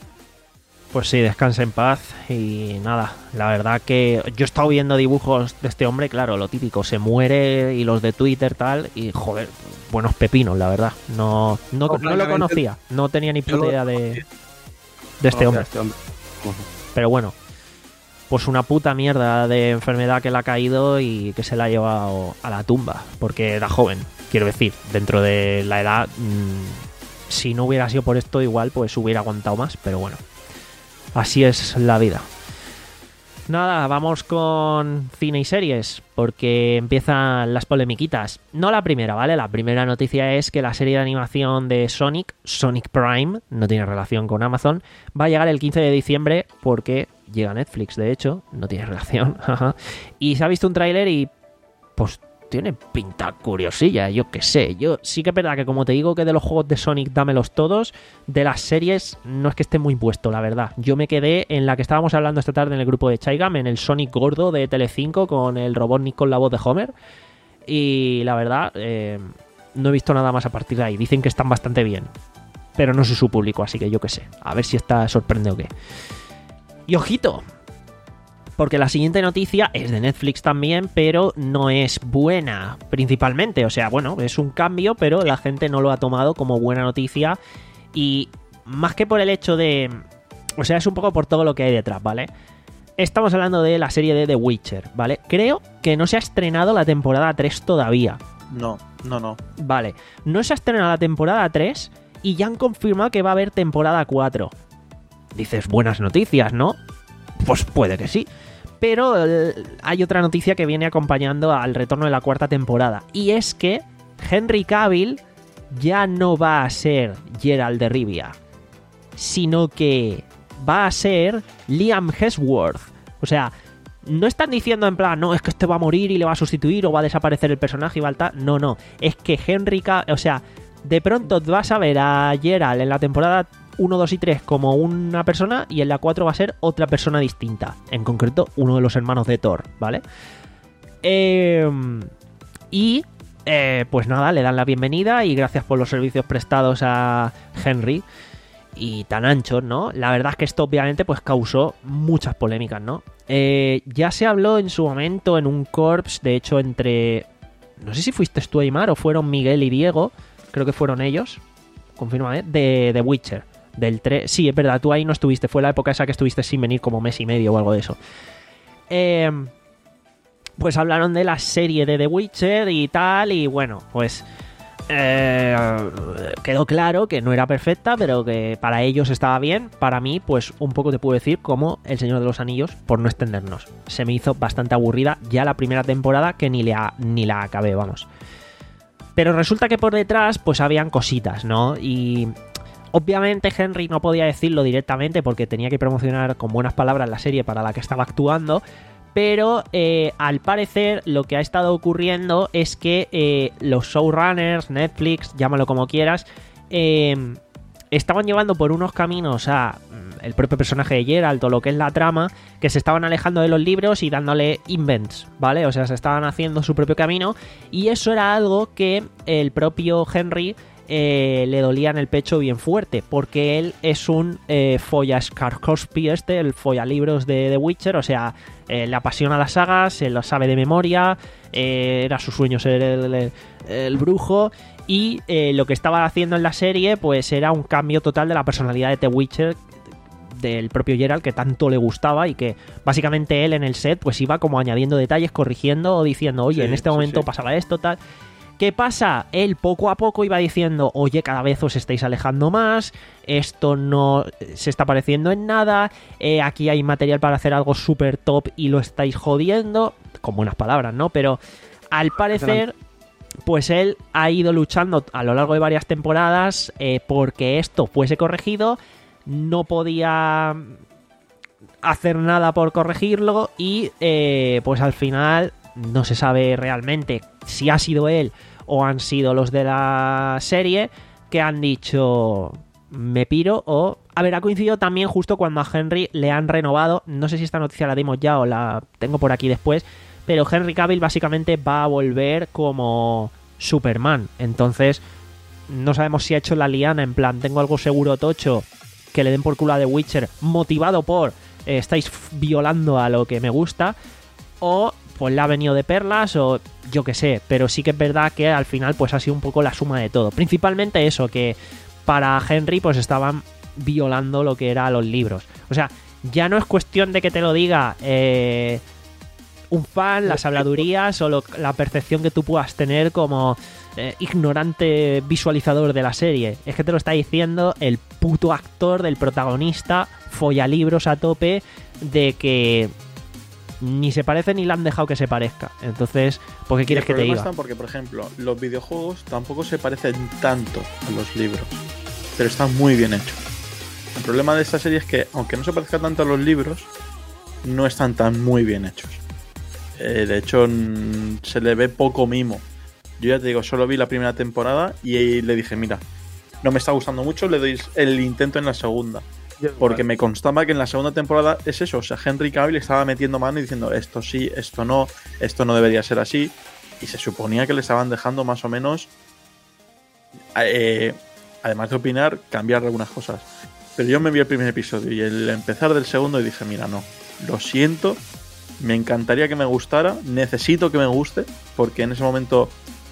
Pues sí, descanse en paz y nada, la verdad que yo he estado viendo dibujos de este hombre, claro, lo típico, se muere y los de Twitter tal, y joder, buenos pepinos, la verdad, no, no, no, no lo conocía, no tenía ni puta idea de, de este hombre. este hombre. Pero bueno, pues una puta mierda de enfermedad que le ha caído y que se la ha llevado a la tumba, porque era joven, quiero decir, dentro de la edad, mmm, si no hubiera sido por esto igual pues hubiera aguantado más, pero bueno. Así es la vida. Nada, vamos con cine y series, porque empiezan las polemiquitas. No la primera, ¿vale? La primera noticia es que la serie de animación de Sonic, Sonic Prime, no tiene relación con Amazon, va a llegar el quince de diciembre porque llega a Netflix, de hecho, no tiene relación. Y se ha visto un tráiler y pues tiene pinta curiosilla, yo qué sé. Yo sí que es verdad que como te digo que de los juegos de Sonic dámelos todos, de las series no es que esté muy puesto, la verdad. Yo me quedé en la que estábamos hablando esta tarde en el grupo de Chaigam, en el Sonic gordo de Telecinco con el Robotnik con la voz de Homer. Y la verdad, eh, no he visto nada más a partir de ahí. Dicen que están bastante bien, pero no soy su público, así que yo qué sé. A ver si esta sorprende o qué. Y ojito, porque la siguiente noticia es de Netflix también, pero no es buena, principalmente. O sea, bueno, es un cambio, pero la gente no lo ha tomado como buena noticia. Y más que por el hecho de... O sea, es un poco por todo lo que hay detrás, ¿vale? Estamos hablando de la serie de The Witcher, ¿vale? Creo que no se ha estrenado la temporada tres todavía. No, no, no. Vale, no se ha estrenado la temporada tres y ya han confirmado que va a haber temporada cuatro. Dices, buenas noticias, ¿no? Pues puede que sí. Pero eh, hay otra noticia que viene acompañando al retorno de la cuarta temporada. Y es que Henry Cavill ya no va a ser Geralt de Rivia, sino que va a ser Liam Hemsworth. O sea, no están diciendo en plan, no, es que este va a morir y le va a sustituir o va a desaparecer el personaje y va a tal. No, no. Es que Henry Cavill... O sea, de pronto vas a ver a Geralt en la temporada uno, dos y tres como una persona y en la cuatro va a ser otra persona distinta. En concreto, uno de los hermanos de Thor, ¿vale? Eh, y, eh, pues nada, le dan la bienvenida y gracias por los servicios prestados a Henry y tan anchos, ¿no? La verdad es que esto obviamente pues causó muchas polémicas, ¿no? Eh, ya se habló en su momento en un corps, de hecho entre... No sé si fuiste tú, Aymar, o fueron Miguel y Diego, creo que fueron ellos, confírmame, de The Witcher. Del tres, sí, es verdad, tú ahí no estuviste, fue la época esa que estuviste sin venir como mes y medio o algo de eso. Eh, pues hablaron de la serie de The Witcher y tal, y bueno, pues eh, quedó claro que no era perfecta, pero que para ellos estaba bien. Para mí, pues un poco te puedo decir como El Señor de los Anillos, por no extendernos. Se me hizo bastante aburrida ya la primera temporada, que ni la, ni la acabé, vamos. Pero resulta que por detrás, pues habían cositas, ¿no? Y... obviamente Henry no podía decirlo directamente porque tenía que promocionar con buenas palabras la serie para la que estaba actuando, pero eh, al parecer lo que ha estado ocurriendo es que eh, los showrunners, Netflix, llámalo como quieras, eh, estaban llevando por unos caminos a mm, el propio personaje de Geralt o lo que es la trama, que se estaban alejando de los libros y dándole invents, ¿vale? O sea, se estaban haciendo su propio camino y eso era algo que el propio Henry... Eh, le dolía en el pecho bien fuerte, porque él es un eh, follascarcospi este, el follalibros de The Witcher, o sea, eh, le apasiona la saga, se lo sabe de memoria, eh, era su sueño ser el, el, el brujo, y eh, lo que estaba haciendo en la serie pues era un cambio total de la personalidad de The Witcher, del propio Geralt, que tanto le gustaba, y que básicamente él en el set pues iba como añadiendo detalles, corrigiendo o diciendo, oye, sí, en este momento sí, sí. pasaba esto, tal... ¿Qué pasa? Él poco a poco iba diciendo, oye, cada vez os estáis alejando más, esto no se está pareciendo en nada, eh, aquí hay material para hacer algo súper top y lo estáis jodiendo, con buenas palabras, ¿no? Pero al parecer, pues él ha ido luchando a lo largo de varias temporadas eh, porque esto fuese corregido, no podía hacer nada por corregirlo y eh, pues al final no se sabe realmente si ha sido él o han sido los de la serie que han dicho me piro o... A ver, ha coincidido también justo cuando a Henry le han renovado, no sé si esta noticia la dimos ya o la tengo por aquí después, pero Henry Cavill básicamente va a volver como Superman, entonces no sabemos si ha hecho la liana en plan tengo algo seguro tocho que le den por culo a The Witcher motivado por eh, estáis violando a lo que me gusta o pues le ha venido de perlas o yo qué sé, pero sí que es verdad que al final pues ha sido un poco la suma de todo. Principalmente eso, que para Henry pues estaban violando lo que eran los libros. O sea, ya no es cuestión de que te lo diga eh, un fan, las habladurías o lo, la percepción que tú puedas tener como eh, ignorante visualizador de la serie. Es que te lo está diciendo el puto actor del protagonista, follalibros a tope, de que ni se parece ni le han dejado que se parezca. Entonces, ¿por qué quieres que te diga? Están porque, por ejemplo, los videojuegos tampoco se parecen tanto a los libros, pero están muy bien hechos. El problema de esta serie es que, aunque no se parezca tanto a los libros, no están tan muy bien hechos. Eh, de hecho, n- se le ve poco mimo. Yo ya te digo, solo vi la primera temporada y le dije, mira, no me está gustando mucho, le doy el intento en la segunda. Porque me constaba que en la segunda temporada es eso, o sea, Henry Cavill estaba metiendo mano y diciendo esto sí, esto no, esto no debería ser así, y se suponía que le estaban dejando más o menos, eh, además de opinar, cambiar algunas cosas. Pero yo me vi el primer episodio y el empezar del segundo y dije, mira, no, lo siento, me encantaría que me gustara, necesito que me guste, porque en ese momento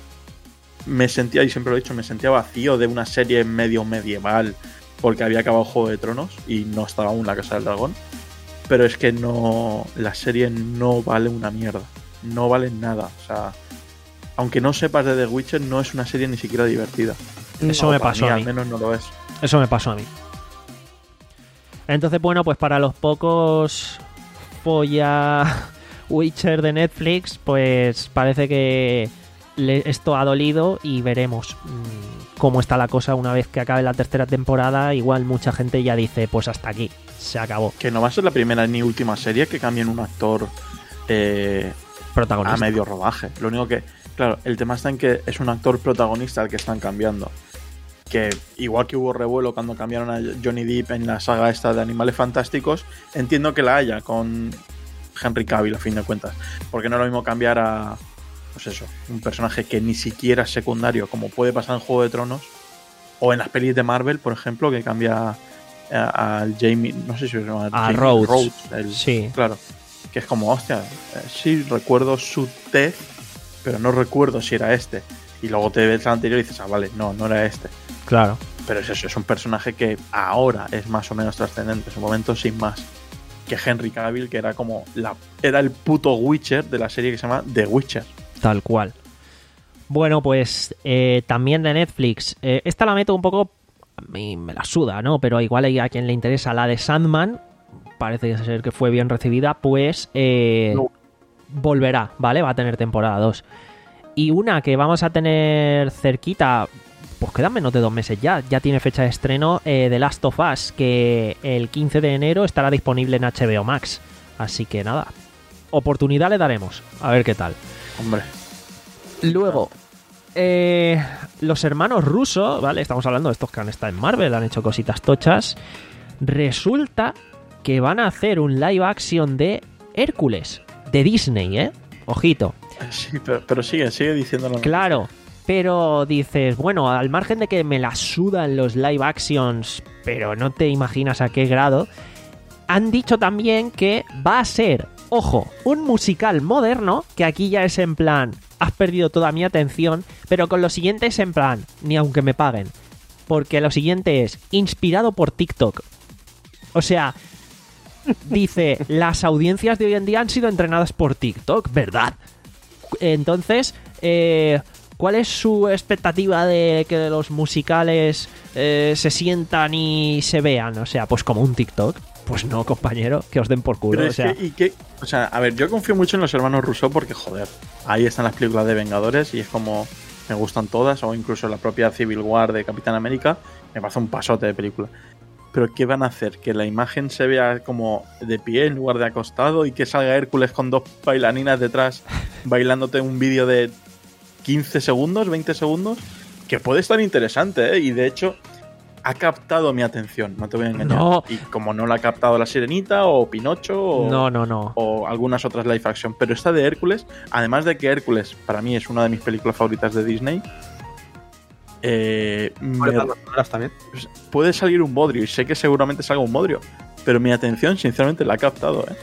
me sentía, y siempre lo he dicho, me sentía vacío de una serie medio medieval, porque había acabado Juego de Tronos y no estaba aún la Casa del Dragón. Pero es que no, la serie no vale una mierda, no vale nada. O sea, aunque no sepas de The Witcher, no es una serie ni siquiera divertida. Eso No, me para pasó mí, a al mí. menos no lo es. Eso me pasó a mí. Entonces, bueno, pues para los pocos polla Witcher de Netflix, pues parece que le- esto ha dolido y veremos mmm, cómo está la cosa una vez que acabe la tercera temporada. Igual mucha gente ya dice, pues hasta aquí, se acabó. Que no va a ser la primera ni última serie que cambien un actor eh, Protagonista. a medio rodaje. Lo único que, claro, el tema está en que es un actor protagonista el que están cambiando. Que igual que hubo revuelo cuando cambiaron a Johnny Depp en la saga esta de Animales Fantásticos, entiendo que la haya con Henry Cavill a fin de cuentas. Porque no es lo mismo cambiar a, pues eso, un personaje que ni siquiera es secundario, como puede pasar en Juego de Tronos, o en las pelis de Marvel, por ejemplo, que cambia al Jamie, no sé si se llama A Jamie Rhodes. el- Sí. Claro, que es como, hostia, eh, sí recuerdo su tez, pero no recuerdo si era este. Y luego te ves el anterior y dices, ah, vale, no, no era este. Claro. Pero es eso, es un personaje que ahora es más o menos trascendente, en su momento sin más. Que Henry Cavill, que era como la, era el puto Witcher de la serie que se llama The Witcher. Tal cual. Bueno, pues eh, también de Netflix. Eh, esta la meto un poco... A mí me la suda, ¿no? Pero igual hay a quien le interesa la de Sandman. Parece ser que fue bien recibida. Pues eh, No. volverá, ¿vale? Va a tener temporada dos. Y una que vamos a tener cerquita... Pues quedan menos de dos meses ya. Ya tiene fecha de estreno eh, The Last of Us, que el quince de enero estará disponible en H B O Max. Así que nada, oportunidad le daremos. A ver qué tal. Hombre, Luego, eh, los hermanos Russo, ¿vale? Estamos hablando de estos que han estado en Marvel, han hecho cositas tochas. Resulta que van a hacer un live action de Hércules, de Disney, ¿eh? Ojito. sí, pero, pero sigue, sigue diciéndolo. Claro, pero dices, bueno, al margen de que me la sudan los live actions, pero no te imaginas a qué grado, han dicho también que va a ser, ojo, un musical moderno, que aquí ya es en plan, has perdido toda mi atención, pero con lo siguiente es en plan, ni aunque me paguen, porque lo siguiente es inspirado por TikTok. O sea, dice, las audiencias de hoy en día han sido entrenadas por TikTok, ¿verdad? Entonces, eh, ¿cuál es su expectativa de que los musicales eh, se sientan y se vean? O sea, pues como un TikTok. Pues no, compañero, que os den por culo. Pero o es sea, que, y que, o sea, a ver, yo confío mucho en los hermanos Russo porque, joder, ahí están las películas de Vengadores y es como me gustan todas, o incluso la propia Civil War de Capitán América, me parece un pasote de película. Pero ¿qué van a hacer? ¿Que la imagen se vea como de pie en lugar de acostado y que salga Hércules con dos bailarinas detrás bailándote un vídeo de quince segundos, veinte segundos? Que puede estar interesante, ¿eh? Y de hecho ha captado mi atención, no te voy a engañar. No. Y como no la ha captado La Sirenita o Pinocho o, no, no, no. o algunas otras live action, pero esta de Hércules, además de que Hércules para mí es una de mis películas favoritas de Disney, eh, me- también. puede salir un bodrio y sé que seguramente salga un bodrio, pero mi atención sinceramente la ha captado, ¿eh?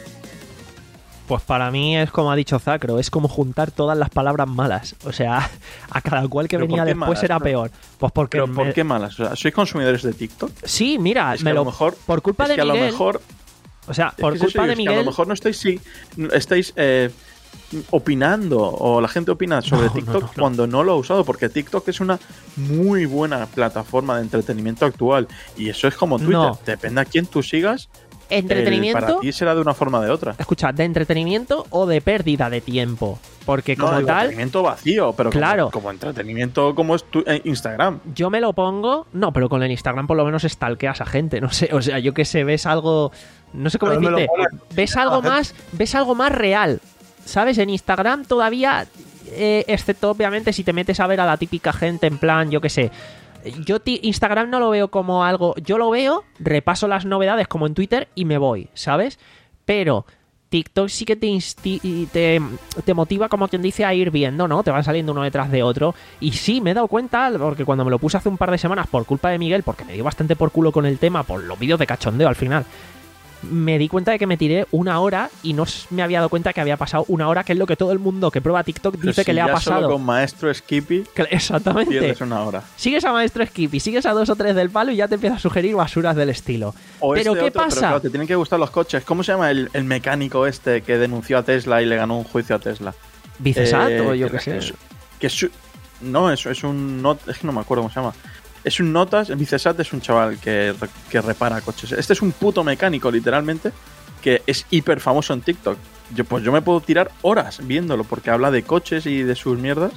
Pues para mí es como ha dicho Zacro, es como juntar todas las palabras malas. O sea, a cada cual que ¿Pero venía por qué después malas? era peor. Pues porque... Pero me- ¿por qué malas? O sea, ¿sois consumidores de TikTok? Sí, mira, Es que me a lo... lo mejor por culpa es de que a lo Miguel... mejor O sea, es por que es eso, culpa de es que a Miguel... lo mejor no estáis sí, estáis eh, opinando o la gente opina sobre No, TikTok no, no, no. cuando no lo ha usado, porque TikTok es una muy buena plataforma de entretenimiento actual y eso es como Twitter, No. depende a quién tú sigas, el- Entretenimiento... para ti será de una forma o de otra. Escucha, ¿de entretenimiento o de pérdida de tiempo? Porque No, como de tal, entretenimiento vacío, pero como- Claro. como, entretenimiento como es tu, eh, Instagram. yo me lo pongo... No, pero con el Instagram por lo menos stalkeas a gente, no sé. O sea, yo que sé, ves algo... No sé cómo Pero me lo decirte. pones. Ves algo más... Ves algo más real. ¿Sabes? En Instagram todavía... eh, excepto, obviamente, si te metes a ver a la típica gente en plan, yo que sé... Yo ti- Instagram no lo veo como algo... Yo lo veo, repaso las novedades como en Twitter y me voy, ¿sabes? Pero TikTok sí que te, insti- te, te motiva, como quien dice, a ir viendo, ¿no? Te van saliendo uno detrás de otro. Y sí, me he dado cuenta, porque cuando me lo puse hace un par de semanas por culpa de Miguel, porque me dio bastante por culo con el tema, por los vídeos de cachondeo al final, me di cuenta de que me tiré una hora y no s- me había dado cuenta que había pasado una hora, que es lo que todo el mundo que prueba TikTok Pero dice si que le ha ya pasado. Solo con Maestro Skippy Que- Exactamente. pierdes una hora. Sigues a Maestro Skippy, sigues a dos o tres del palo y ya te empieza a sugerir basuras del estilo. O Pero este ¿qué otro, pasa? Pero claro, te tienen que gustar los coches. ¿Cómo se llama el, el mecánico este que denunció a Tesla y le ganó un juicio a Tesla? Vicesat Eh, o yo que- qué sé. es- que es, no, eso es un not, es que no me acuerdo cómo se llama. Es un notas, el Vicesat es un chaval que, re- que repara coches. Este es un puto mecánico, literalmente, que es hiper famoso en TikTok. Yo, pues yo me puedo tirar horas viéndolo porque habla de coches y de sus mierdas.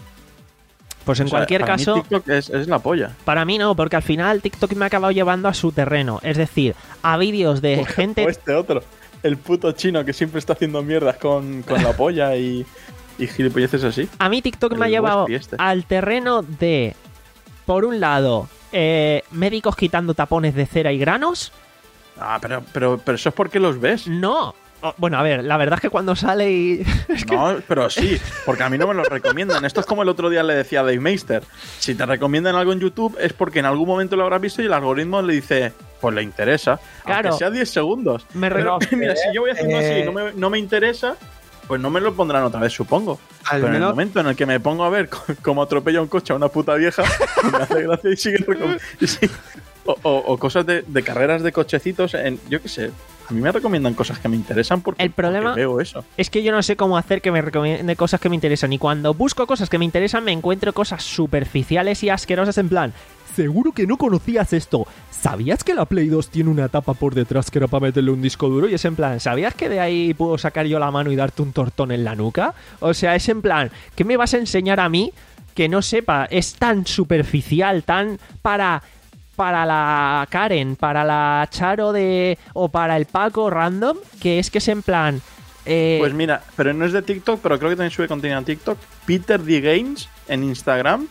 Pues en O sea, cualquier para mí caso, TikTok es, es la polla. para mí no, porque al final TikTok me ha acabado llevando a su terreno. Es decir, a vídeos de gente... O este otro, el puto chino que siempre está haciendo mierdas con, con la polla y, y gilipolleces así. A mí TikTok me ha el llevado Westy este. al terreno de, por un lado, eh, médicos quitando tapones de cera y granos. Ah, pero, pero, pero eso es porque los ves. No. Oh, bueno, a ver, la verdad es que cuando sale y... No, pero sí, porque a mí no me lo recomiendan. Esto es como el otro día le decía a Dave Meister. Si te recomiendan algo en YouTube es porque en algún momento lo habrás visto y el algoritmo le dice, pues le interesa. Claro. Aunque sea diez segundos. Me re- Pero, mira, si yo voy haciendo eh, así y no me, no me interesa, pues no me lo pondrán otra vez, supongo. Al Pero en el menos- momento en el que me pongo a ver c- cómo atropella un coche a una puta vieja, me hace gracia y sigue recom- y sí. O, o- o cosas de, de carreras de cochecitos, en, yo qué sé. A mí me recomiendan cosas que me interesan porque, El problema- porque veo eso. Es que yo no sé cómo hacer que me recomiende cosas que me interesan. Y cuando busco cosas que me interesan, me encuentro cosas superficiales y asquerosas en plan... Seguro que no conocías esto. ¿Sabías que la Play dos tiene una tapa por detrás que era para meterle un disco duro? Y es en plan, ¿sabías que de ahí puedo sacar yo la mano y darte un tortón en la nuca? O sea, es en plan, ¿qué me vas a enseñar a mí que no sepa? Es tan superficial, tan para... para la Karen, para la Charo de... o para el Paco random, que es que es en plan... eh, Pues mira, pero no es de TikTok, pero creo que también sube contenido a TikTok. Peter D. Games en Instagram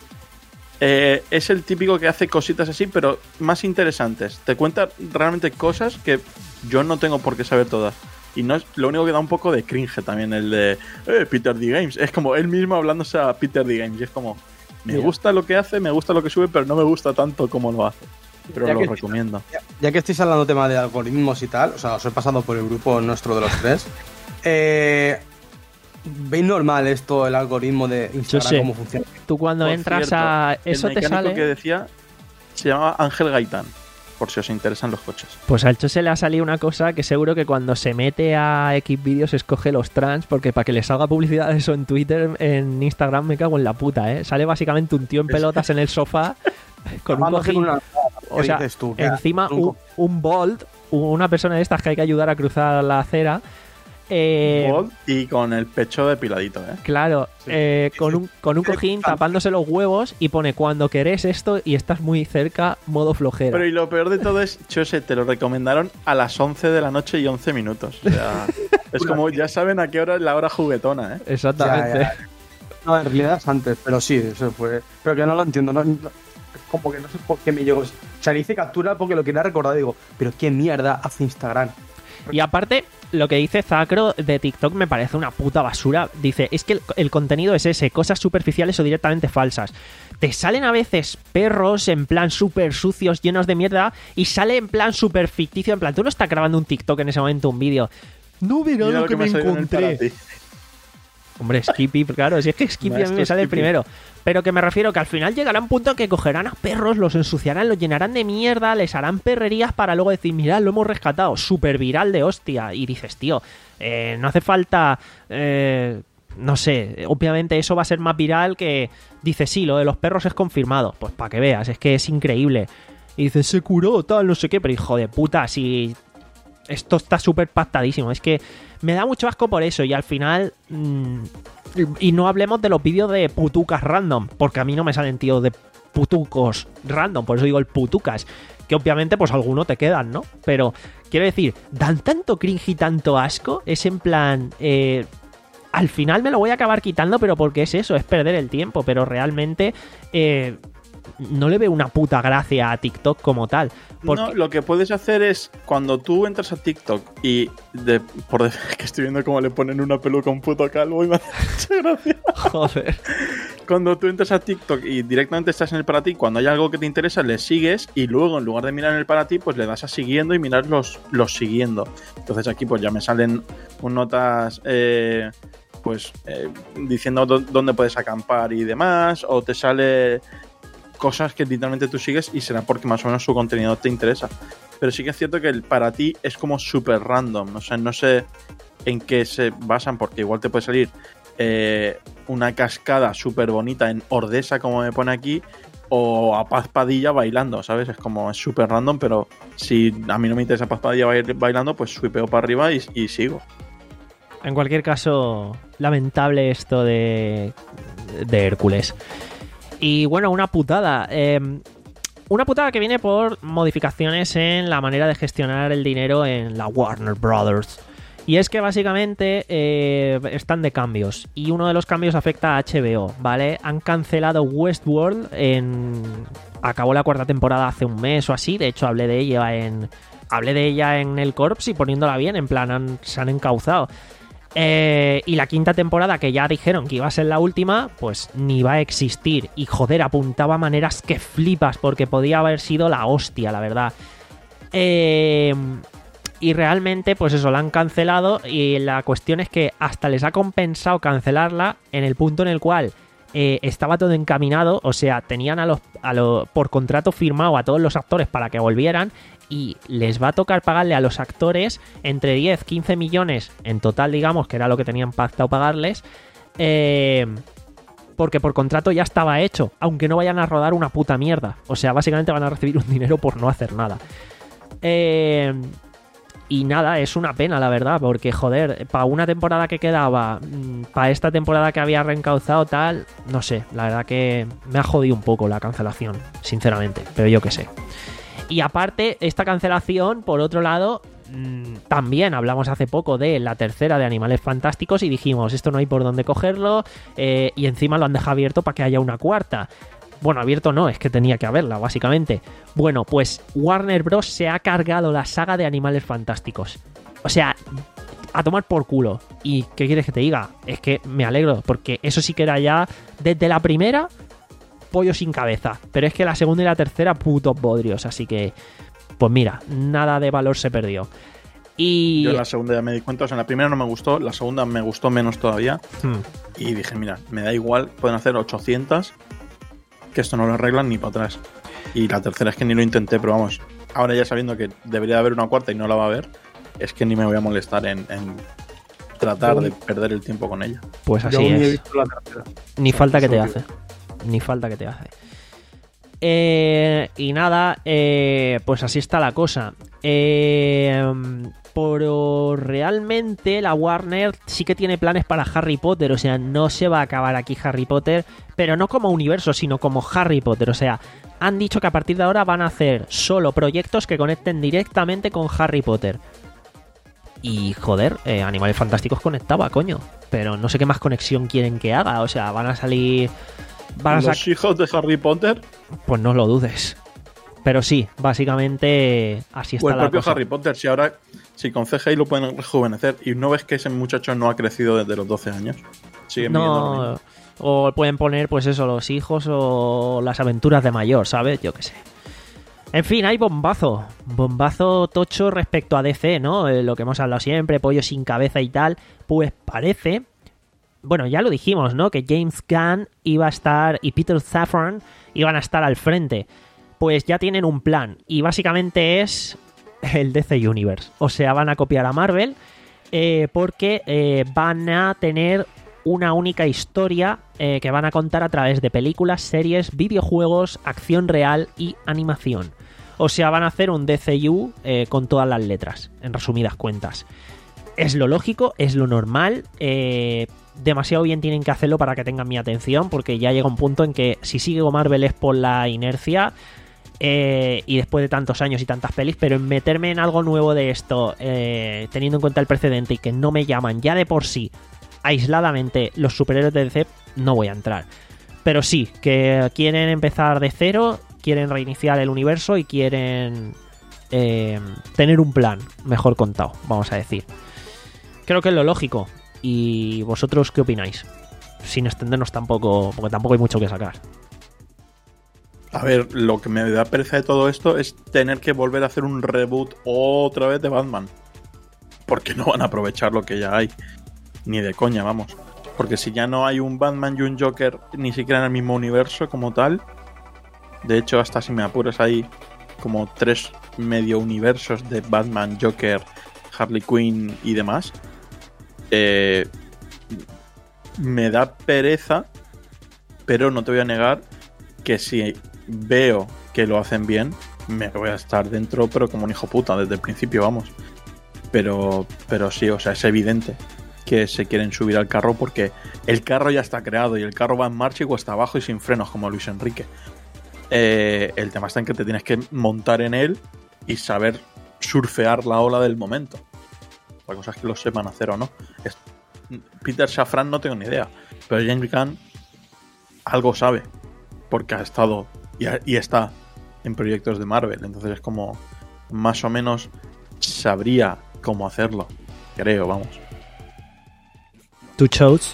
eh, es el típico que hace cositas así, pero más interesantes. Te cuenta realmente cosas que yo no tengo por qué saber todas. Y no es lo único que da un poco de cringe también, el de eh, Peter D. Games. Es como él mismo hablándose a Peter D. Games. Y es como, me Mira. gusta lo que hace, me gusta lo que sube, pero no me gusta tanto como lo hace. Pero Ya lo que- recomiendo. Ya, ya que estáis hablando tema de algoritmos y tal, o sea, os he pasado por el grupo nuestro de los tres. Eh, ¿Veis normal esto, el algoritmo de Instagram, sé. cómo funciona? tú cuando Por entras cierto, a... Eso el te mecánico sale... que decía se llamaba Ángel Gaitán. por si os interesan los coches. Pues al Cho se le ha salido una cosa que seguro que cuando se mete a Xvideos escoge los trans, porque para que le salga publicidad de eso en Twitter, en Instagram, me cago en la puta, ¿eh? Sale básicamente un tío en pelotas en el sofá con un cojín. Una... O sea, tú? encima un, un Bolt, una persona de estas que hay que ayudar a cruzar la acera. Eh, Bolt y con el pecho depiladito, ¿eh? Claro, Sí. eh, con, un, con un cojín tapándose los huevos y pone cuando querés esto y estás muy cerca, modo flojera. Pero y lo peor de todo es, Chose, te lo recomendaron a las once de la noche y once minutos. O sea, es como, ya saben a qué hora es la hora juguetona, ¿eh? Exactamente. Ya, ya. No, en realidad es antes, pero sí, eso fue. Pero que no lo entiendo, no, no- como que no sé por qué me llegó. O sea, le hice captura porque lo quería recordar y digo, pero qué mierda hace Instagram. Y aparte, lo que dice Zacro de TikTok me parece una puta basura. Dice, es que el, el contenido es ese, cosas superficiales o directamente falsas. Te salen a veces perros en plan súper sucios, llenos de mierda, y sale en plan súper ficticio, en plan, tú no estás grabando un TikTok en ese momento, un vídeo. No verás Mira lo que me ha salido en el encontré. para ti. Hombre, Skippy, claro, si es que Skippy a mí Maestro me sale el Skippy. primero. Pero que me refiero que al final llegará un punto que cogerán a perros, los ensuciarán, los llenarán de mierda, les harán perrerías para luego decir, mirad, lo hemos rescatado. Súper viral de hostia. Y dices, tío, eh, no hace falta... eh, no sé, obviamente eso va a ser más viral que... Dice, sí, lo de los perros es confirmado. Pues para que veas, es que es increíble. Y dices, se curó, tal, no sé qué. Pero hijo de puta, si... Esto está súper pactadísimo. Es que me da mucho asco por eso. Y al final... mmm, y no hablemos de los vídeos de putucas random, porque a mí no me salen tíos de putucos random, por eso digo el putucas, que obviamente pues alguno te quedan, ¿no? Pero quiero decir, dan tanto cringe y tanto asco, es en plan... Eh, al final me lo voy a acabar quitando, pero porque es eso, es perder el tiempo, pero realmente... Eh, no le veo una puta gracia a TikTok como tal. Porque... No, lo que puedes hacer es, cuando tú entras a TikTok y, de, por de, que estoy viendo cómo le ponen una peluca a un puto calvo y me hace mucha gracia. Joder. Cuando tú entras a TikTok y directamente estás en el para ti, cuando hay algo que te interesa, le sigues y luego, en lugar de mirar en el para ti, pues le das a siguiendo y mirar los, los siguiendo. Entonces aquí pues ya me salen un notas... Eh, pues eh, diciendo dó- dónde puedes acampar y demás, o te sale... cosas que literalmente tú sigues y será porque más o menos su contenido te interesa. Pero sí que es cierto que el para ti es como súper random. O sea, no sé en qué se basan, porque igual te puede salir eh, una cascada súper bonita en Ordesa, como me pone aquí, o a Paz Padilla bailando, ¿sabes? Es como, es súper random, pero si a mí no me interesa Paz Padilla bail- bailando, pues swipeo para arriba y, y sigo. En cualquier caso, lamentable esto de, de Hércules. Y bueno, una putada. Eh, una putada que viene por modificaciones en la manera de gestionar el dinero en la Warner Brothers. Y es que básicamente eh, están de cambios. Y uno de los cambios afecta a H B O, ¿vale? Han cancelado Westworld en... Acabó la cuarta temporada hace un mes o así. De hecho, hablé de ella en... Hablé de ella en el Corps y poniéndola bien, en plan, han- se han encauzado. Eh, y la quinta temporada, que ya dijeron que iba a ser la última, pues ni va a existir. Y joder, apuntaba maneras que flipas, porque podía haber sido la hostia, la verdad. Eh, y realmente, pues eso, la han cancelado. Y la cuestión es que hasta les ha compensado cancelarla en el punto en el cual eh, estaba todo encaminado. O sea, tenían a los, a los por contrato firmado a todos los actores para que volvieran. Y les va a tocar pagarle a los actores entre diez, quince millones en total, digamos, que era lo que tenían pactado pagarles, eh, porque por contrato ya estaba hecho, aunque no vayan a rodar una puta mierda. O sea, básicamente van a recibir un dinero por no hacer nada. Eh, y nada, es una pena, la verdad, porque, joder, para una temporada que quedaba, para esta temporada que había reencauzado tal, no sé, la verdad que me ha jodido un poco la cancelación, sinceramente, pero yo qué sé. Y aparte, esta cancelación, por otro lado, mmm, también hablamos hace poco de la tercera de Animales Fantásticos y dijimos, esto no hay por dónde cogerlo, eh, y encima lo han dejado abierto para que haya una cuarta. Bueno, abierto no, es que tenía que haberla, básicamente. Bueno, pues Warner Bros. Se ha cargado la saga de Animales Fantásticos. O sea, a tomar por culo. ¿Y qué quieres que te diga? Es que me alegro, porque eso sí que era ya desde la primera... pollo sin cabeza, pero es que la segunda y la tercera putos bodrios, así que pues mira, nada de valor se perdió. Y Yo en la segunda ya me di cuenta, o sea, en la primera no me gustó, la segunda me gustó menos todavía, hmm, y dije, mira, me da igual, pueden hacer ochocientas, que esto no lo arreglan ni para atrás. Y la tercera es que ni lo intenté, pero vamos, ahora ya sabiendo que debería haber una cuarta y no la va a haber, es que ni me voy a molestar en, en tratar de perder el tiempo con ella. Pues así Yo aún ni he es. visto la tercera. Ni falta que te Eso hace. Ni falta que te hace. Eh, y nada, eh, pues así está la cosa. Eh, pero realmente la Warner sí que tiene planes para Harry Potter. O sea, no se va a acabar aquí Harry Potter, pero no como universo, sino como Harry Potter. O sea, han dicho que a partir de ahora van a hacer solo proyectos que conecten directamente con Harry Potter. Y joder, eh, Animales Fantásticos conectaba, coño. Pero no sé qué más conexión quieren que haga. O sea, van a salir... Van a ¿Los sac- hijos de Harry Potter? Pues no lo dudes. Pero sí, básicamente así está O el la propio cosa. Harry Potter, si ahora, si con C G I lo pueden rejuvenecer y no ves que ese muchacho no ha crecido desde los doce años. Sigue midiendo lo No, mismo. o pueden poner, pues eso, los hijos o las aventuras de mayor, ¿sabes? Yo qué sé. En fin, hay bombazo. Bombazo tocho respecto a D C, ¿no? Eh, lo que hemos hablado siempre, pollo sin cabeza y tal. Pues parece... Bueno, ya lo dijimos, ¿no? Que James Gunn iba a estar y Peter Safran iban a estar al frente. Pues ya tienen un plan y básicamente es el D C Universe. O sea, van a copiar a Marvel eh, porque eh, van a tener una única historia eh, que van a contar a través de películas, series, videojuegos, acción real y animación. O sea, van a hacer un D C U eh, con todas las letras, en resumidas cuentas. Es lo lógico, es lo normal. Eh, demasiado bien tienen que hacerlo para que tengan mi atención, porque ya llega un punto en que si sigo Marvel es por la inercia eh, y después de tantos años y tantas pelis, pero en meterme en algo nuevo de esto, eh, teniendo en cuenta el precedente y que no me llaman ya de por sí aisladamente los superhéroes de D C, no voy a entrar. Pero sí, que quieren empezar de cero, quieren reiniciar el universo y quieren eh, tener un plan mejor contado, vamos a decir. Creo que es lo lógico. ¿Y vosotros qué opináis? Sin extendernos tampoco, porque tampoco hay mucho que sacar. A ver, lo que me da pereza de todo esto es tener que volver a hacer un reboot otra vez de Batman. Porque no van a aprovechar lo que ya hay. Ni de coña, vamos. Porque si ya no hay un Batman y un Joker ni siquiera en el mismo universo como tal. De hecho, hasta si me apuras hay como tres medio universos de Batman, Joker, Harley Quinn y demás. Eh, me da pereza, pero no te voy a negar que si veo que lo hacen bien, me voy a estar dentro, pero como un hijo puta desde el principio, vamos. Pero, pero sí, o sea, es evidente que se quieren subir al carro porque el carro ya está creado y el carro va en marcha y cuesta abajo y sin frenos, como Luis Enrique. Eh, el tema está en que te tienes que montar en él y saber surfear la ola del momento. La cosa es que lo sepan hacer o no. Es, Peter Safran no tengo ni idea, pero James Gunn algo sabe porque ha estado y, ha, y está en proyectos de Marvel, entonces es como más o menos sabría cómo hacerlo, creo, vamos. ¿Tú, Chows?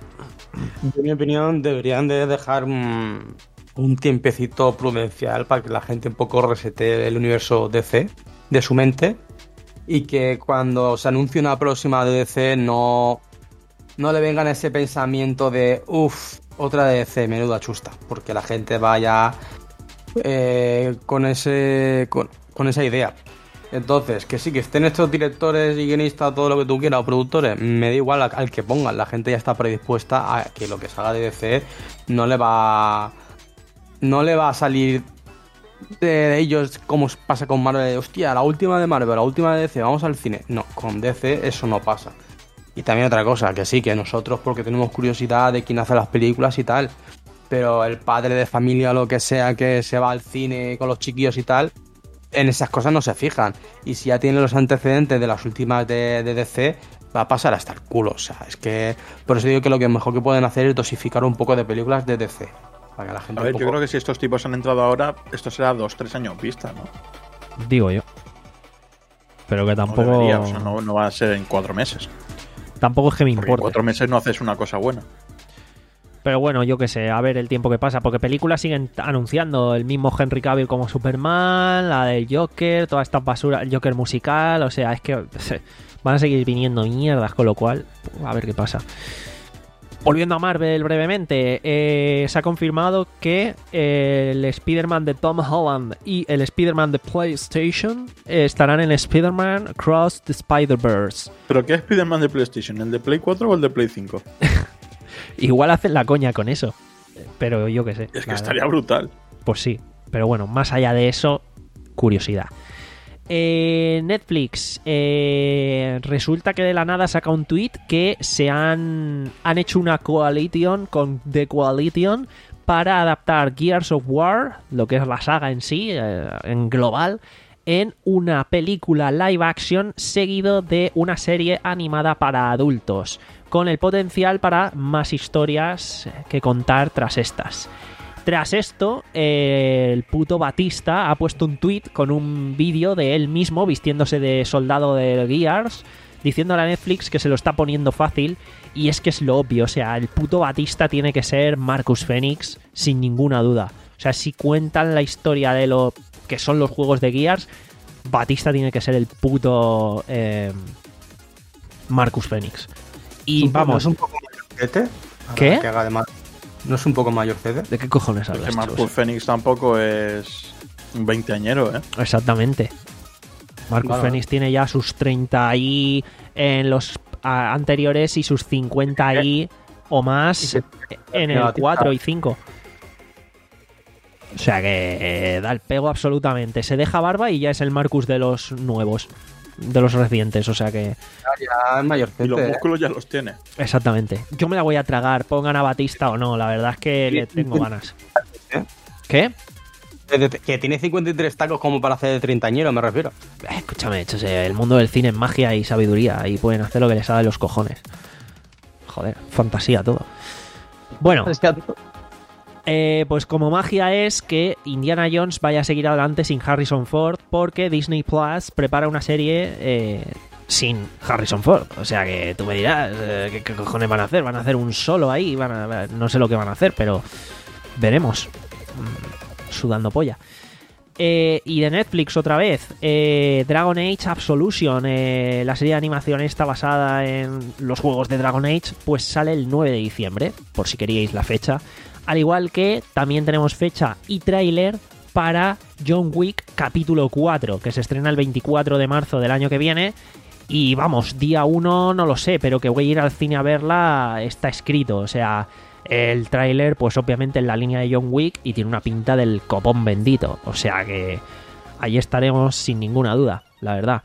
En mi opinión, deberían de dejar un, un tiempecito prudencial para que la gente un poco resete el universo D C de su mente y que cuando se anuncie una próxima de D C no, no le vengan ese pensamiento de uff, otra D C, menuda chusta, porque la gente vaya eh, con ese con, con esa idea. Entonces, que sí, que estén estos directores y guionistas, todo lo que tú quieras, o productores, me da igual al, al que pongan, la gente ya está predispuesta a que lo que salga de D C no le va no le va a salir de, de ellos como pasa con Marvel, hostia, la última de Marvel, la última de D C, vamos al cine. No, con D C eso no pasa. Y también otra cosa, que sí, que nosotros porque tenemos curiosidad de quién hace las películas y tal, pero el padre de familia o lo que sea que se va al cine con los chiquillos y tal, en esas cosas no se fijan. Y si ya tiene los antecedentes de las últimas de, de D C, va a pasar hasta el culo. O sea, es que por eso digo que lo que mejor que pueden hacer es dosificar un poco de películas de D C. Para que la gente A ver, poco... yo creo que si estos tipos han entrado ahora, esto será dos, tres años vista, ¿no? Digo yo. Pero que tampoco... No debería, o sea, no, no va a ser en cuatro meses. Tampoco es que me Porque en importe. cuatro meses no haces una cosa buena. Pero bueno, yo qué sé, a ver el tiempo que pasa. Porque películas siguen anunciando el mismo Henry Cavill como Superman, la del Joker, toda esta basura, el Joker musical. O sea, es que van a seguir viniendo mierdas, con lo cual, a ver qué pasa. Volviendo a Marvel brevemente, eh, se ha confirmado que eh, el Spider-Man de Tom Holland y el Spider-Man de PlayStation eh, estarán en Spider-Man Across the Spider-Verse. ¿Pero qué es Spider-Man de PlayStation? ¿El de Play cuatro o el de Play cinco? Igual hacen la coña con eso, pero yo qué sé. Es que estaría brutal. Pues sí, pero bueno, más allá de eso, curiosidad. Eh, Netflix eh, resulta que de la nada saca un tweet que se han, han hecho una coalition con The Coalition para adaptar Gears of War, lo que es la saga en sí, eh, en global, en una película live action seguido de una serie animada para adultos, con el potencial para más historias que contar tras estas. Tras esto, eh, el puto Batista ha puesto un tweet con un vídeo de él mismo vistiéndose de soldado de Gears, diciéndole a Netflix que se lo está poniendo fácil, y es que es lo obvio, o sea, el puto Batista tiene que ser Marcus Phoenix sin ninguna duda. O sea, si cuentan la historia de lo que son los juegos de Gears, Batista tiene que ser el puto eh, Marcus Phoenix. Y un vamos... ¿No es un poco mayorcete? ¿Qué? Que haga de mar... ¿No es un poco mayorcete? ¿De qué cojones hablas? Es que Marcus Chus? Phoenix tampoco es un veinteañero, ¿eh? Exactamente. Marcus Vale. Phoenix tiene ya sus treinta y en los a, anteriores y sus cincuenta y o más Y en el cuatro y cinco. O sea que eh, da el pego absolutamente. Se deja barba y ya es el Marcus de los nuevos, de los recientes. O sea que... Ya es mayorcete. Y los ¿eh? músculos ya los tiene. Exactamente. Yo me la voy a tragar, pongan a Batista o no. La verdad es que le tengo ganas. ¿Eh? ¿Qué? Que tiene cincuenta y tres tacos como para hacer de treintañero, me refiero. Eh, Escúchame, o sea, el mundo del cine es magia y sabiduría y pueden hacer lo que les sale de los cojones. Joder, fantasía todo. Bueno, eh, pues como magia es que Indiana Jones vaya a seguir adelante sin Harrison Ford porque Disney Plus prepara una serie eh, sin Harrison Ford. O sea que tú me dirás, eh, ¿qué, ¿qué cojones van a hacer? ¿Van a hacer un solo ahí? Van a, no sé lo que van a hacer, pero veremos. Sudando polla. Eh, y de Netflix otra vez, eh, Dragon Age Absolution, eh, la serie de animación esta basada en los juegos de Dragon Age, pues sale el nueve de diciembre, por si queríais la fecha. Al igual que también tenemos fecha y tráiler para John Wick capítulo cuatro, que se estrena el veinticuatro de marzo del año que viene. Y vamos, día uno no lo sé, pero que voy a ir al cine a verla está escrito, o sea... El tráiler, pues obviamente en la línea de John Wick y tiene una pinta del copón bendito. O sea que ahí estaremos sin ninguna duda, la verdad.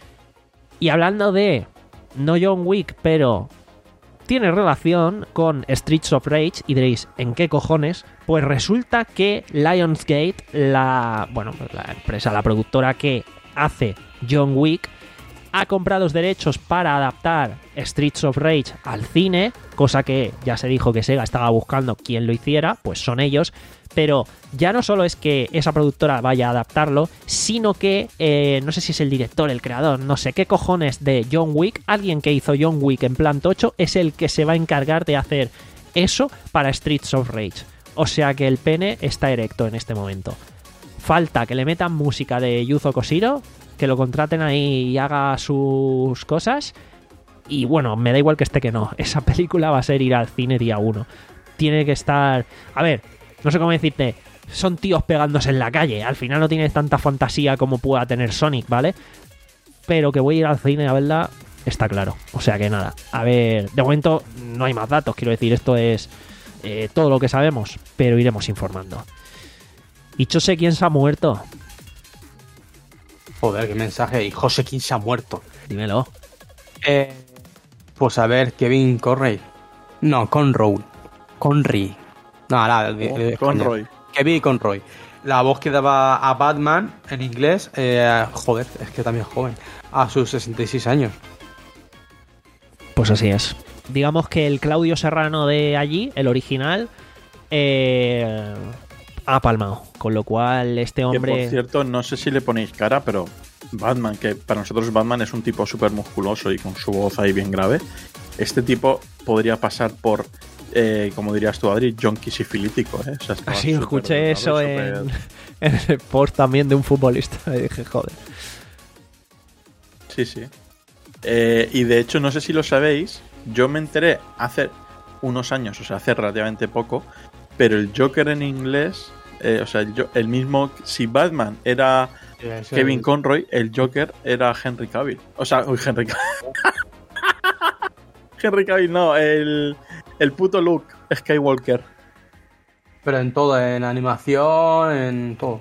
Y hablando de no John Wick, pero tiene relación con Streets of Rage, y diréis, ¿en qué cojones? Pues resulta que Lionsgate, la, bueno, la empresa, la productora que hace John Wick, ha comprado los derechos para adaptar Streets of Rage al cine, cosa que ya se dijo que Sega estaba buscando quien lo hiciera, pues son ellos, pero ya no solo es que esa productora vaya a adaptarlo, sino que, eh, no sé si es el director, el creador, no sé qué cojones de John Wick, alguien que hizo John Wick en plan tocho, es el que se va a encargar de hacer eso para Streets of Rage. O sea que el pene está erecto en este momento. Falta que le metan música de Yuzo Koshiro, que lo contraten ahí y haga sus cosas. Y bueno, me da igual que esté que no. Esa película va a ser ir al cine día uno. Tiene que estar... A ver, no sé cómo decirte. Son tíos pegándose en la calle. Al final no tiene tanta fantasía como pueda tener Sonic, ¿vale? Pero que voy a ir al cine a verla, está claro. O sea que nada. A ver, de momento no hay más datos. Quiero decir, esto es eh, todo lo que sabemos. Pero iremos informando. Y yo sé quién se ha muerto. Joder, qué mensaje. Y José, ¿quién se ha muerto? Dímelo. Eh, pues a ver, Kevin Conroy. No, Conroy. Conry. No, nada. de- Oh, de- Conroy. Kevin Conroy. La voz que daba a Batman en inglés. Eh, joder, es que también es joven. A sus sesenta y seis años. Pues así es. Digamos que el Claudio Serrano de allí, el original, eh, ha palmado. Con lo cual este Que hombre... por cierto, no sé si le ponéis cara, pero Batman, que para nosotros Batman es un tipo súper musculoso y con su voz ahí bien grave. Este tipo podría pasar por, eh, como dirías tú, Adri, junkie sifilítico, ¿eh? O sea, estaba Sí, súper escuché delgado, eso súper- en, en el post también de un futbolista. Y dije, joder. Sí, sí. Eh, y de hecho, no sé si lo sabéis, yo me enteré hace unos años, o sea, hace relativamente poco, pero el Joker en inglés, eh, o sea, el, el mismo, si Batman era Kevin Conroy, el Joker era Henry Cavill. O sea, uy, Henry Cavill. Henry Cavill, no, el, el puto Luke Skywalker. Pero en todo, en animación, en todo.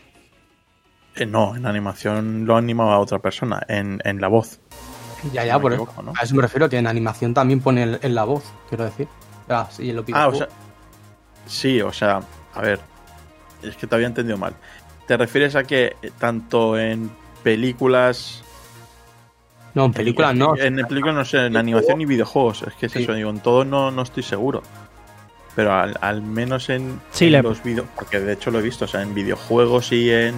Eh, no, en animación lo animaba a otra persona, en, en la voz. Ya, ya, No me por equivoco, eso. ¿no? A eso me refiero, que en animación también pone el- en la voz, quiero decir. Ah, sí, en lo Ah, o sea, sí, o sea, a ver, es que te había entendido mal. ¿Te refieres a que eh, tanto en películas... No, en películas no. En, en películas no sé, en animación y videojuegos, es que es Sí. eso, digo, en todo no, no estoy seguro. Pero al, al menos en, Sí, en le- los videos, porque de hecho lo he visto, o sea, en videojuegos y en,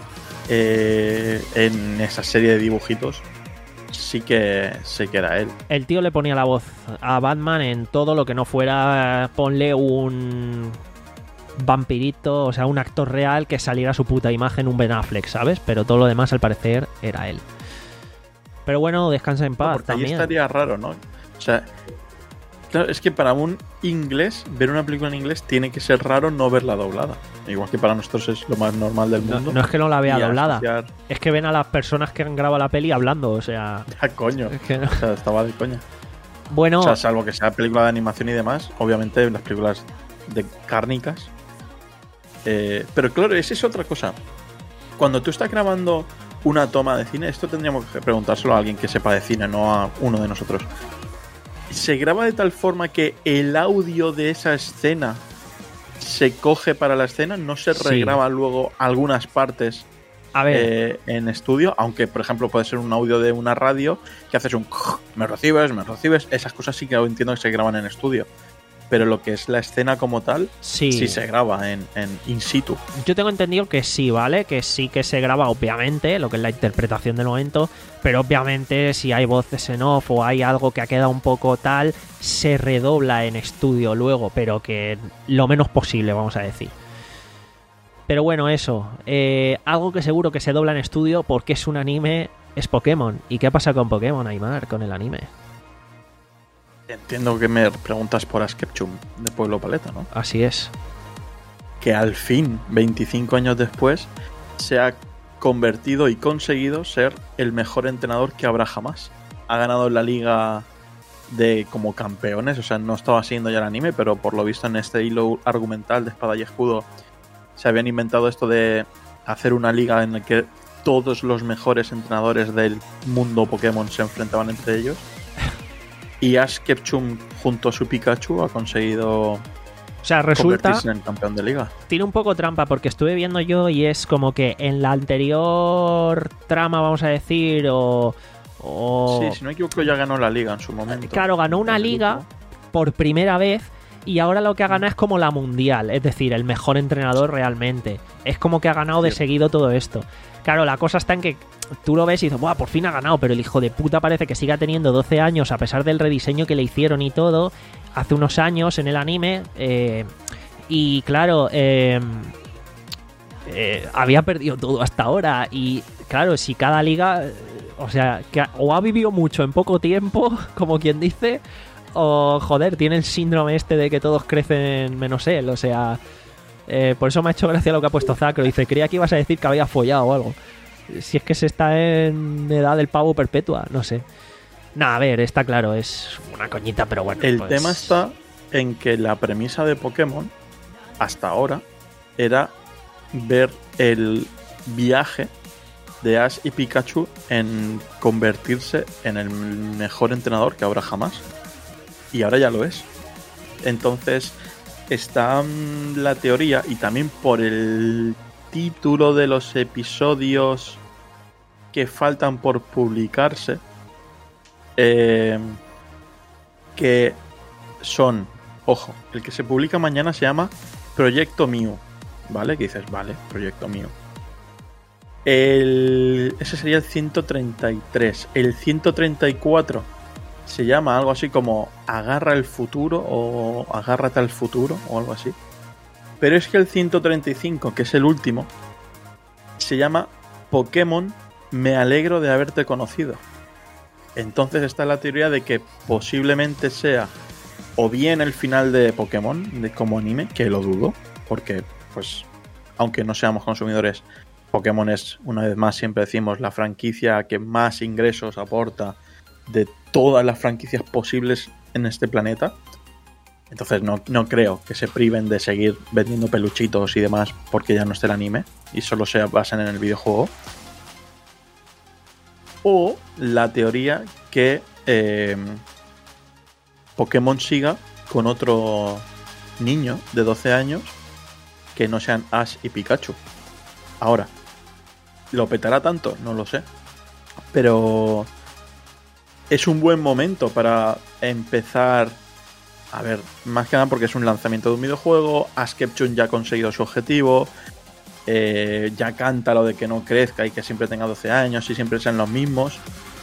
eh, en esa serie de dibujitos, sí que sé que era él. El tío le ponía la voz a Batman en todo lo que no fuera, ponle un vampirito, o sea, un actor real que saliera su puta imagen, un Ben Affleck, ¿sabes? Pero todo lo demás, al parecer, era él. Pero bueno, descansa en No, paz porque ahí también. estaría raro, ¿no? O sea, claro, es que para un inglés, ver una película en inglés tiene que ser raro no verla doblada. Igual que para nosotros es lo más normal del No, mundo. no es que no la vea Y doblada, asociar- es que ven a las personas que han grabado la peli hablando, o sea... Ah, coño. Es que no. O sea, estaba de coña. Bueno, O sea, salvo que sea película de animación y demás, obviamente las películas de cárnicas. Eh, pero claro, esa es otra cosa. Cuando tú estás grabando una toma de cine, esto tendríamos que preguntárselo a alguien que sepa de cine, no a uno de nosotros. ¿Se graba de tal forma que el audio de esa escena se coge para la escena? ¿No se Sí. regraba luego algunas partes a ver, eh, en estudio? Aunque, por ejemplo, puede ser un audio de una radio que haces un me recibes, me recibes. Esas cosas sí que entiendo que se graban en estudio. Pero lo que es la escena como tal, sí. sí se graba en, en in situ. Yo tengo entendido que sí, ¿vale? Que sí que se graba, obviamente, lo que es la interpretación del momento, pero obviamente si hay voces en off o hay algo que ha quedado un poco tal, se redobla en estudio luego, pero que lo menos posible, vamos a decir. Pero bueno, eso. Eh, algo que seguro que se dobla en estudio porque es un anime, es Pokémon. ¿Y qué pasa con Pokémon, Aymar, con el anime? Entiendo que me preguntas por Askepchum de Pueblo Paleta, ¿no? Así es. Que al fin, veinticinco años después, se ha convertido y conseguido ser el mejor entrenador que habrá jamás. Ha ganado la liga de como campeones, o sea, no estaba siguiendo ya el anime, pero por lo visto en este hilo argumental de Espada y Escudo se habían inventado esto de hacer una liga en la que todos los mejores entrenadores del mundo Pokémon se enfrentaban entre ellos. Y Ash Ketchum junto a su Pikachu ha conseguido O sea, resulta... convertirse en campeón de liga. Tiene un poco trampa porque estuve viendo yo y es como que en la anterior trama, vamos a decir, o... o- Sí, si no me equivoco ya ganó la liga en su momento. Claro, ganó una El liga grupo. por primera vez y ahora lo que ha ganado es como la mundial, es decir, el mejor entrenador realmente. Es como que ha ganado de Sí. seguido todo esto. Claro, la cosa está en que tú lo ves y dices, ¡buah, por fin ha ganado! Pero el hijo de puta parece que siga teniendo doce años a pesar del rediseño que le hicieron y todo hace unos años en el anime. eh, y claro, eh, eh, había perdido todo hasta ahora. Y claro, si cada liga, eh, o sea, que ha- o ha vivido mucho en poco tiempo, como quien dice, o joder, tiene el síndrome este de que todos crecen menos él. O sea, eh, por eso me ha hecho gracia lo que ha puesto Zacro. Dice, creía que ibas a decir que había follado o algo. Si es que se está en edad del pavo perpetua, no sé. Nah, a ver, está claro, es una coñita, pero bueno. El pues- tema está en que la premisa de Pokémon hasta ahora era ver el viaje de Ash y Pikachu en convertirse en el mejor entrenador que habrá jamás. Y ahora ya lo es. Entonces está mm, la teoría, y también por el título de los episodios que faltan por publicarse, eh, que son, ojo, el que se publica mañana se llama Proyecto Mew, ¿vale? Que dices, vale, Proyecto Mew. El, ese sería el ciento treinta y tres. El ciento treinta y cuatro se llama algo así como Agarra el futuro o Agárrate al futuro o algo así. Pero es que el ciento treinta y cinco, que es el último, se llama Pokémon Me alegro de haberte conocido. Entonces está la teoría de que posiblemente sea o bien el final de Pokémon de como anime, que lo dudo, porque pues aunque no seamos consumidores, Pokémon es, una vez más siempre decimos, la franquicia que más ingresos aporta de todas las franquicias posibles en este planeta. Entonces no, no creo que se priven de seguir vendiendo peluchitos y demás porque ya no esté el anime y solo se basen en el videojuego. O la teoría que eh, Pokémon siga con otro niño de doce años que no sean Ash y Pikachu. Ahora, ¿lo petará tanto? No lo sé. Pero es un buen momento para empezar. A ver, más que nada porque es un lanzamiento de un videojuego. Ash Ketchum ya ha conseguido su objetivo. Eh, ya canta lo de que no crezca y que siempre tenga doce años y siempre sean los mismos.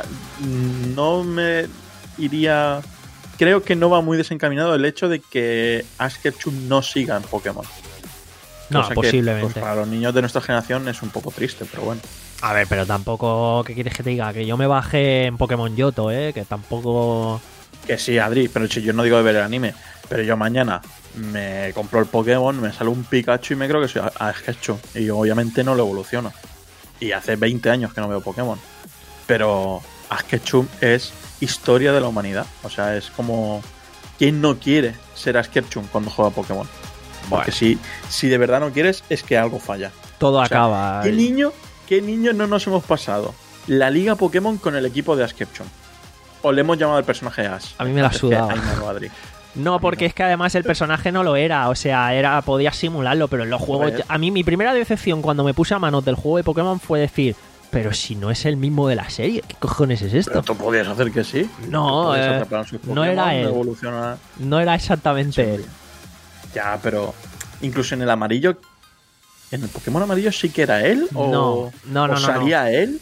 No me iría. Creo que no va muy desencaminado el hecho de que Ash Ketchum no siga en Pokémon. No, Cosa posiblemente. Que, pues, para los niños de nuestra generación es un poco triste, pero bueno. A ver, pero tampoco, ¿qué quieres que te diga? Que yo me bajé en Pokémon Yoto, ¿eh? Que tampoco... Que sí, Adri, pero si yo no digo de ver el anime, pero yo mañana me compro el Pokémon, me sale un Pikachu y me creo que soy Ash Ketchum. Y yo obviamente no lo evoluciono. Y hace veinte años que no veo Pokémon. Pero Ash Ketchum es historia de la humanidad. O sea, es como... ¿Quién no quiere ser Ash Ketchum cuando juega Pokémon? Porque bueno. si, si de verdad no quieres, es que algo falla. Todo o sea, acaba. ¿Qué niño, ¿Qué niño no nos hemos pasado? La Liga Pokémon con el equipo de Ash Ketchum. O le hemos llamado al personaje Ash. A mí me la sudaba. Adri. No, porque es que además el personaje no lo era. O sea, era podías simularlo, pero en los juegos... A, a mí mi primera decepción cuando me puse a manos del juego de Pokémon fue decir... Pero si no es el mismo de la serie, ¿qué cojones es esto? Pero tú podías hacer que sí. No, eh, no era él. Evoluciona... No era exactamente sí, él. Ya, pero incluso en el amarillo, en el Pokémon amarillo sí que era él. ¿O no, no, no, o salía no. él?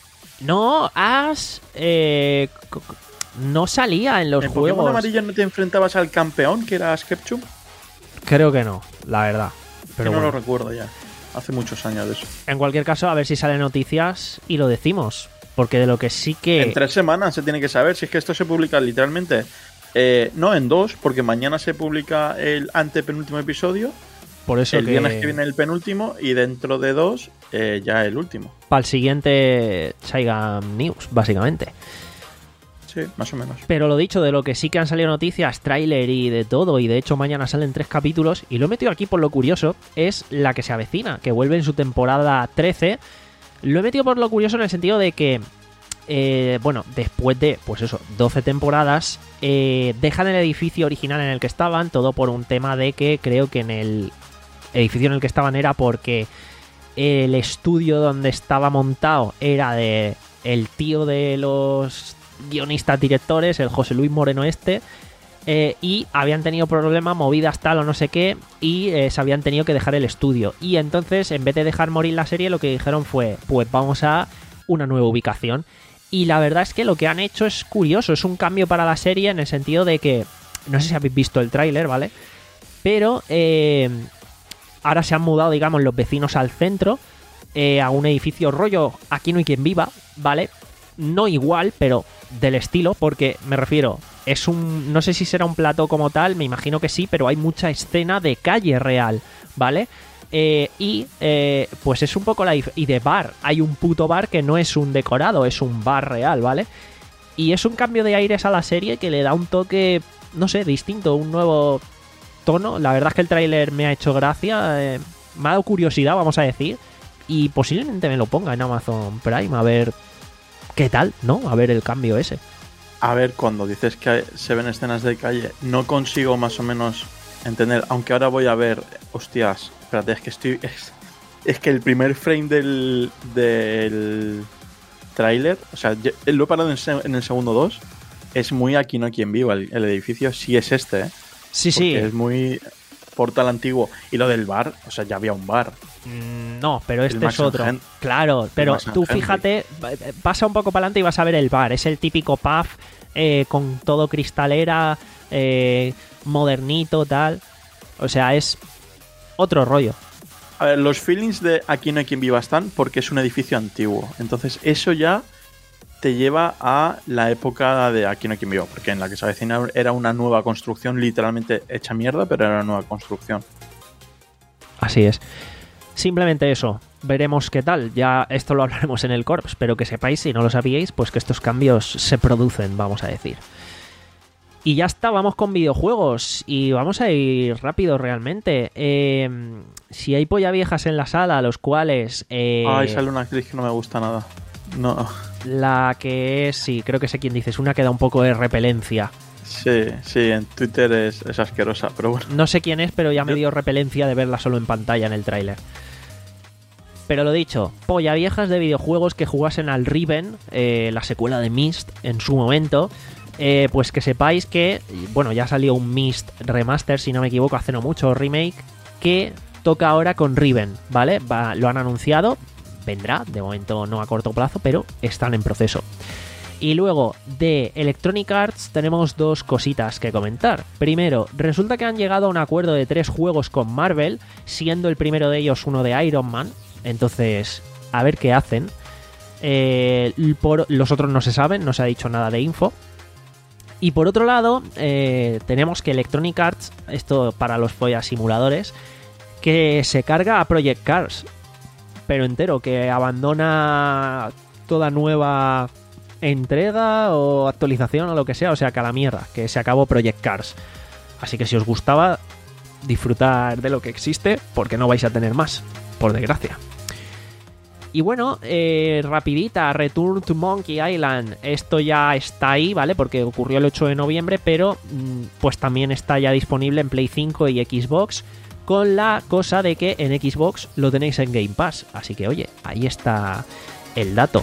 No, Ash eh, no salía en los ¿En juegos. ¿En Pokémon amarillo no te enfrentabas al campeón que era Ash Ketchum? Creo que no, la verdad. Pero no bueno. lo recuerdo ya. Hace muchos años de eso. En cualquier caso, a ver si salen noticias y lo decimos. Porque de lo que sí que... En tres semanas se tiene que saber. Si es que esto se publica literalmente... Eh, no, en dos, porque mañana se publica el antepenúltimo episodio. Por eso el que... viernes que viene el penúltimo y dentro de dos eh, ya el último. Para el siguiente Saigan News, básicamente. Sí, más o menos. Pero lo dicho, de lo que sí que han salido noticias, tráiler y de todo, y de hecho mañana salen tres capítulos, y lo he metido aquí por lo curioso, es la que se avecina, que vuelve en su temporada trece. Lo he metido por lo curioso en el sentido de que, eh, bueno, después de, pues eso, doce temporadas, eh, dejan el edificio original en el que estaban, todo por un tema de que creo que en el edificio en el que estaban era porque el estudio donde estaba montado era de el tío de los guionistas directores, el José Luis Moreno este, eh, y habían tenido problemas, movidas tal o no sé qué, y eh, se habían tenido que dejar el estudio. Y entonces, en vez de dejar morir la serie, lo que dijeron fue, pues vamos a una nueva ubicación. Y la verdad es que lo que han hecho es curioso, es un cambio para la serie en el sentido de que, no sé si habéis visto el tráiler, ¿vale? Pero eh, ahora se han mudado, digamos, los vecinos al centro, eh, a un edificio rollo, aquí no hay quien viva, ¿vale? No igual, pero del estilo, porque me refiero, es un, no sé si será un plató como tal, me imagino que sí, pero hay mucha escena de calle real, ¿vale? Eh, y eh, pues es un poco la dif- y de bar, hay un puto bar que no es un decorado, es un bar real, ¿vale? Y es un cambio de aires a la serie que le da un toque, no sé, distinto, un nuevo tono. La verdad es que el tráiler me ha hecho gracia, eh, me ha dado curiosidad, vamos a decir, y posiblemente me lo ponga en Amazon Prime a ver qué tal, ¿no? A ver el cambio ese. A ver, cuando dices que se ven escenas de calle, no consigo más o menos entender, aunque ahora voy a ver, hostias, espérate, es que estoy, es, es que el primer frame del, del tráiler, o sea, yo, lo he parado en, en el segundo dos, es muy aquí no quien viva, el, el edificio sí es este, ¿eh? Sí, Porque sí. es muy portal antiguo, y lo del bar, o sea, ya había un bar. No, pero este Max es otro. Hen- Claro, pero tú Henry. fíjate, pasa un poco para adelante y vas a ver el bar. Es el típico pub eh, con todo cristalera, eh, modernito, tal. O sea, es otro rollo. A ver, los feelings de aquí no hay quien viva están porque es un edificio antiguo. Entonces, eso ya te lleva a la época de Aquí no hay quien viva, porque en la que se avecina era una nueva construcción, literalmente hecha mierda, pero era una nueva construcción. Así es. Simplemente eso. Veremos qué tal. Ya esto lo hablaremos en el Corps, pero que sepáis, si no lo sabíais, pues que estos cambios se producen, vamos a decir. Y ya está, vamos con videojuegos. Y vamos a ir rápido realmente. Eh, si hay polla viejas en la sala, los cuales... Eh, Ay, sale una actriz que no me gusta nada. No. La que es... Sí, creo que sé quién dices. Una que da un poco de repelencia. Sí, sí, en Twitter es, es asquerosa, pero bueno. No sé quién es, pero ya me dio repelencia de verla solo en pantalla en el tráiler. Pero lo dicho, polla viejas de videojuegos que jugasen al Riven, eh, la secuela de Myst en su momento, eh, pues que sepáis que, bueno, ya salió un Myst Remaster, si no me equivoco, hace no mucho, remake, que toca ahora con Riven, ¿vale? Va, lo han anunciado, vendrá, de momento no a corto plazo, pero están en proceso. Y luego, de Electronic Arts tenemos dos cositas que comentar. Primero, resulta que han llegado a un acuerdo de tres juegos con Marvel, siendo el primero de ellos uno de Iron Man. Entonces, a ver qué hacen. Eh, por, los otros no se saben, no se ha dicho nada de info. Y por otro lado, eh, tenemos que Electronic Arts, esto para los pollas simuladores, que se carga a Project Cars, pero entero, que abandona toda nueva entrega o actualización o lo que sea, o sea, que a la mierda, que se acabó Project Cars. Así que si os gustaba, disfrutar de lo que existe, porque no vais a tener más, por desgracia. Y bueno, eh, rapidita, Return to Monkey Island. Esto ya está ahí, ¿vale? Porque ocurrió el ocho de noviembre, pero pues también está ya disponible en Play cinco y Xbox, con la cosa de que en Xbox lo tenéis en Game Pass. Así que, oye, ahí está el dato.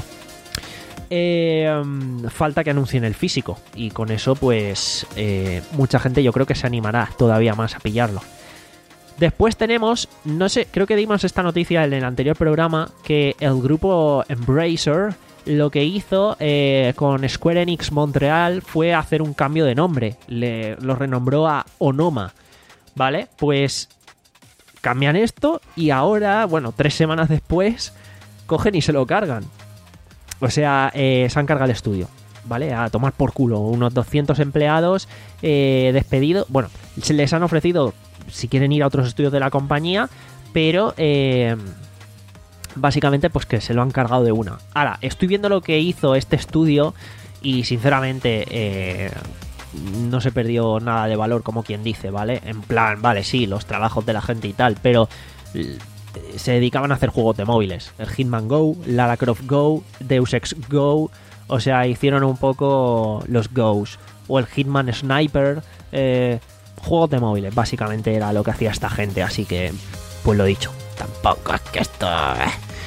Eh, falta que anuncien el físico, y con eso, pues, eh, mucha gente yo creo que se animará todavía más a pillarlo. Después tenemos, no sé, creo que dimos esta noticia en el anterior programa, que el grupo Embracer lo que hizo eh, con Square Enix Montreal fue hacer un cambio de nombre. Le, lo renombró a Onoma, ¿vale? Pues cambian esto y ahora, bueno, tres semanas después, cogen y se lo cargan. O sea, eh, se han cargado el estudio, ¿vale? A tomar por culo. Unos doscientos empleados eh, despedidos. Bueno, se les han ofrecido si quieren ir a otros estudios de la compañía, pero eh, básicamente pues que se lo han cargado de una. Ahora, estoy viendo lo que hizo este estudio y sinceramente eh, no se perdió nada de valor, como quien dice, ¿vale? En plan, vale, sí, los trabajos de la gente y tal, pero se dedicaban a hacer juegos de móviles. El Hitman Go, Lara Croft Go, Deus Ex Go, o sea, hicieron un poco los Go's. O el Hitman Sniper, eh... juegos de móviles, básicamente era lo que hacía esta gente, así que, pues lo dicho, tampoco es que esto... Eh.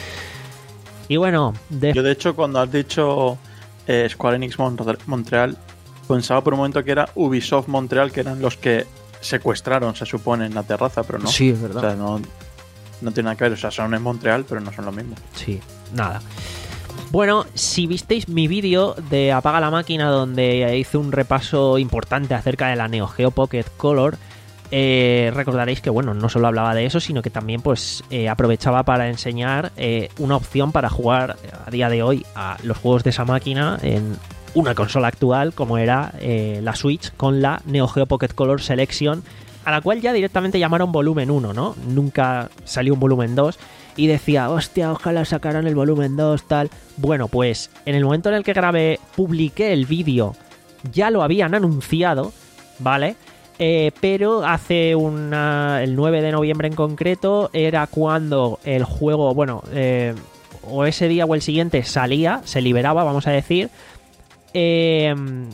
Y bueno... De... Yo de hecho cuando has dicho eh, Square Enix Montreal, pensaba por un momento que era Ubisoft Montreal, que eran los que secuestraron, se supone, en la terraza, pero no. Sí, es verdad. O sea, no, no tiene nada que ver, o sea, son en Montreal, pero no son lo mismo. Sí, nada. Bueno, si visteis mi vídeo de Apaga la Máquina, donde hice un repaso importante acerca de la Neo Geo Pocket Color, eh, recordaréis que, bueno, no solo hablaba de eso, sino que también pues eh, aprovechaba para enseñar eh, una opción para jugar a día de hoy a los juegos de esa máquina en una consola actual, como era eh, la Switch, con la Neo Geo Pocket Color Selection, a la cual ya directamente llamaron volumen uno, ¿no? Nunca salió un volumen dos. Y decía, hostia, ojalá sacaran el volumen dos, tal. Bueno, pues en el momento en el que grabé, publiqué el vídeo, ya lo habían anunciado, ¿vale? Eh, pero hace una... el nueve de noviembre en concreto, era cuando el juego, bueno, eh, o ese día o el siguiente salía, se liberaba, vamos a decir. Eh,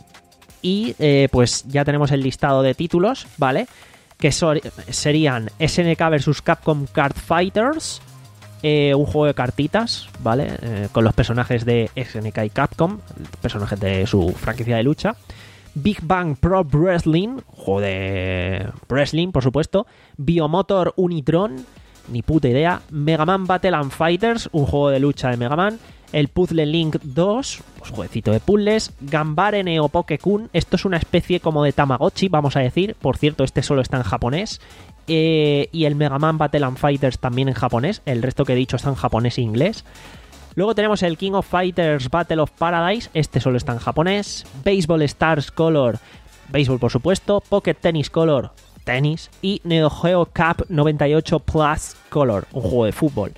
y eh, pues ya tenemos el listado de títulos, ¿vale? Que so- serían S N K versus. Capcom Card Fighters... Eh, un juego de cartitas, ¿vale? Eh, con los personajes de S N K y Capcom, personajes de su franquicia de lucha. Big Bang Pro Wrestling, juego de wrestling, por supuesto. Biomotor Unitron, ni puta idea. Mega Man Battle and Fighters, un juego de lucha de Mega Man. El Puzzle Link dos, pues jueguecito de puzzles. Gambare Neo Poke-kun, esto es una especie como de Tamagotchi, vamos a decir. Por cierto, este solo está en japonés. Eh, y el Mega Man Battle and Fighters también en japonés. El resto que he dicho está en japonés e inglés. Luego tenemos el King of Fighters Battle of Paradise, este solo está en japonés. Baseball Stars Color, béisbol por supuesto. Pocket Tennis Color, tenis. Y Neo Geo Cup noventa y ocho Plus Color, un juego de fútbol.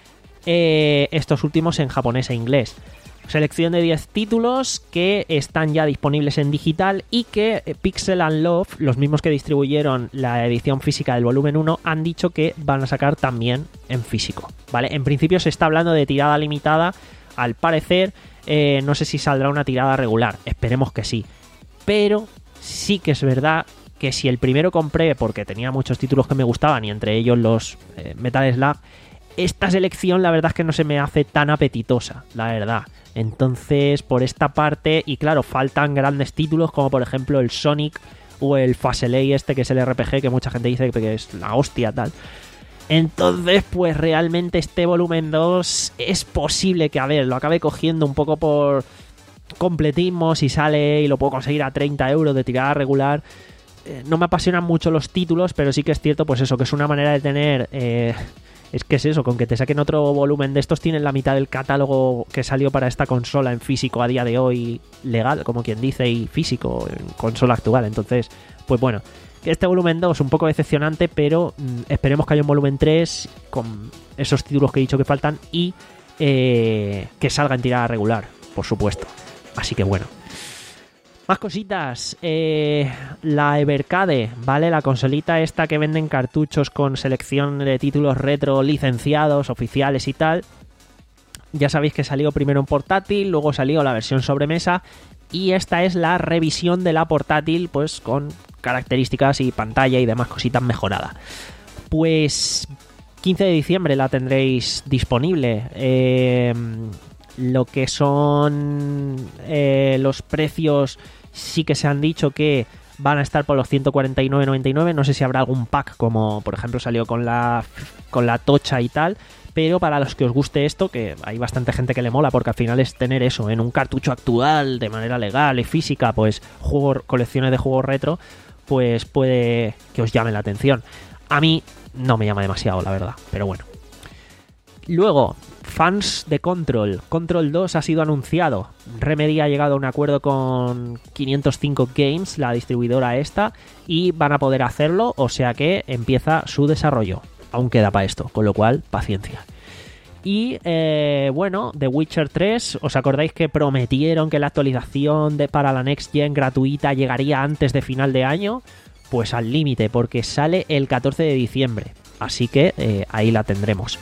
Eh, estos últimos en japonés e inglés. Selección de diez títulos que están ya disponibles en digital y que Pixel and Love, los mismos que distribuyeron la edición física del volumen uno, han dicho que van a sacar también en físico, ¿vale? En principio se está hablando de tirada limitada, al parecer, eh, no sé si saldrá una tirada regular, esperemos que sí, pero sí que es verdad que si el primero compré porque tenía muchos títulos que me gustaban y entre ellos los eh, Metal Slug, esta selección la verdad es que no se me hace tan apetitosa, la verdad. Entonces, por esta parte, y claro, faltan grandes títulos como por ejemplo el Sonic o el Faselei este que es el R P G que mucha gente dice que es la hostia tal. Entonces, pues realmente este volumen dos es posible que, a ver, lo acabe cogiendo un poco por completismo si sale y lo puedo conseguir a treinta euros de tirada regular. Eh, no me apasionan mucho los títulos, pero sí que es cierto, pues eso, que es una manera de tener... Eh, Es que es eso, con que te saquen otro volumen de estos tienen la mitad del catálogo que salió para esta consola en físico a día de hoy legal, como quien dice, y físico en consola actual. Entonces, pues bueno, este volumen dos es un poco decepcionante, pero mmm, esperemos que haya un volumen tres con esos títulos que he dicho que faltan y eh, que salga en tirada regular, por supuesto. Así que bueno. Más cositas, eh, la Evercade, ¿vale? La consolita esta que venden cartuchos con selección de títulos retro licenciados, oficiales y tal. Ya sabéis que salió primero en portátil, luego salió la versión sobremesa y esta es la revisión de la portátil, pues con características y pantalla y demás cositas mejoradas. Pues quince de diciembre la tendréis disponible. Eh... Lo que son eh, los precios sí que se han dicho que van a estar por los ciento cuarenta y nueve noventa y nueve. No sé si habrá algún pack como por ejemplo salió con la, con la Tocha y tal. Pero para los que os guste esto, que hay bastante gente que le mola porque al final es tener eso en un cartucho actual de manera legal y física, pues juegos, colecciones de juegos retro, pues puede que os llame la atención. A mí no me llama demasiado, la verdad, pero bueno. Luego, fans de Control. Control dos ha sido anunciado. Remedy ha llegado a un acuerdo con quinientos cinco Games, la distribuidora esta, y van a poder hacerlo, o sea que empieza su desarrollo. Aún queda para esto, con lo cual, paciencia. Y, eh, bueno, The Witcher tres, ¿os acordáis que prometieron que la actualización de, para la Next Gen gratuita llegaría antes de final de año? Pues al límite, porque sale el catorce de diciembre. Así que eh, ahí la tendremos.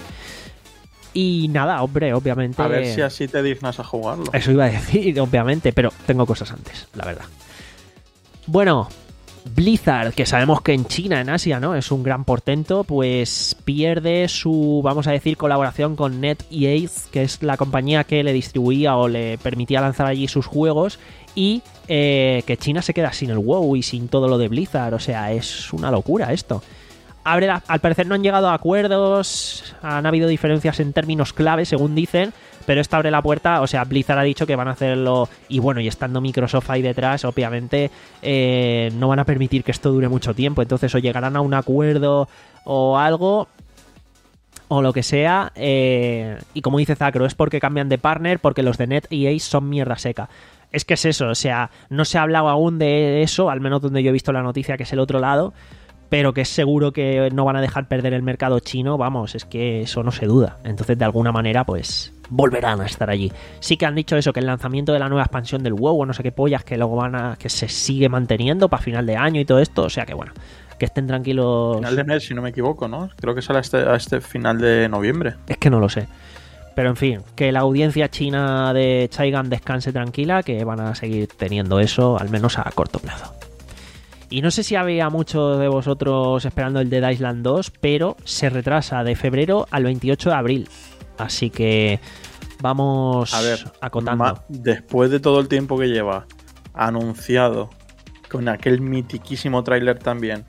Y nada, hombre, obviamente... A ver si así te dignas a jugarlo. Eso iba a decir, obviamente, pero tengo cosas antes, la verdad. Bueno, Blizzard, que sabemos que en China, en Asia, ¿no? Es un gran portento, pues pierde su, vamos a decir, colaboración con NetEase, que es la compañía que le distribuía o le permitía lanzar allí sus juegos, y eh, que China se queda sin el WoW y sin todo lo de Blizzard. O sea, es una locura esto. Al parecer no han llegado a acuerdos, han habido diferencias en términos clave, según dicen, pero esto abre la puerta, o sea, Blizzard ha dicho que van a hacerlo, y bueno, y estando Microsoft ahí detrás, obviamente eh, no van a permitir que esto dure mucho tiempo, entonces o llegarán a un acuerdo o algo, o lo que sea, eh, y como dice Zacro, es porque cambian de partner, porque los de NetEase son mierda seca. Es que es eso, o sea, no se ha hablado aún de eso, al menos donde yo he visto la noticia, que es el otro lado, pero que es seguro que no van a dejar perder el mercado chino, vamos, es que eso no se duda. Entonces, de alguna manera, pues volverán a estar allí. Sí que han dicho eso, que el lanzamiento de la nueva expansión del WoW, o no sé qué pollas, que luego van a, que se sigue manteniendo para final de año y todo esto, o sea que bueno, que estén tranquilos. Final de mes, si no me equivoco, ¿no? Creo que sale a este, a este final de noviembre. Es que no lo sé. Pero en fin, que la audiencia china de Chaigan descanse tranquila, que van a seguir teniendo eso, al menos a corto plazo. Y no sé si había muchos de vosotros esperando el Dead Island dos, pero se retrasa de febrero al veintiocho de abril. Así que vamos a ver, acotando. Ma- después de todo el tiempo que lleva anunciado, con aquel mitiquísimo tráiler también,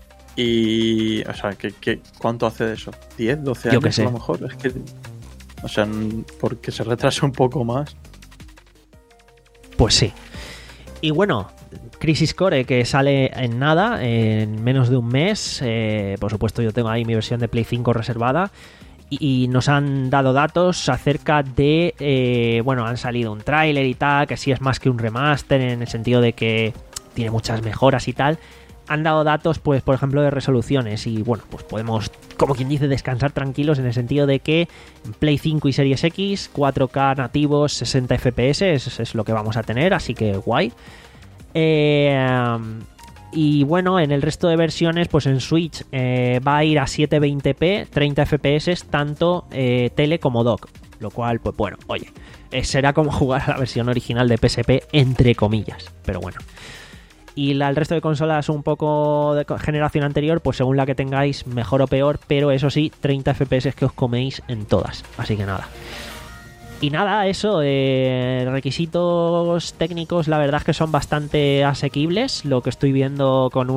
y... o sea, ¿qué, qué, ¿cuánto hace de eso? ¿diez, doce años? Yo qué sé. A lo mejor. Es que... o sea, porque se retrasa un poco más. Pues sí. Y bueno... Crisis Core, que sale en nada, en menos de un mes. Eh, por supuesto, yo tengo ahí mi versión de Play cinco reservada. y, y nos han dado datos acerca de, eh, bueno, han salido un tráiler y tal, que sí es más que un remaster en el sentido de que tiene muchas mejoras y tal. Han dado datos, pues, por ejemplo, de resoluciones y, bueno, pues podemos, como quien dice, descansar tranquilos en el sentido de que en Play cinco y Series X, cuatro K nativos, sesenta F P S, es, es lo que vamos a tener, así que guay. Eh, y bueno, en el resto de versiones, pues en Switch eh, va a ir a setecientos veinte p, treinta F P S, tanto eh, tele como dock, lo cual, pues bueno, oye, eh, será como jugar a la versión original de P S P, entre comillas, pero bueno. Y la, el resto de consolas un poco de generación anterior, pues según la que tengáis, mejor o peor, pero eso sí, treinta F P S que os coméis en todas. Así que nada. Y nada, eso, eh, requisitos técnicos, la verdad es que son bastante asequibles. Lo que estoy viendo con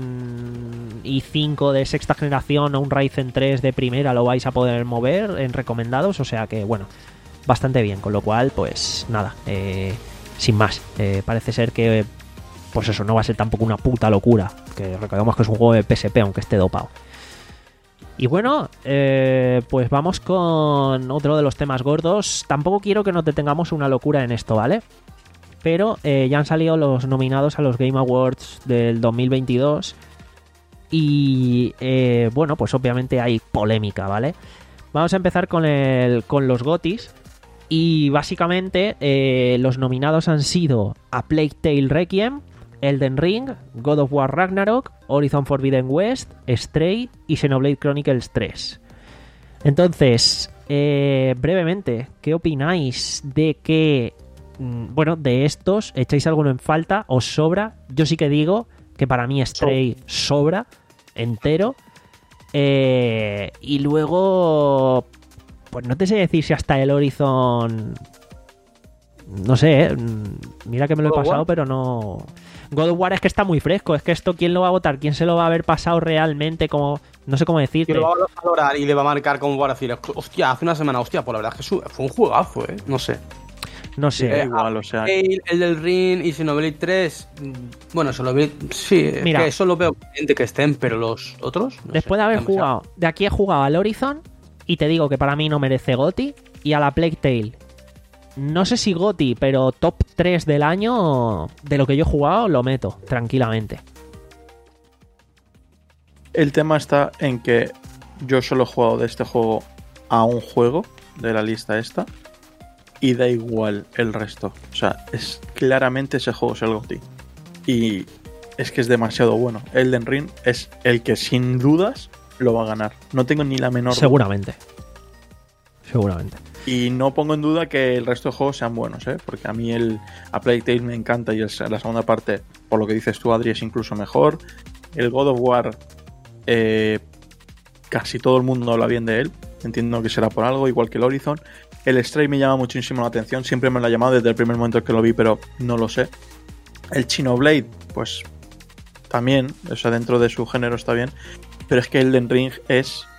un i cinco de sexta generación o un Ryzen tres de primera lo vais a poder mover en recomendados, o sea que bueno, bastante bien. Con lo cual, pues nada, eh, sin más, eh, parece ser que... pues eso, no va a ser tampoco una puta locura, que recordemos que es un juego de P S P, aunque esté dopado. Y bueno, eh, pues vamos con otro de los temas gordos. Tampoco quiero que nos detengamos una locura en esto, ¿vale? Pero eh, ya han salido los nominados a los Game Awards del dos mil veintidós y eh, bueno, pues obviamente hay polémica, ¿vale? Vamos a empezar con, el, con los GOTYs. Y básicamente eh, los nominados han sido A Plague Tale Requiem, Elden Ring, God of War Ragnarok, Horizon Forbidden West, Stray y Xenoblade Chronicles tres. Entonces, eh, brevemente, ¿qué opináis de que, bueno, de estos, echáis alguno en falta, os sobra? Yo sí que digo que para mí Stray sobra entero. Eh, y luego, pues no te sé decir si hasta el Horizon... No sé, ¿eh? Mira que me lo he pasado, pero no... God of War es que está muy fresco, es que esto ¿quién lo va a votar? ¿Quién se lo va a haber pasado realmente? Como no sé cómo decirte. ¿Quién lo va a valorar y le va a marcar como para decir, hostia, hace una semana, hostia, pues la verdad es que fue un juegazo, ¿eh? No sé. No sé. Eh, igual, o sea... El, el del Ring y Xenoblade tres, bueno, Xenoblade, sí, mira, que eso lo veo gente que estén, pero los otros... No después sé, de haber demasiado. jugado, de aquí he jugado al Horizon y te digo que para mí no merece GOTY, y a la Plague Tale. No sé si GOTY, pero top tres del año de lo que yo he jugado lo meto tranquilamente. El tema está en que yo solo he jugado de este juego a un juego de la lista esta y da igual el resto. O sea, es claramente ese juego es el GOTY. Y es que es demasiado bueno. Elden Ring es el que sin dudas lo va a ganar. No tengo ni la menor duda. Seguramente. Seguramente. Y no pongo en duda que el resto de juegos sean buenos, ¿eh? Porque a mí el A Plague Tale me encanta y el, la segunda parte, por lo que dices tú, Adri, es incluso mejor. El God of War, eh, casi todo el mundo habla bien de él. Entiendo que será por algo, igual que el Horizon. El Stray me llama muchísimo la atención. Siempre me lo ha llamado desde el primer momento que lo vi, pero no lo sé. El Xenoblade, pues también, o sea, dentro de su género está bien. Pero es que Elden Ring es...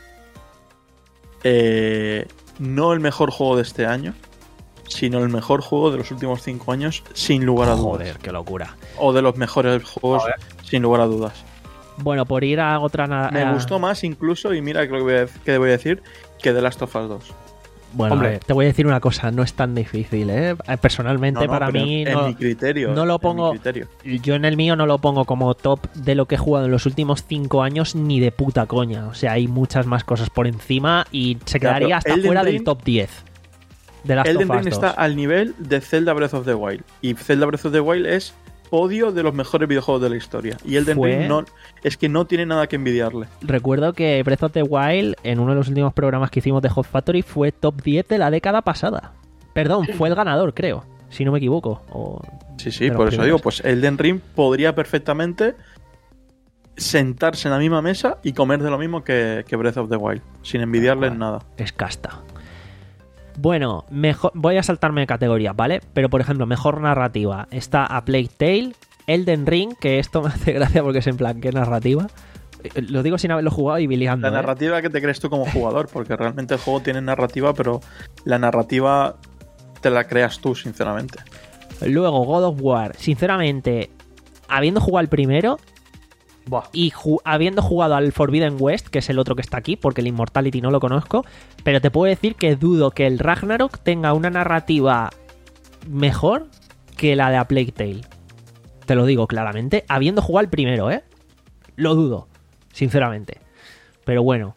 Eh... no el mejor juego de este año, sino el mejor juego de los últimos cinco años, sin lugar a dudas. Joder, qué locura. O de los mejores juegos, sin lugar a dudas. Bueno, por ir a otra... Me a... gustó más incluso, y mira lo que voy a, que voy a decir, que The Last of Us dos. Bueno, Hombre. a ver, te voy a decir una cosa, no es tan difícil, ¿eh? Personalmente, No, no, para pero mí... en no, mi criterio. no lo en pongo... mi criterio. Yo en el mío no lo pongo como top de lo que he jugado en los últimos cinco años ni de puta coña. O sea, hay muchas más cosas por encima y se Ya, quedaría pero hasta Elden fuera Ring- del top diez de Last Elden of Us Ring dos. está al nivel de Zelda Breath of the Wild. Y Zelda Breath of the Wild es podio de los mejores videojuegos de la historia. Y Elden Fue- Ring no, es que no tiene nada que envidiarle. Recuerdo que Breath of the Wild, en uno de los últimos programas que hicimos de Hot Factory, fue top diez de la década pasada. Perdón, fue el ganador, creo, si no me equivoco. O... Sí, sí, de los por eso primeros. digo, pues Elden Ring podría perfectamente sentarse en la misma mesa y comer de lo mismo que, que Breath of the Wild, sin envidiarle en nada. Es casta. Bueno, mejor, voy a saltarme de categoría, ¿vale? Pero, por ejemplo, mejor narrativa. Está A Plague Tale, Elden Ring, que esto me hace gracia porque es en plan, ¿qué narrativa? Eh, Lo digo sin haberlo jugado y biliando, La ¿eh? narrativa que te crees tú como jugador, porque realmente el juego tiene narrativa, pero la narrativa te la creas tú, sinceramente. Luego, God of War. Sinceramente, habiendo jugado el primero, Buah. Y ju- habiendo jugado al Forbidden West, que es el otro que está aquí, porque el Immortality no lo conozco, pero te puedo decir que dudo que el Ragnarok tenga una narrativa mejor que la de A Plague Tale. Te lo digo claramente, habiendo jugado el primero, ¿eh? Lo dudo, sinceramente. Pero bueno.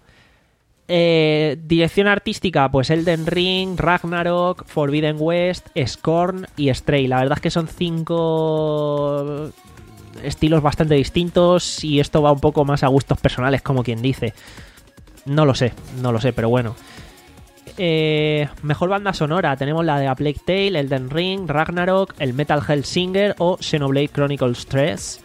Eh, dirección artística, pues Elden Ring, Ragnarok, Forbidden West, Scorn y Stray. La verdad es que son cinco estilos bastante distintos y esto va un poco más a gustos personales, como quien dice. No lo sé, no lo sé, pero bueno. Eh, mejor banda sonora, tenemos la de A Plague Tale, Elden Ring, Ragnarok, el Metal Hellsinger o Xenoblade Chronicles tres.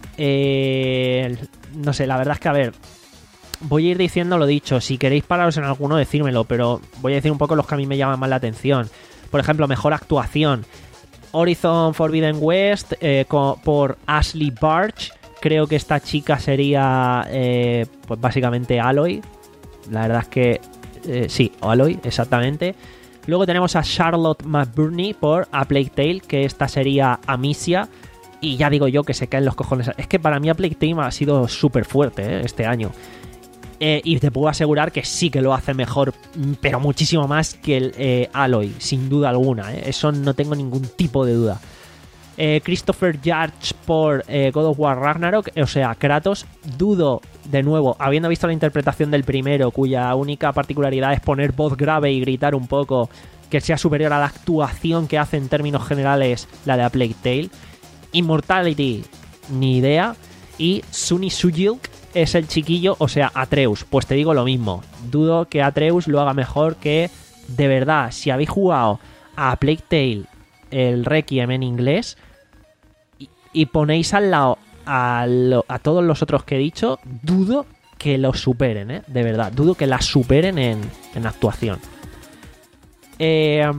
Eh, no sé, la verdad es que a ver, voy a ir diciendo lo dicho. Si queréis pararos en alguno, decírmelo, pero voy a decir un poco los que a mí me llaman más la atención. Por ejemplo, mejor actuación, Horizon Forbidden West, eh, co- por Ashley Barch. Creo que esta chica sería eh, pues básicamente Aloy. La verdad es que eh, sí, Aloy, exactamente. Luego tenemos a Charlotte McBurney por A Plague Tale, que esta sería Amicia. Y ya digo yo que se caen los cojones. Es que para mí A Plague Tale ha sido súper fuerte eh, este año. Eh, y te puedo asegurar que sí que lo hace mejor, pero muchísimo más que el eh, Aloy, sin duda alguna. Eh. Eso no tengo ningún tipo de duda. Eh, Christopher Judge por eh, God of War Ragnarok, o sea, Kratos. Dudo, de nuevo, habiendo visto la interpretación del primero, cuya única particularidad es poner voz grave y gritar un poco, que sea superior a la actuación que hace en términos generales la de A Plague Tale. Immortality, ni idea. Y Sunny Sujilk es el chiquillo, o sea, Atreus. Pues te digo lo mismo. Dudo que Atreus lo haga mejor que, de verdad, si habéis jugado a Plague Tale, el Requiem en inglés, y, y ponéis al lado a, lo, a todos los otros que he dicho, dudo que los superen, ¿eh? De verdad. Dudo que las superen en, en actuación. Eh...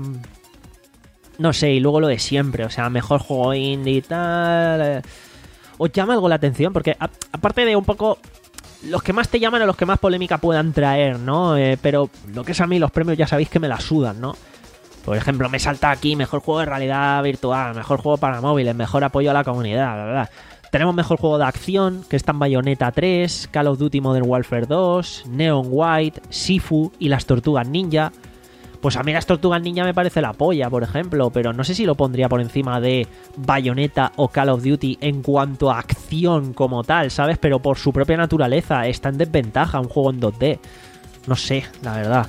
No sé, y luego lo de siempre, o sea, mejor juego indie y tal. Eh. ¿Os llama algo la atención? Porque a, aparte de un poco los que más te llaman o los que más polémica puedan traer, ¿no? Eh, pero lo que es a mí, los premios ya sabéis que me la sudan, ¿no? Por ejemplo, me salta aquí mejor juego de realidad virtual, mejor juego para móviles, mejor apoyo a la comunidad, bla, bla, bla. Tenemos mejor juego de acción, que están Bayonetta tres, Call of Duty Modern Warfare dos, Neon White, Sifu y las Tortugas Ninja. Pues a mí las Tortugas Ninja me parece la polla, por ejemplo, pero no sé si lo pondría por encima de Bayonetta o Call of Duty en cuanto a acción como tal, ¿sabes? Pero por su propia naturaleza está en desventaja un juego en dos D. No sé, la verdad.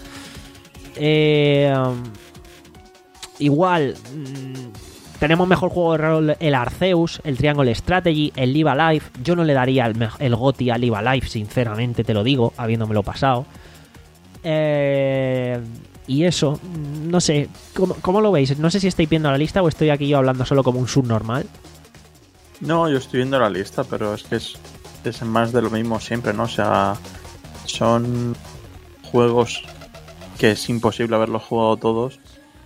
Eh, igual, mmm, tenemos mejor juego de rol el Arceus, el Triangle Strategy, el Live Alive. Yo no le daría el, el GOTY a Live Alive, sinceramente te lo digo, habiéndomelo pasado. Eh... Y eso, no sé, ¿cómo, ¿cómo lo veis? No sé si estáis viendo la lista o estoy aquí yo hablando solo como un subnormal. No, yo estoy viendo la lista, pero es que es, es más de lo mismo siempre, ¿no? O sea, son juegos que es imposible haberlos jugado todos.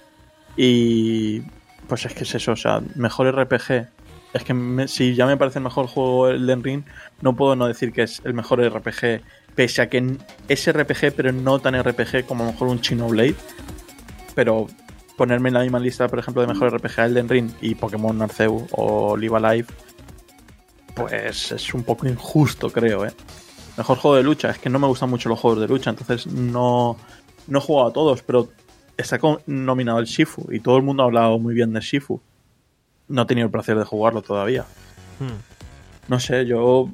Y pues es que es eso, o sea, mejor R P G. Es que me, si ya me parece el mejor juego el Elden Ring, no puedo no decir que es el mejor R P G. Pese a que es R P G, pero no tan R P G como a lo mejor un Xenoblade. Pero ponerme en la misma lista, por ejemplo, de mejor R P G a Elden Ring y Pokémon Arceus o Live Alive, pues es un poco injusto, creo, ¿eh? Mejor juego de lucha. Es que no me gustan mucho los juegos de lucha, entonces no, no he jugado a todos, pero está nominado el Shifu y todo el mundo ha hablado muy bien de Shifu. No he tenido el placer de jugarlo todavía. Hmm. No sé, yo...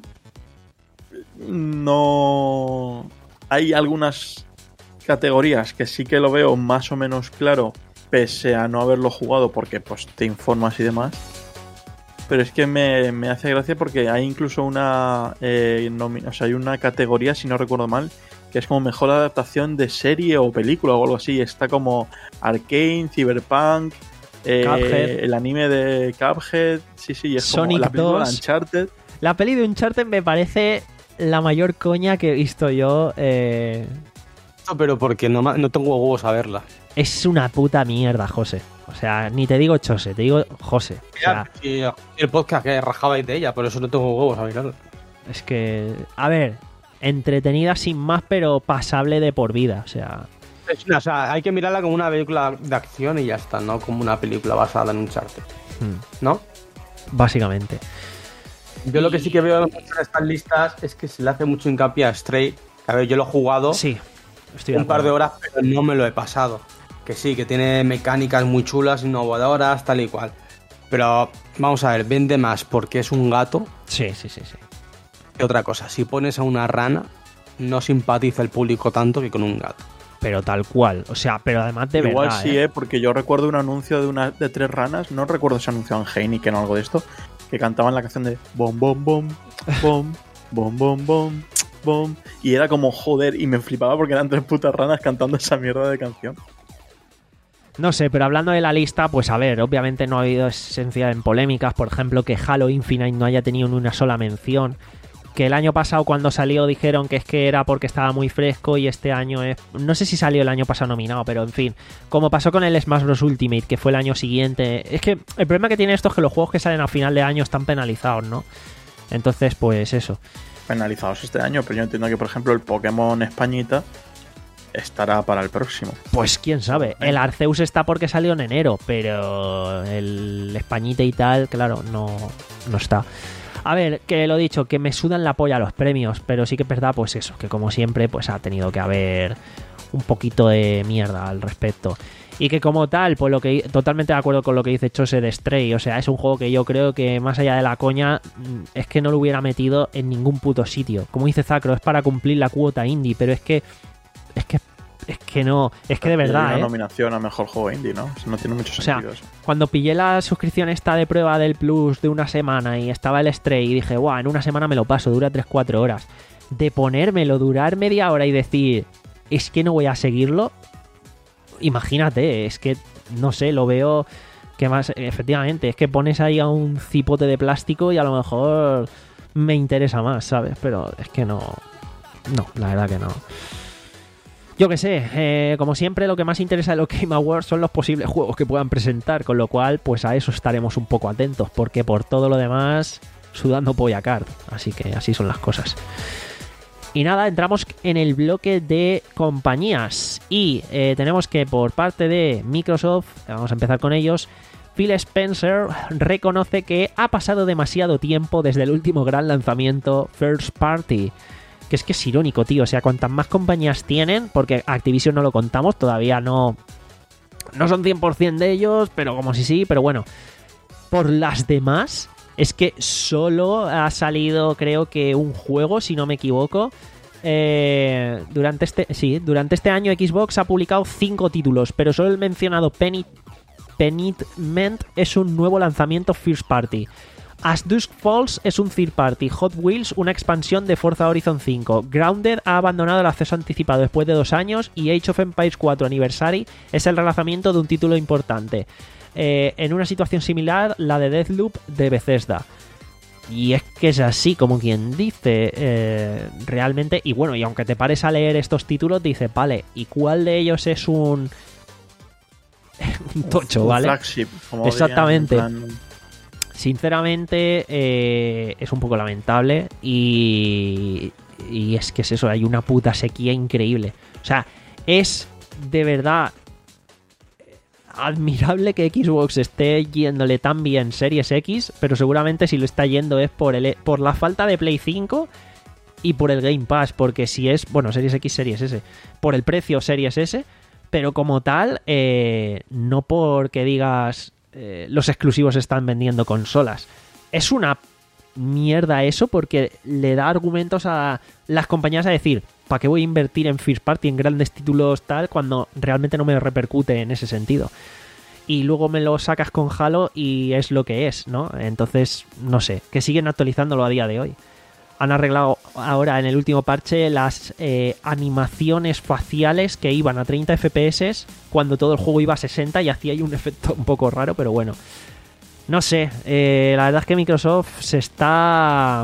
No... Hay algunas categorías que sí que lo veo más o menos claro, pese a no haberlo jugado, porque pues te informas y demás. Pero es que me, me hace gracia porque hay incluso una eh, nomi- o sea, hay una categoría, si no recuerdo mal, que es como mejor adaptación de serie o película o algo así. Está como Arcane, Cyberpunk, eh, el anime de Cuphead, sí, sí, es Sonic como la película dos. de Uncharted. La peli de Uncharted me parece la mayor coña que he visto yo. Eh... No, pero porque no, no tengo huevos a verla. Es una puta mierda, José. O sea, ni te digo Chose, te digo José. O sea, sí, el podcast que rajabais de ella, por eso no tengo huevos a mirarla. Es que, a ver, entretenida sin más, pero pasable de por vida. O sea, es una, o sea, hay que mirarla como una película de acción y ya está, no como una película basada en Uncharted. hmm. ¿No? Básicamente. Yo lo que sí que veo en estas listas es que se le hace mucho hincapié a Stray. A ver, yo lo he jugado Sí, estoy de un par de acuerdo. horas, pero no me lo he pasado. Que sí, que tiene mecánicas muy chulas, innovadoras, tal y cual. Pero vamos a ver, vende más porque es un gato Sí, sí, sí, sí. que otra cosa. Si pones a una rana, no simpatiza el público tanto que con un gato. Pero tal cual. O sea, pero además de Igual verdad. sí, ¿eh? ¿eh? Porque yo recuerdo un anuncio de una de tres ranas, no recuerdo si anunció en Heineken o algo de esto, que cantaban la canción de bom, bom, bom, bom, bom, bom, bom, bom, y era como joder, y me flipaba porque eran tres putas ranas cantando esa mierda de canción. No sé, pero hablando de la lista, pues a ver, obviamente no ha habido esencia en polémicas. Por ejemplo, que Halo Infinite no haya tenido ni una sola mención. Que el año pasado cuando salió dijeron que es que era porque estaba muy fresco y este año es... No sé si salió el año pasado nominado, pero en fin. Como pasó con el Smash Bros. Ultimate, que fue el año siguiente. Es que el problema que tiene esto es que los juegos que salen a final de año están penalizados, ¿no? Entonces, pues eso. Penalizados este año, pero yo entiendo que, por ejemplo, el Pokémon Españita estará para el próximo. Pues quién sabe. El Arceus está porque salió en enero, pero el Españita y tal, claro, no, no está. A ver, que lo dicho, que me sudan la polla los premios, pero sí que es verdad, pues eso, que como siempre, pues ha tenido que haber un poquito de mierda al respecto. Y que como tal, pues lo que totalmente de acuerdo con lo que dice Chose de Stray, o sea, es un juego que yo creo que más allá de la coña, es que no lo hubiera metido en ningún puto sitio. Como dice Zacro, es para cumplir la cuota indie, pero es que es que es que no, es que de verdad, Hay una ¿eh? nominación a mejor juego indie, ¿no? Eso no tiene mucho O sea, sentido eso. cuando pillé la suscripción esta de prueba del Plus de una semana y estaba el Stray y dije, guau, en una semana me lo paso, dura tres cuatro horas. De ponérmelo, durar media hora y decir, es que no voy a seguirlo, imagínate, es que, no sé, lo veo que más, efectivamente, es que pones ahí a un cipote de plástico y a lo mejor me interesa más, ¿sabes? Pero es que no, no, la verdad que no. Yo que sé, eh, como siempre lo que más interesa de los Game Awards son los posibles juegos que puedan presentar, con lo cual pues a eso estaremos un poco atentos, porque por todo lo demás, sudando polla card, así que así son las cosas. Y nada, entramos en el bloque de compañías y eh, tenemos que por parte de Microsoft, vamos a empezar con ellos, Phil Spencer reconoce que ha pasado demasiado tiempo desde el último gran lanzamiento First Party. Que es que es irónico, tío. O sea, cuantas más compañías tienen, porque Activision no lo contamos, todavía no... No son cien por ciento de ellos, pero como si sí, pero bueno. Por las demás, es que solo ha salido, creo que un juego, si no me equivoco. Eh, durante este sí, durante este año Xbox ha publicado cinco títulos, pero solo el mencionado Penny, Penitment es un nuevo lanzamiento First Party. As Dusk Falls es un third party. Hot Wheels, una expansión de Forza Horizon cinco. Grounded ha abandonado el acceso anticipado después de dos años y Age of Empires cuatro Anniversary es el relanzamiento de un título importante. Eh, en una situación similar, la de Deathloop de Bethesda. Y es que es así, como quien dice, eh, realmente. Y bueno, y aunque te pares a leer estos títulos, dice, vale, ¿y cuál de ellos es un... un tocho, Un ¿vale? flagship, como Exactamente. dirían, en plan- Sinceramente, eh, es un poco lamentable y, y es que es eso, hay una puta sequía increíble. O sea, es de verdad admirable que Xbox esté yéndole tan bien Series X, pero seguramente si lo está yendo es por, el, por la falta de Play cinco y por el Game Pass, porque si es, bueno, Series X, Series S, por el precio Series S, pero como tal, eh, no porque digas... Eh, los exclusivos están vendiendo consolas. Es una mierda eso porque le da argumentos a las compañías a decir, ¿para qué voy a invertir en First Party, en grandes títulos tal, cuando realmente no me repercute en ese sentido? Y luego me lo sacas con Halo y es lo que es, ¿no? Entonces, no sé, que siguen actualizándolo a día de hoy. Han arreglado ahora en el último parche las eh, animaciones faciales que iban a treinta F P S cuando todo el juego iba a sesenta y hacía ahí un efecto un poco raro, pero bueno. No sé, eh, la verdad es que Microsoft se está...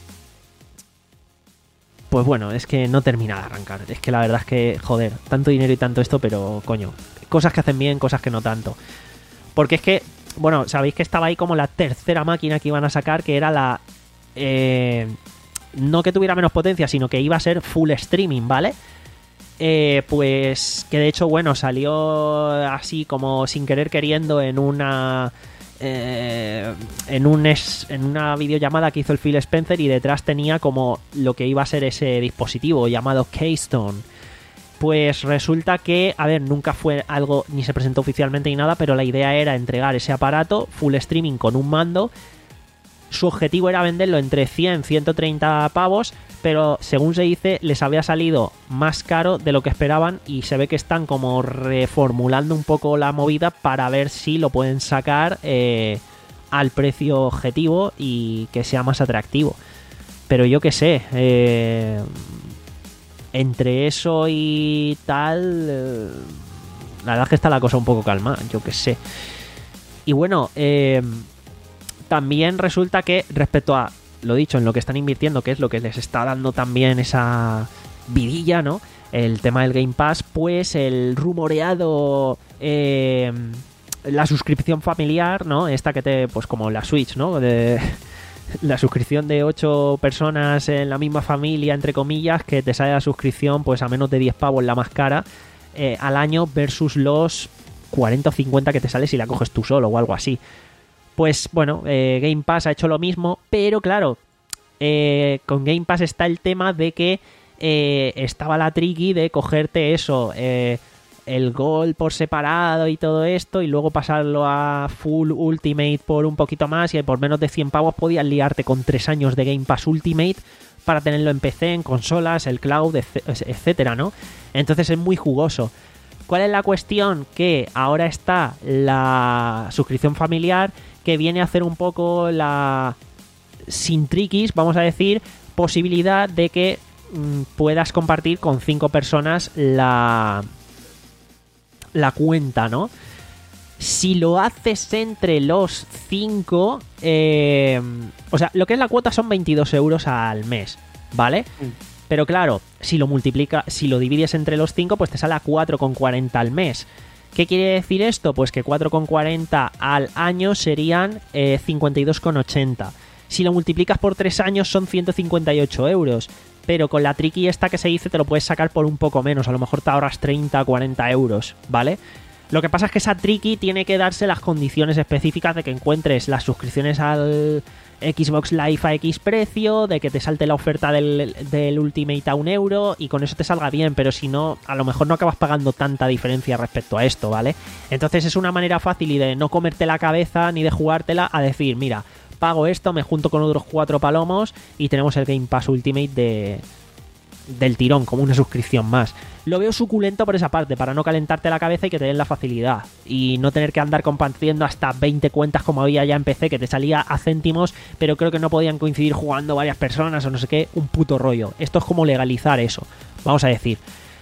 Pues bueno, es que no termina de arrancar. Es que la verdad es que, joder, tanto dinero y tanto esto, pero coño, cosas que hacen bien, cosas que no tanto. Porque es que, bueno, sabéis que estaba ahí como la tercera máquina que iban a sacar, que era la... Eh, no que tuviera menos potencia, sino que iba a ser full streaming, ¿vale? Eh, pues que de hecho, bueno, salió así como sin querer queriendo en una eh, en, un es, en una videollamada que hizo el Phil Spencer, y detrás tenía como lo que iba a ser ese dispositivo llamado Keystone. Pues resulta que, a ver, nunca fue algo, ni se presentó oficialmente ni nada, pero la idea era entregar ese aparato full streaming con un mando. Su objetivo era venderlo entre cien, ciento treinta pavos, pero según se dice, les había salido más caro de lo que esperaban, y se ve que están como reformulando un poco la movida para ver si lo pueden sacar eh, al precio objetivo y que sea más atractivo. Pero yo qué sé, eh, entre eso y tal, eh, la verdad es que está la cosa un poco calma, yo qué sé. Y bueno, eh, también resulta que respecto a lo dicho, en lo que están invirtiendo, que es lo que les está dando también esa vidilla, ¿no? El tema del Game Pass, pues el rumoreado, eh, la suscripción familiar, ¿no? Esta que te, pues como la Switch, ¿no? De, la suscripción de ocho personas en la misma familia, entre comillas, que te sale la suscripción pues a menos de diez pavos, la más cara, eh, al año, versus los cuarenta o cincuenta que te sale si la coges tú solo o algo así. Pues bueno, eh, Game Pass ha hecho lo mismo, pero claro, eh, con Game Pass está el tema de que eh, estaba la tricky de cogerte eso, eh, el Gold por separado y todo esto, y luego pasarlo a Full Ultimate por un poquito más, y por menos de cien pavos podías liarte con tres años de Game Pass Ultimate para tenerlo en P C, en consolas, el cloud, etcétera, ¿no? Entonces es muy jugoso. ¿Cuál es la cuestión? Que ahora está la suscripción familiar, que viene a hacer un poco la, sin triquis, vamos a decir, posibilidad de que mmm, puedas compartir con cinco personas la, la cuenta, ¿no? Si lo haces entre los cinco, eh, o sea, lo que es la cuota son veintidós euros al mes, ¿vale? Mm. Pero claro, si lo multiplica, si lo divides entre los cinco, pues te sale a cuatro con cuarenta al mes. ¿Qué quiere decir esto? Pues que cuatro con cuarenta al año serían eh, cincuenta y dos con ochenta. Si lo multiplicas por tres años son ciento cincuenta y ocho euros. Pero con la tricky esta que se dice te lo puedes sacar por un poco menos. A lo mejor te ahorras treinta, cuarenta euros, ¿vale? Lo que pasa es que esa tricky tiene que darse las condiciones específicas de que encuentres las suscripciones al Xbox Live a X precio, de que te salte la oferta del, del Ultimate a un euro y con eso te salga bien, pero si no, a lo mejor no acabas pagando tanta diferencia respecto a esto, ¿vale? Entonces es una manera fácil y de no comerte la cabeza ni de jugártela a decir, mira, pago esto, me junto con otros cuatro palomos y tenemos el Game Pass Ultimate de... del tirón, como una suscripción más. Lo veo suculento por esa parte, para no calentarte la cabeza y que te den la facilidad y no tener que andar compartiendo hasta veinte cuentas como había ya en P C, que te salía a céntimos, pero creo que no podían coincidir jugando varias personas o no sé qué, un puto rollo. Esto es como legalizar eso, vamos a decir.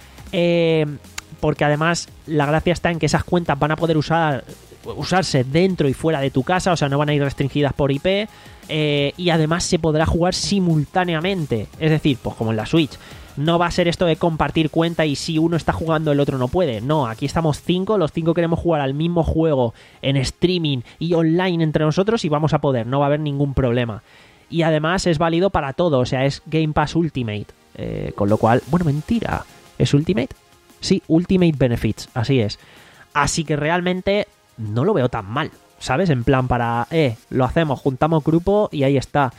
Eh, porque además la gracia está en que esas cuentas van a poder usar usarse dentro y fuera de tu casa, o sea, no van a ir restringidas por I P, eh, y además se podrá jugar simultáneamente, es decir, pues como en la Switch. No va a ser esto de compartir cuenta y si uno está jugando el otro no puede. No, aquí estamos cinco, los cinco queremos jugar al mismo juego en streaming y online entre nosotros y vamos a poder, no va a haber ningún problema. Y además es válido para todo, o sea, es Game Pass Ultimate, eh, con lo cual, bueno, mentira, ¿es Ultimate? Sí, Ultimate Benefits, así es. Así que realmente no lo veo tan mal, ¿sabes? En plan para, eh, lo hacemos, juntamos grupo y ahí está.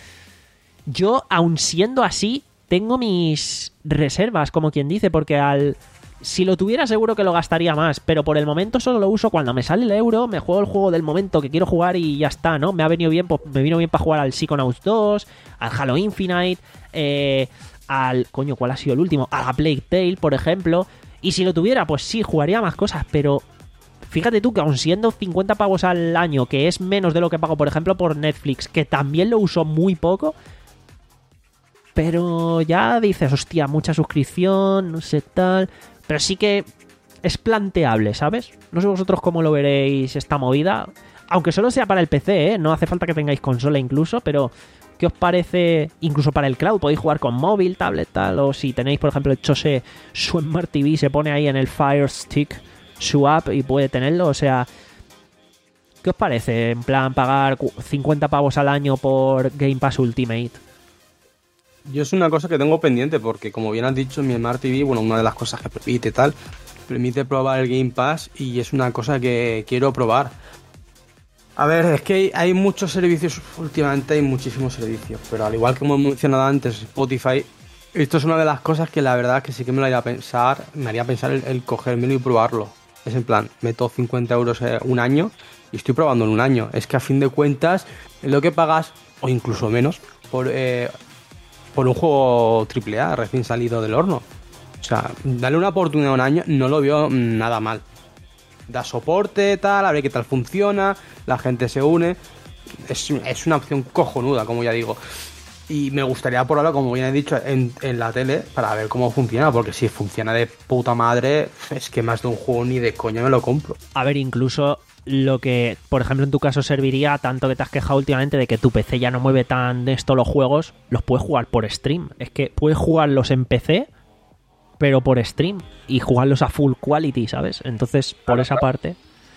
Yo, aun siendo así, tengo mis reservas, como quien dice, porque al si lo tuviera seguro que lo gastaría más, pero por el momento solo lo uso cuando me sale el euro, me juego el juego del momento que quiero jugar y ya está, ¿no? Me ha venido bien, pues me vino bien para jugar al Psychonauts dos, al Halo Infinite, eh, al... coño, ¿cuál ha sido el último? A la Plague Tale, por ejemplo. Y si lo tuviera, pues sí, jugaría más cosas, pero fíjate tú que aun siendo cincuenta pavos al año, que es menos de lo que pago, por ejemplo, por Netflix, que también lo uso muy poco, pero ya dices, hostia, mucha suscripción, no sé tal, pero sí que es planteable, ¿sabes? No sé vosotros cómo lo veréis esta movida, aunque solo sea para el P C, ¿eh? No hace falta que tengáis consola incluso, pero ¿qué os parece? Incluso para el cloud, podéis jugar con móvil, tablet, tal, o si tenéis, por ejemplo, el Chose, su Smart T V, se pone ahí en el Fire Stick, su app, y puede tenerlo, o sea, ¿qué os parece? En plan, pagar cincuenta pavos al año por Game Pass Ultimate. Yo es una cosa que tengo pendiente porque, como bien has dicho, mi Smart T V, bueno, una de las cosas que permite y tal, permite probar el Game Pass y es una cosa que quiero probar. A ver, es que hay, hay muchos servicios, últimamente hay muchísimos servicios, pero al igual que hemos mencionado antes, Spotify, esto es una de las cosas que la verdad que sí que me lo haría pensar, me haría pensar el, el cogérmelo y probarlo. Es en plan, meto cincuenta euros un año y estoy probando en un año. Es que a fin de cuentas, lo que pagas, o incluso menos, por, eh, por un juego triple A recién salido del horno. O sea, darle una oportunidad a un año no lo veo nada mal. Da soporte, tal, a ver qué tal funciona, la gente se une. Es, es una opción cojonuda, como ya digo. Y me gustaría probarlo, como bien he dicho, en, en la tele para ver cómo funciona, porque si funciona de puta madre, es que más de un juego ni de coña me lo compro. A ver, incluso lo que, por ejemplo, en tu caso serviría, tanto que te has quejado últimamente de que tu P C ya no mueve tan de esto los juegos, los puedes jugar por stream. Es que puedes jugarlos en P C, pero por stream, y jugarlos a full quality, ¿sabes? Entonces, por esa parte,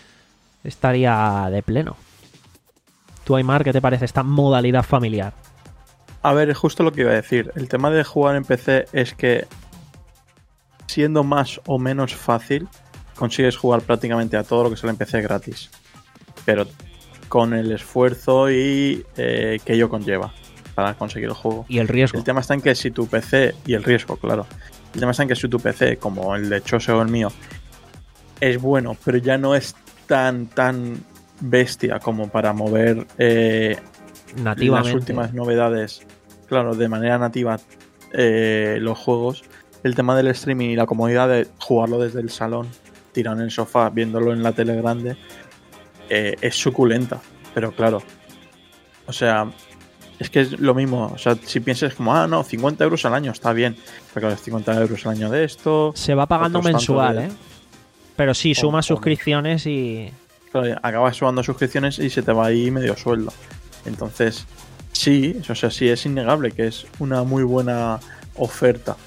estaría de pleno. Tú, Aymar, ¿qué te parece esta modalidad familiar? A ver, es justo lo que iba a decir. El tema de jugar en P C es que, siendo más o menos fácil, consigues jugar prácticamente a todo lo que sale en P C gratis. Pero con el esfuerzo y eh, que ello conlleva para conseguir el juego. Y el riesgo. El tema está en que si tu P C, y el riesgo, claro. El tema está en que si tu P C, como el de Chose o el mío, es bueno, pero ya no es tan, tan bestia como para mover eh, nativamente las últimas novedades, claro, de manera nativa eh, los juegos. El tema del streaming y la comodidad de jugarlo desde el salón, tirado en el sofá, viéndolo en la tele grande, eh, es suculenta. Pero claro, o sea, es que es lo mismo. O sea, si piensas como, ah, no, cincuenta euros al año está bien. Pero claro, cincuenta euros al año de esto. Se va pagando mensual, de... ¿eh? Pero sí, sumas oh, suscripciones y... Claro, acabas sumando suscripciones y se te va ahí medio sueldo. Entonces, sí, o sea, sí es innegable que es una muy buena oferta.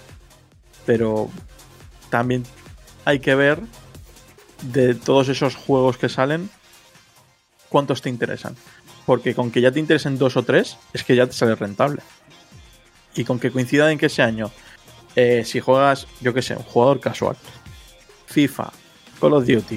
Pero también hay que ver de todos esos juegos que salen, cuántos te interesan. Porque con que ya te interesen dos o tres, es que ya te sale rentable. Y con que coincida en que ese año, eh, si juegas, yo qué sé, un jugador casual, FIFA, Call of Duty,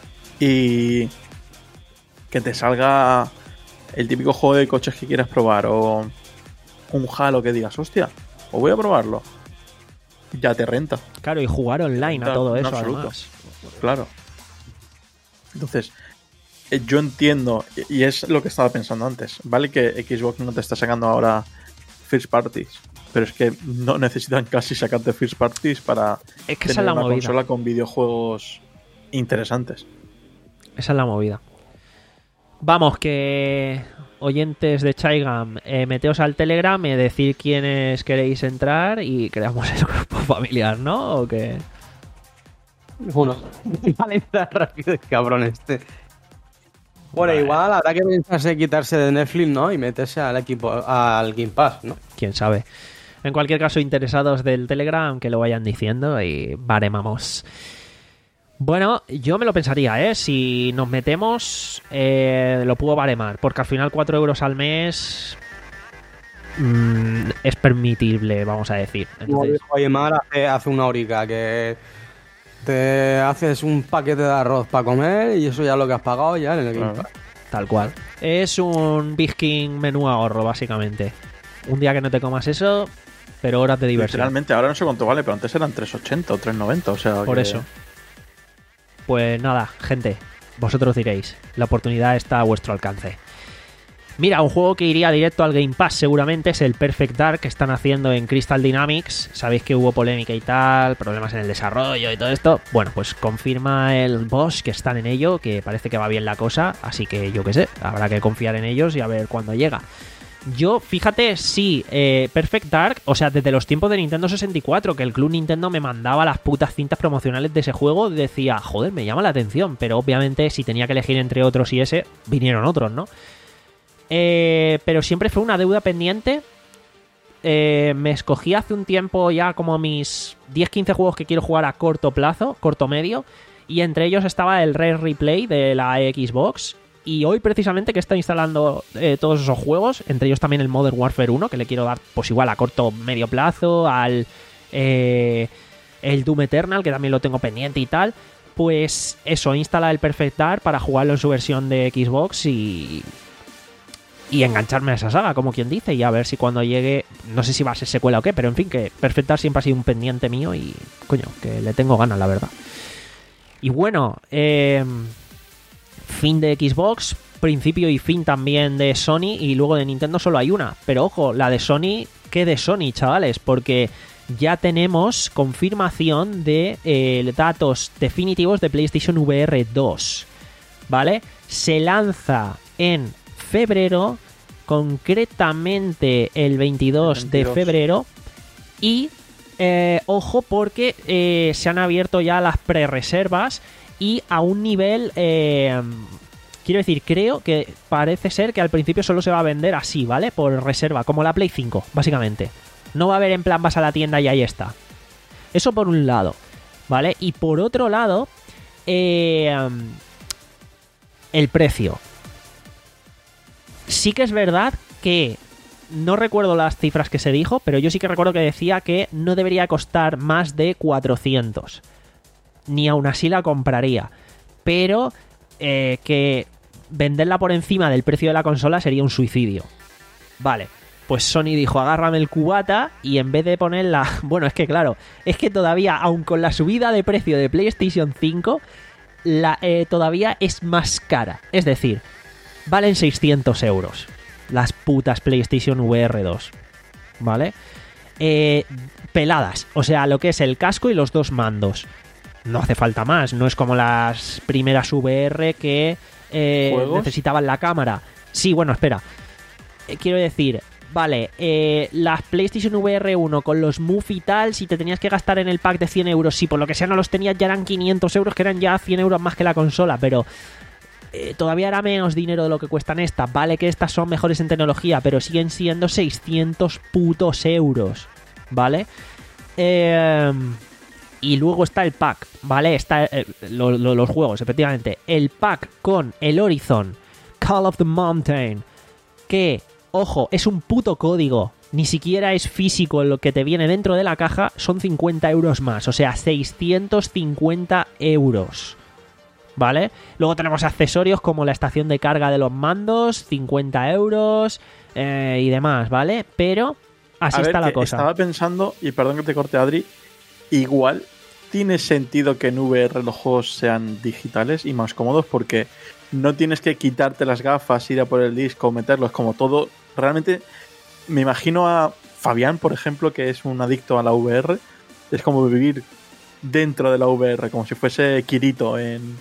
y que te salga el típico juego de coches que quieras probar, o un Halo que digas, hostia, pues voy a probarlo, ya te renta. Claro, y jugar online a todo eso, además. Claro. Entonces, yo entiendo, y es lo que estaba pensando antes, vale que Xbox no te está sacando ahora first parties, pero es que no necesitan casi sacarte first parties para es que tener esa es la una movida. consola con videojuegos interesantes. Esa es la movida. Vamos, que oyentes de Chaigam, eh, meteos al Telegram y decir quiénes queréis entrar y creamos el grupo familiar, ¿no? ¿O qué? Bueno, vale, está rápido el cabrón este. Bueno, Vale. igual habrá que pensarse quitarse de Netflix, ¿no? Y meterse al equipo, al Game Pass, ¿no? Quién sabe. En cualquier caso, interesados del Telegram, que lo vayan diciendo y baremamos. Bueno, yo me lo pensaría, ¿eh? Si nos metemos, eh, lo puedo baremar, porque al final cuatro euros al mes mmm, es permitible, vamos a decir. Como Entonces, dijo Aymar hace, hace una horica, que te haces un paquete de arroz para comer y eso ya es lo que has pagado ya en el Game Pass. tal cual. Es un Big King menú ahorro, básicamente. Un día que no te comas eso, pero horas de diversión. Literalmente, ahora no sé cuánto vale, pero antes eran tres ochenta o tres noventa, o sea... Por que... eso. Pues nada, gente, vosotros diréis, la oportunidad está a vuestro alcance. Mira, un juego que iría directo al Game Pass seguramente es el Perfect Dark que están haciendo en Crystal Dynamics. Sabéis que hubo polémica y tal, problemas en el desarrollo y todo esto. Bueno, pues confirma el boss que están en ello, que parece que va bien la cosa, así que yo qué sé, habrá que confiar en ellos y a ver cuándo llega. Yo, fíjate, sí, eh, Perfect Dark, o sea, desde los tiempos de Nintendo sesenta y cuatro, que el Club Nintendo me mandaba las putas cintas promocionales de ese juego, decía, joder, me llama la atención, pero obviamente si tenía que elegir entre otros y ese, vinieron otros, ¿no? Eh, pero siempre fue una deuda pendiente. Eh, me escogí hace un tiempo ya como mis diez quince juegos que quiero jugar a corto plazo, corto medio, y entre ellos estaba el Rare Replay de la Xbox. Y hoy precisamente que está instalando eh, todos esos juegos, entre ellos también el Modern Warfare uno, que le quiero dar pues igual a corto medio plazo, al eh, el Doom Eternal, que también lo tengo pendiente y tal. pues eso, instala el Perfect Dark para jugarlo en su versión de Xbox y... y engancharme a esa saga, como quien dice, y a ver si cuando llegue, no sé si va a ser secuela o qué, pero en fin, que Perfect Dark siempre ha sido un pendiente mío y, coño, que le tengo ganas, la verdad. Y bueno, eh, fin de Xbox, principio y fin también de Sony, y luego de Nintendo solo hay una, pero ojo, la de Sony, ¿qué de Sony, chavales? Porque ya tenemos confirmación de eh, datos definitivos de PlayStation V R dos, ¿vale? Se lanza en febrero, concretamente el veintidós de febrero, y eh, ojo porque eh, se han abierto ya las prerreservas y a un nivel, eh, quiero decir, creo que parece ser que al principio solo se va a vender así, ¿vale? Por reserva, como la Play cinco, básicamente. No va a haber en plan vas a la tienda y ahí está. Eso por un lado, ¿vale? Y por otro lado, eh, el precio. Sí que es verdad que no recuerdo las cifras que se dijo, pero yo sí que recuerdo que decía que no debería costar más de cuatrocientos. Ni aún así la compraría. Pero eh, que venderla por encima del precio de la consola sería un suicidio. Vale, pues Sony dijo, agárrame el cubata, y en vez de ponerla... Bueno, es que claro, es que todavía, aun con la subida de precio de PlayStation cinco, la, eh, todavía es más cara. Es decir, valen seiscientos euros las putas PlayStation V R dos, ¿vale? Eh, peladas, o sea, lo que es el casco y los dos mandos. No hace falta más, no es como las primeras V R que eh, necesitaban la cámara. Sí, bueno, espera. Eh, quiero decir, vale, eh, las PlayStation V R uno con los Move y tal, si te tenías que gastar en el pack de cien euros, si por lo que sea no los tenías, ya eran quinientos euros, que eran ya cien euros más que la consola, pero... Eh, todavía era menos dinero de lo que cuestan estas. Vale que estas son mejores en tecnología, pero siguen siendo seiscientos putos euros, ¿vale? Eh, y luego está el pack, ¿vale? Está eh, lo, lo, los juegos, efectivamente. El pack con el Horizon Call of the Mountain, que, ojo, es un puto código. Ni siquiera es físico lo que te viene dentro de la caja. Son cincuenta euros más, o sea, seiscientos cincuenta euros, ¿vale? Luego tenemos accesorios como la estación de carga de los mandos, cincuenta euros eh, y demás, ¿vale? Pero así A está ver, la cosa. Estaba pensando, y perdón que te corte, Adri, igual tiene sentido que en V R los juegos sean digitales y más cómodos, porque no tienes que quitarte las gafas, ir a por el disco, meterlos, como todo. Realmente me imagino a Fabián, por ejemplo, que es un adicto a la V R. Es como vivir dentro de la V R, como si fuese Kirito en...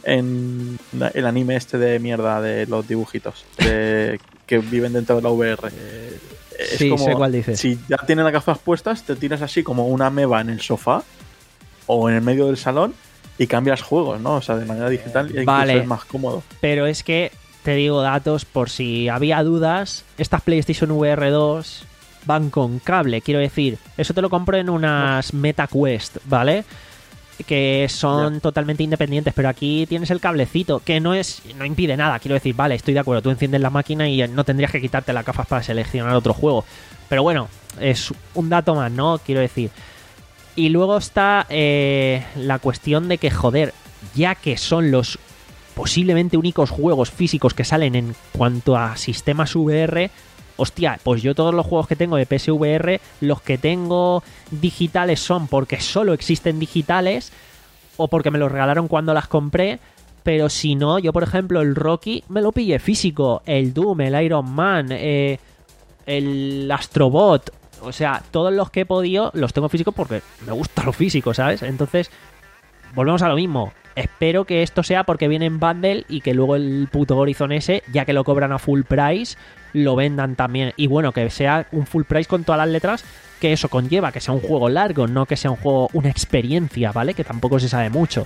en el anime este de mierda de los dibujitos de, que viven dentro de la V R. Eh, es sí, como, sé cuál dices. Si ya tienes las gafas puestas, te tiras así como una ameba en el sofá o en el medio del salón y cambias juegos, ¿no? O sea, de manera digital, y vale, incluso es más cómodo. Pero es que te digo datos por si había dudas. Estas PlayStation V R dos van con cable, quiero decir, eso te lo compro en unas MetaQuest, ¿vale? Que son yeah. totalmente independientes, pero aquí tienes el cablecito, que no es no impide nada, quiero decir, vale, estoy de acuerdo, tú enciendes la máquina y no tendrías que quitarte las gafas para seleccionar otro juego, pero bueno, es un dato más, ¿no? Quiero decir. Y luego está eh, la cuestión de que, joder, ya que son los posiblemente únicos juegos físicos que salen en cuanto a sistemas V R, hostia, pues yo todos los juegos que tengo de P S V R, los que tengo digitales son porque solo existen digitales o porque me los regalaron cuando las compré, pero si no, yo por ejemplo el Rocky me lo pillé físico, el Doom, el Iron Man, eh, el Astrobot, o sea, todos los que he podido los tengo físicos porque me gusta lo físico, ¿sabes? Entonces, volvemos a lo mismo. Espero que esto sea porque viene en bundle y que luego el puto Horizon ese, ya que lo cobran a full price, lo vendan también. Y bueno, que sea un full price con todas las letras, que eso conlleva, que sea un juego largo, no que sea un juego, una experiencia, ¿vale? Que tampoco se sabe mucho.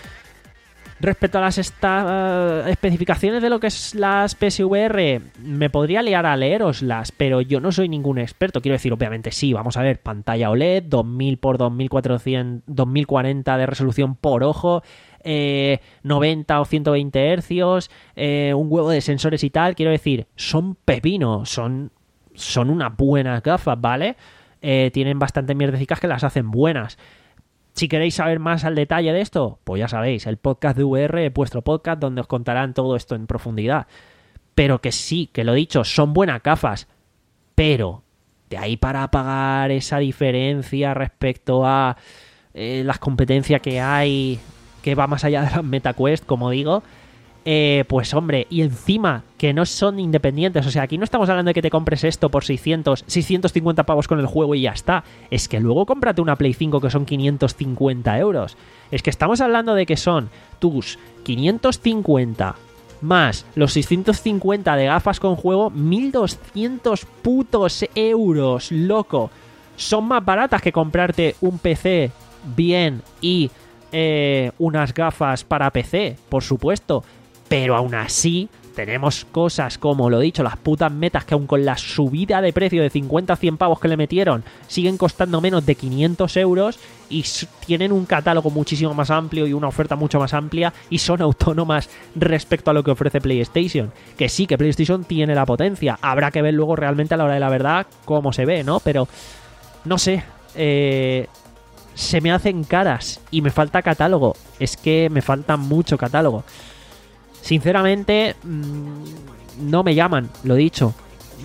Respecto a las esta, uh, especificaciones de lo que es las P S V R, me podría liar a leeroslas, pero yo no soy ningún experto. Quiero decir, obviamente sí, vamos a ver, pantalla O L E D, dos mil por dos mil cuatrocientos, dos mil cuarenta de resolución por ojo, eh, noventa o ciento veinte hercios, eh, un huevo de sensores y tal. Quiero decir, son pepino, son, son unas buenas gafas, ¿vale? Eh, tienen bastante mierdecicas que las hacen buenas. Si queréis saber más al detalle de esto, pues ya sabéis, el podcast de V R, vuestro podcast, donde os contarán todo esto en profundidad. Pero que sí, que lo dicho, son buenas gafas, pero de ahí para pagar esa diferencia respecto a eh, las competencias que hay, que va más allá de las MetaQuest, como digo, eh, pues hombre, y encima que no son independientes, o sea, aquí no estamos hablando de que te compres esto por seiscientos, seiscientos cincuenta pavos con el juego y ya está, es que luego cómprate una Play cinco que son quinientos cincuenta euros, es que estamos hablando de que son tus quinientos cincuenta más los seiscientos cincuenta de gafas con juego, mil doscientos putos euros, loco. Son más baratas que comprarte un P C bien y eh, unas gafas para P C, por supuesto. Pero aún así, tenemos cosas como, lo dicho, las putas metas que aun con la subida de precio de cincuenta a cien pavos que le metieron, siguen costando menos de quinientos euros y tienen un catálogo muchísimo más amplio y una oferta mucho más amplia y son autónomas respecto a lo que ofrece PlayStation. Que sí, que PlayStation tiene la potencia. Habrá que ver luego realmente a la hora de la verdad cómo se ve, ¿no? Pero, no sé, eh, se me hacen caras y me falta catálogo. Es que me falta mucho catálogo. Sinceramente, mmm, no me llaman, lo dicho.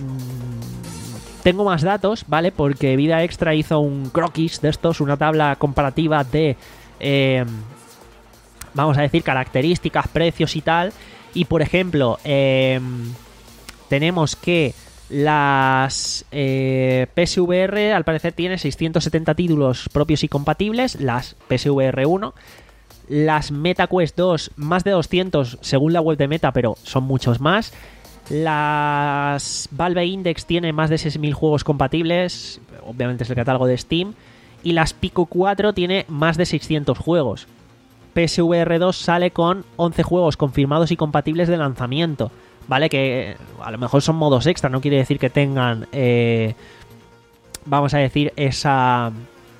Mm, tengo más datos, ¿vale? Porque Vida Extra hizo un croquis de estos, una tabla comparativa de, eh, vamos a decir, características, precios y tal. Y, por ejemplo, eh, tenemos que las eh, P S V R, al parecer, tiene seiscientos setenta títulos propios y compatibles, las P S V R uno. Las MetaQuest dos, más de doscientos según la web de Meta, pero son muchos más. Las Valve Index tiene más de seis mil juegos compatibles, obviamente es el catálogo de Steam. Y las Pico cuatro tiene más de seiscientos juegos. P S V R dos sale con once juegos confirmados y compatibles de lanzamiento, ¿vale? Que a lo mejor son modos extra, no quiere decir que tengan, eh, vamos a decir, esa...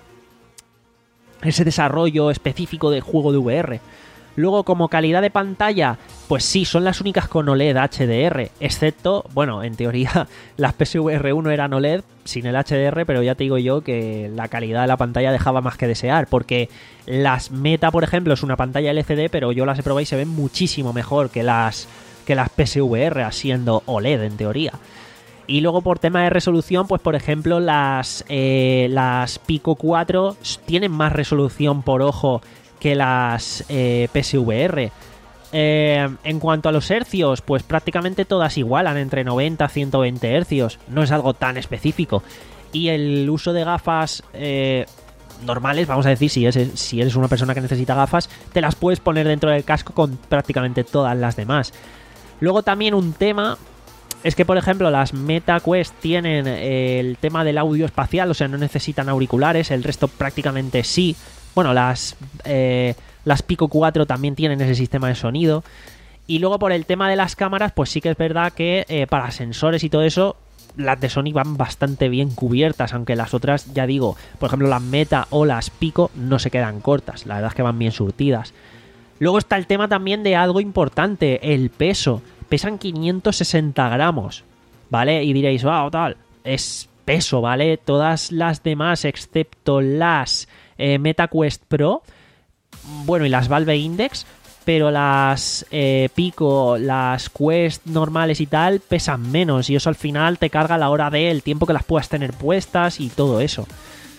ese desarrollo específico de juego de V R. Luego, como calidad de pantalla, pues sí, son las únicas con O L E D H D R, excepto, bueno, en teoría las P S V R uno eran O L E D sin el H D R, pero ya te digo yo que la calidad de la pantalla dejaba más que desear, porque las Meta, por ejemplo, es una pantalla L C D, pero yo las he probado y se ven muchísimo mejor que las, que las P S V R, siendo O L E D en teoría. Y luego por tema de resolución, pues por ejemplo las, eh, las Pico cuatro tienen más resolución por ojo que las eh, P S V R. Eh, en cuanto a los hercios, pues prácticamente todas igualan entre noventa a ciento veinte hercios. No es algo tan específico. Y el uso de gafas eh, normales, vamos a decir, si, es, si eres una persona que necesita gafas, te las puedes poner dentro del casco con prácticamente todas las demás. Luego también un tema... es que, por ejemplo, las MetaQuest tienen el tema del audio espacial, o sea, no necesitan auriculares, el resto prácticamente sí. Bueno, las, eh, las Pico cuatro también tienen ese sistema de sonido. Y luego por el tema de las cámaras, pues sí que es verdad que eh, para sensores y todo eso, las de Sony van bastante bien cubiertas, aunque las otras, ya digo, por ejemplo, las Meta o las Pico no se quedan cortas, la verdad es que van bien surtidas. Luego está el tema también de algo importante, el peso. Pesan quinientos sesenta gramos, ¿vale? Y diréis, wow, tal, es peso, ¿vale? Todas las demás, excepto las eh, MetaQuest Pro, bueno, y las Valve Index, pero las eh, Pico, las Quest normales y tal, pesan menos, y eso al final te carga a la hora del tiempo que las puedas tener puestas y todo eso.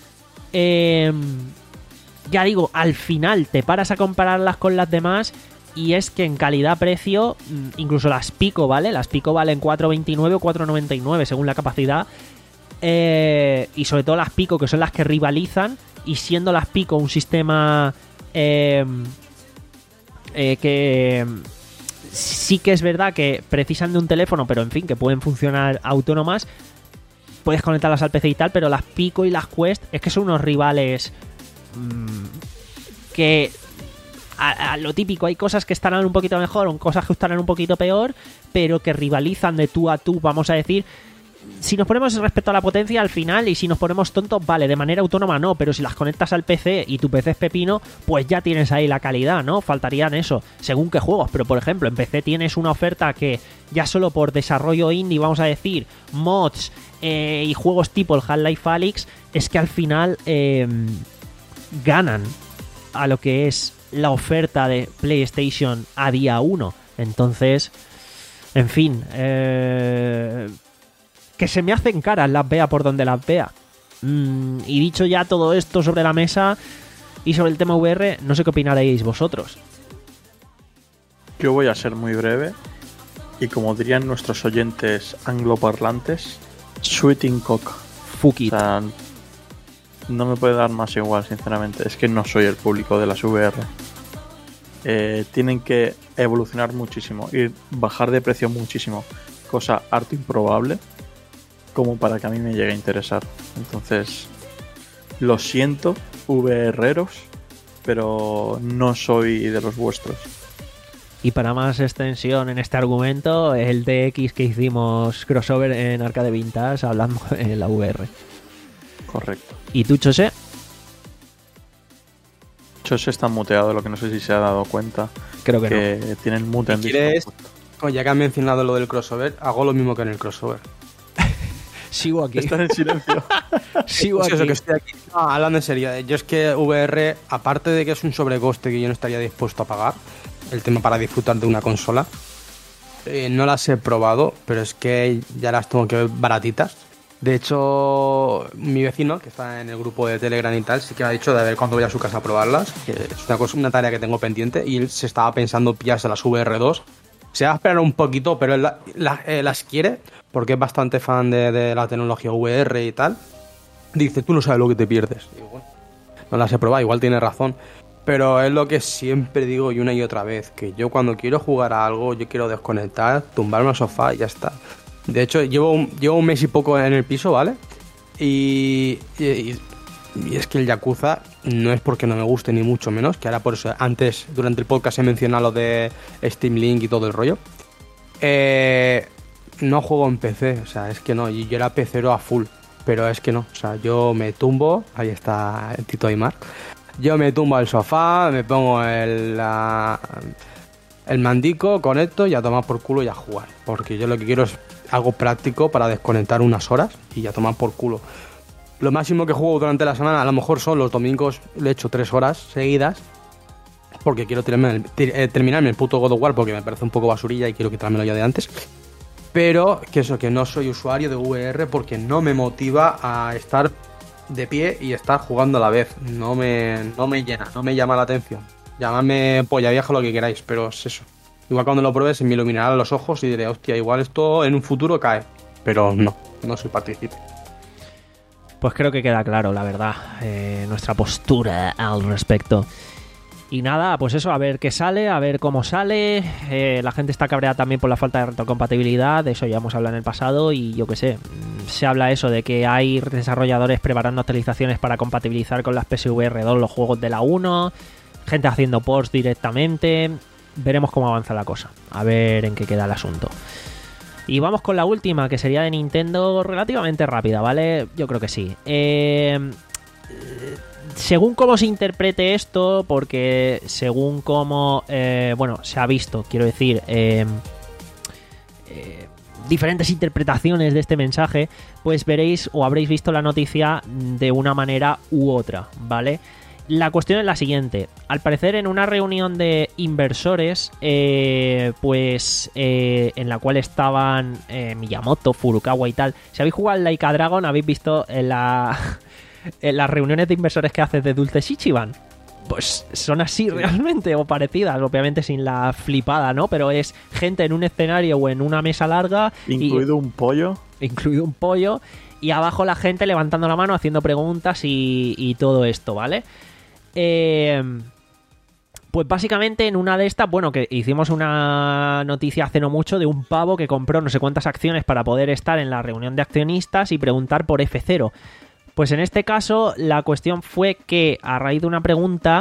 Eh, ya digo, al final te paras a compararlas con las demás... y es que en calidad-precio, incluso las Pico, ¿vale? Las Pico valen cuatro veintinueve o cuatro noventa y nueve según la capacidad. Eh, y sobre todo las Pico, que son las que rivalizan. Y siendo las Pico un sistema eh, eh, que sí que es verdad que precisan de un teléfono, pero en fin, que pueden funcionar autónomas. Puedes conectarlas al P C y tal, pero las Pico y las Quest es que son unos rivales mmm, que... A, a lo típico, hay cosas que estarán un poquito mejor o cosas que estarán un poquito peor, pero que rivalizan de tú a tú, vamos a decir. Si nos ponemos respecto a la potencia al final, y si nos ponemos tontos, vale, de manera autónoma no, pero si las conectas al P C y tu P C es pepino, pues ya tienes ahí la calidad, ¿no? Faltarían eso, según qué juegos, pero por ejemplo en P C tienes una oferta que ya solo por desarrollo indie, vamos a decir, mods eh, y juegos tipo el Half-Life Alyx, es que al final... Eh, ganan a lo que es la oferta de PlayStation a día uno. Entonces, en fin, eh, que se me hacen caras las vea por donde las vea. Mm, y dicho ya todo esto sobre la mesa y sobre el tema V R, no sé qué opinaréis vosotros. Yo voy a ser muy breve y como dirían nuestros oyentes angloparlantes, sweeting cock. Fuck it. O sea, no me puede dar más igual, sinceramente. Es que no soy el público de las V R. Eh, tienen que evolucionar muchísimo y bajar de precio muchísimo, cosa harto improbable como para que a mí me llegue a interesar. Entonces, lo siento, VReros, pero no soy de los vuestros. Y para más extensión en este argumento, el D X que hicimos crossover en Arcade Vintage hablando en la V R. Correcto. ¿Y tú, Chose? Chose está muteado, lo que no sé si se ha dado cuenta. Creo que, que no. tiene el mute en ¿Quieres? Discord. Ya que han mencionado lo del crossover, hago lo mismo que en el crossover. Sigo aquí. Están en silencio. Sigo Pues aquí. eso, que estoy aquí. No, hablando en serio, yo es que V R, aparte de que es un sobrecoste que yo no estaría dispuesto a pagar, el tema para disfrutar de una consola, eh, no las he probado, pero es que ya las tengo que ver baratitas. De hecho, mi vecino, que está en el grupo de Telegram y tal, sí que me ha dicho de ver cuándo voy a su casa a probarlas, que es una, cosa, una tarea que tengo pendiente, y él se estaba pensando pillarse las V R dos. Se va a esperar un poquito, pero él la, la, eh, las quiere, porque es bastante fan de, de la tecnología V R y tal. Dice, tú no sabes lo que te pierdes. Digo, bueno, no las he probado, igual tiene razón. Pero es lo que siempre digo y una y otra vez, que yo cuando quiero jugar a algo, yo quiero desconectar, tumbarme al sofá y ya está. De hecho, llevo un, llevo un mes y poco en el piso, ¿vale? Y, y, y es que el Yakuza no es porque no me guste, ni mucho menos, que ahora por eso, antes, durante el podcast he mencionado lo de Steam Link y todo el rollo. Eh, no juego en P C, o sea, es que no, yo era pecero a full, pero es que no, o sea, yo me tumbo, ahí está el Tito Aymar, yo me tumbo al sofá, me pongo el, la, el mandico, conecto y a tomar por culo y a jugar, porque yo lo que quiero es algo práctico para desconectar unas horas y a tomar por culo. Lo máximo que juego durante la semana a lo mejor son los domingos, le echo tres horas seguidas porque quiero terminar, terminarme el puto God of War porque me parece un poco basurilla y quiero quitármelo ya de antes. Pero que eso, que no soy usuario de V R porque no me motiva a estar de pie y estar jugando a la vez. No me, no me llena, no me llama la atención. Llamadme polla vieja, lo que queráis, pero es eso. Igual cuando lo pruebe se me iluminarán los ojos y diré, hostia, igual esto en un futuro cae. Pero no, no soy partícipe. Pues creo que queda claro, la verdad, eh, nuestra postura al respecto. Y nada, pues eso, a ver qué sale, a ver cómo sale. Eh, la gente está cabreada también por la falta de retrocompatibilidad, de eso ya hemos hablado en el pasado y yo qué sé, se habla eso de que hay desarrolladores preparando actualizaciones para compatibilizar con las P S V R dos los juegos de la uno, gente haciendo ports directamente. Veremos cómo avanza la cosa, a ver en qué queda el asunto. Y vamos con la última, que sería de Nintendo, relativamente rápida, ¿vale? Yo creo que sí. Eh, según cómo se interprete esto, porque según cómo, eh, bueno, se ha visto, quiero decir, eh, eh, diferentes interpretaciones de este mensaje, pues veréis o habréis visto la noticia de una manera u otra, ¿vale? La cuestión es la siguiente. Al parecer, en una reunión de inversores, eh, pues eh, en la cual estaban eh, Miyamoto, Furukawa y tal. Si habéis jugado al Like a Dragon, habéis visto en, la, en las reuniones de inversores que haces de Dulce Shichiban. Pues son así realmente, o parecidas, obviamente sin la flipada, ¿no? Pero es gente en un escenario o en una mesa larga. Incluido y, un pollo. Incluido un pollo. Y abajo la gente levantando la mano, haciendo preguntas y, y todo esto, ¿vale? Eh, pues básicamente en una de estas, bueno, que hicimos una noticia hace no mucho de un pavo que compró no sé cuántas acciones para poder estar en la reunión de accionistas y preguntar por F cero. Pues en este caso la cuestión fue que a raíz de una pregunta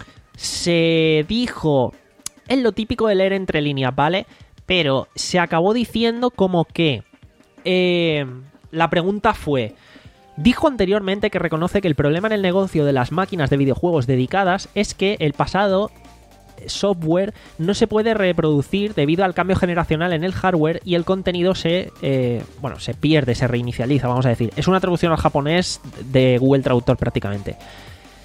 se dijo, es lo típico de leer entre líneas, ¿vale? Pero se acabó diciendo como que eh, la pregunta fue... Dijo anteriormente que reconoce que el problema en el negocio de las máquinas de videojuegos dedicadas es que el pasado software no se puede reproducir debido al cambio generacional en el hardware y el contenido se, eh, bueno, se pierde, se reinicializa, vamos a decir. Es una traducción al japonés de Google Traductor prácticamente.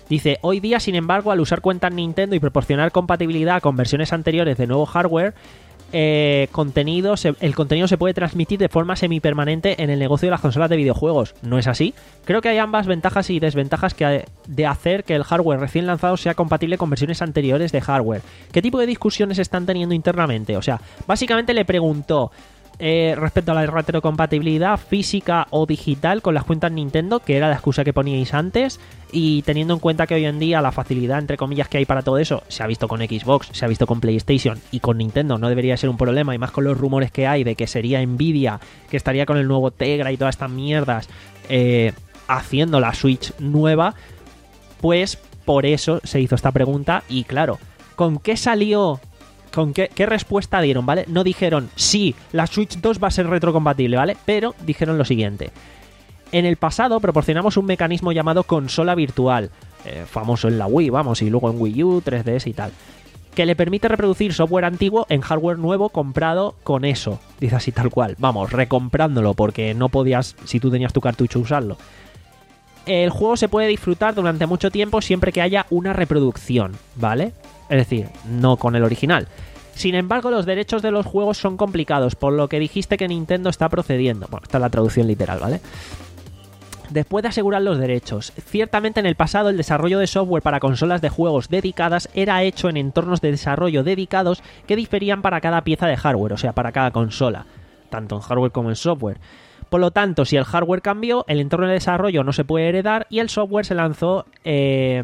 Dice, hoy día, sin embargo, al usar cuentas Nintendo y proporcionar compatibilidad con versiones anteriores de nuevo hardware, eh, contenido se, el contenido se puede transmitir de forma semipermanente en el negocio de las consolas de videojuegos. ¿No es así? Creo que hay ambas ventajas y desventajas que, de hacer que el hardware recién lanzado sea compatible con versiones anteriores de hardware. ¿Qué tipo de discusiones están teniendo internamente? O sea, básicamente le preguntó... Eh, respecto a la retrocompatibilidad física o digital con las cuentas Nintendo, que era la excusa que poníais antes, y teniendo en cuenta que hoy en día la facilidad, entre comillas, que hay para todo eso, se ha visto con Xbox, se ha visto con PlayStation y con Nintendo, no debería ser un problema, y más con los rumores que hay de que sería Nvidia, que estaría con el nuevo Tegra y todas estas mierdas, eh, haciendo la Switch nueva, pues por eso se hizo esta pregunta. Y claro, ¿con qué salió? ¿Con qué, qué respuesta dieron, ¿vale? No dijeron, sí, la Switch dos va a ser retrocompatible, ¿vale? Pero dijeron lo siguiente. En el pasado proporcionamos un mecanismo llamado consola virtual, eh, famoso en la Wii, vamos, y luego en Wii U, tres D S y tal, que le permite reproducir software antiguo en hardware nuevo comprado con eso. Dice así tal cual, vamos, recomprándolo, porque no podías, si tú tenías tu cartucho, usarlo. El juego se puede disfrutar durante mucho tiempo siempre que haya una reproducción, ¿vale? Es decir, no con el original. Sin embargo, los derechos de los juegos son complicados, por lo que dijiste que Nintendo está procediendo. Bueno, esta es la traducción literal, ¿vale? Después de asegurar los derechos, ciertamente en el pasado el desarrollo de software para consolas de juegos dedicadas era hecho en entornos de desarrollo dedicados que diferían para cada pieza de hardware, o sea, para cada consola, tanto en hardware como en software. Por lo tanto, si el hardware cambió, el entorno de desarrollo no se puede heredar y el software se lanzó... Eh,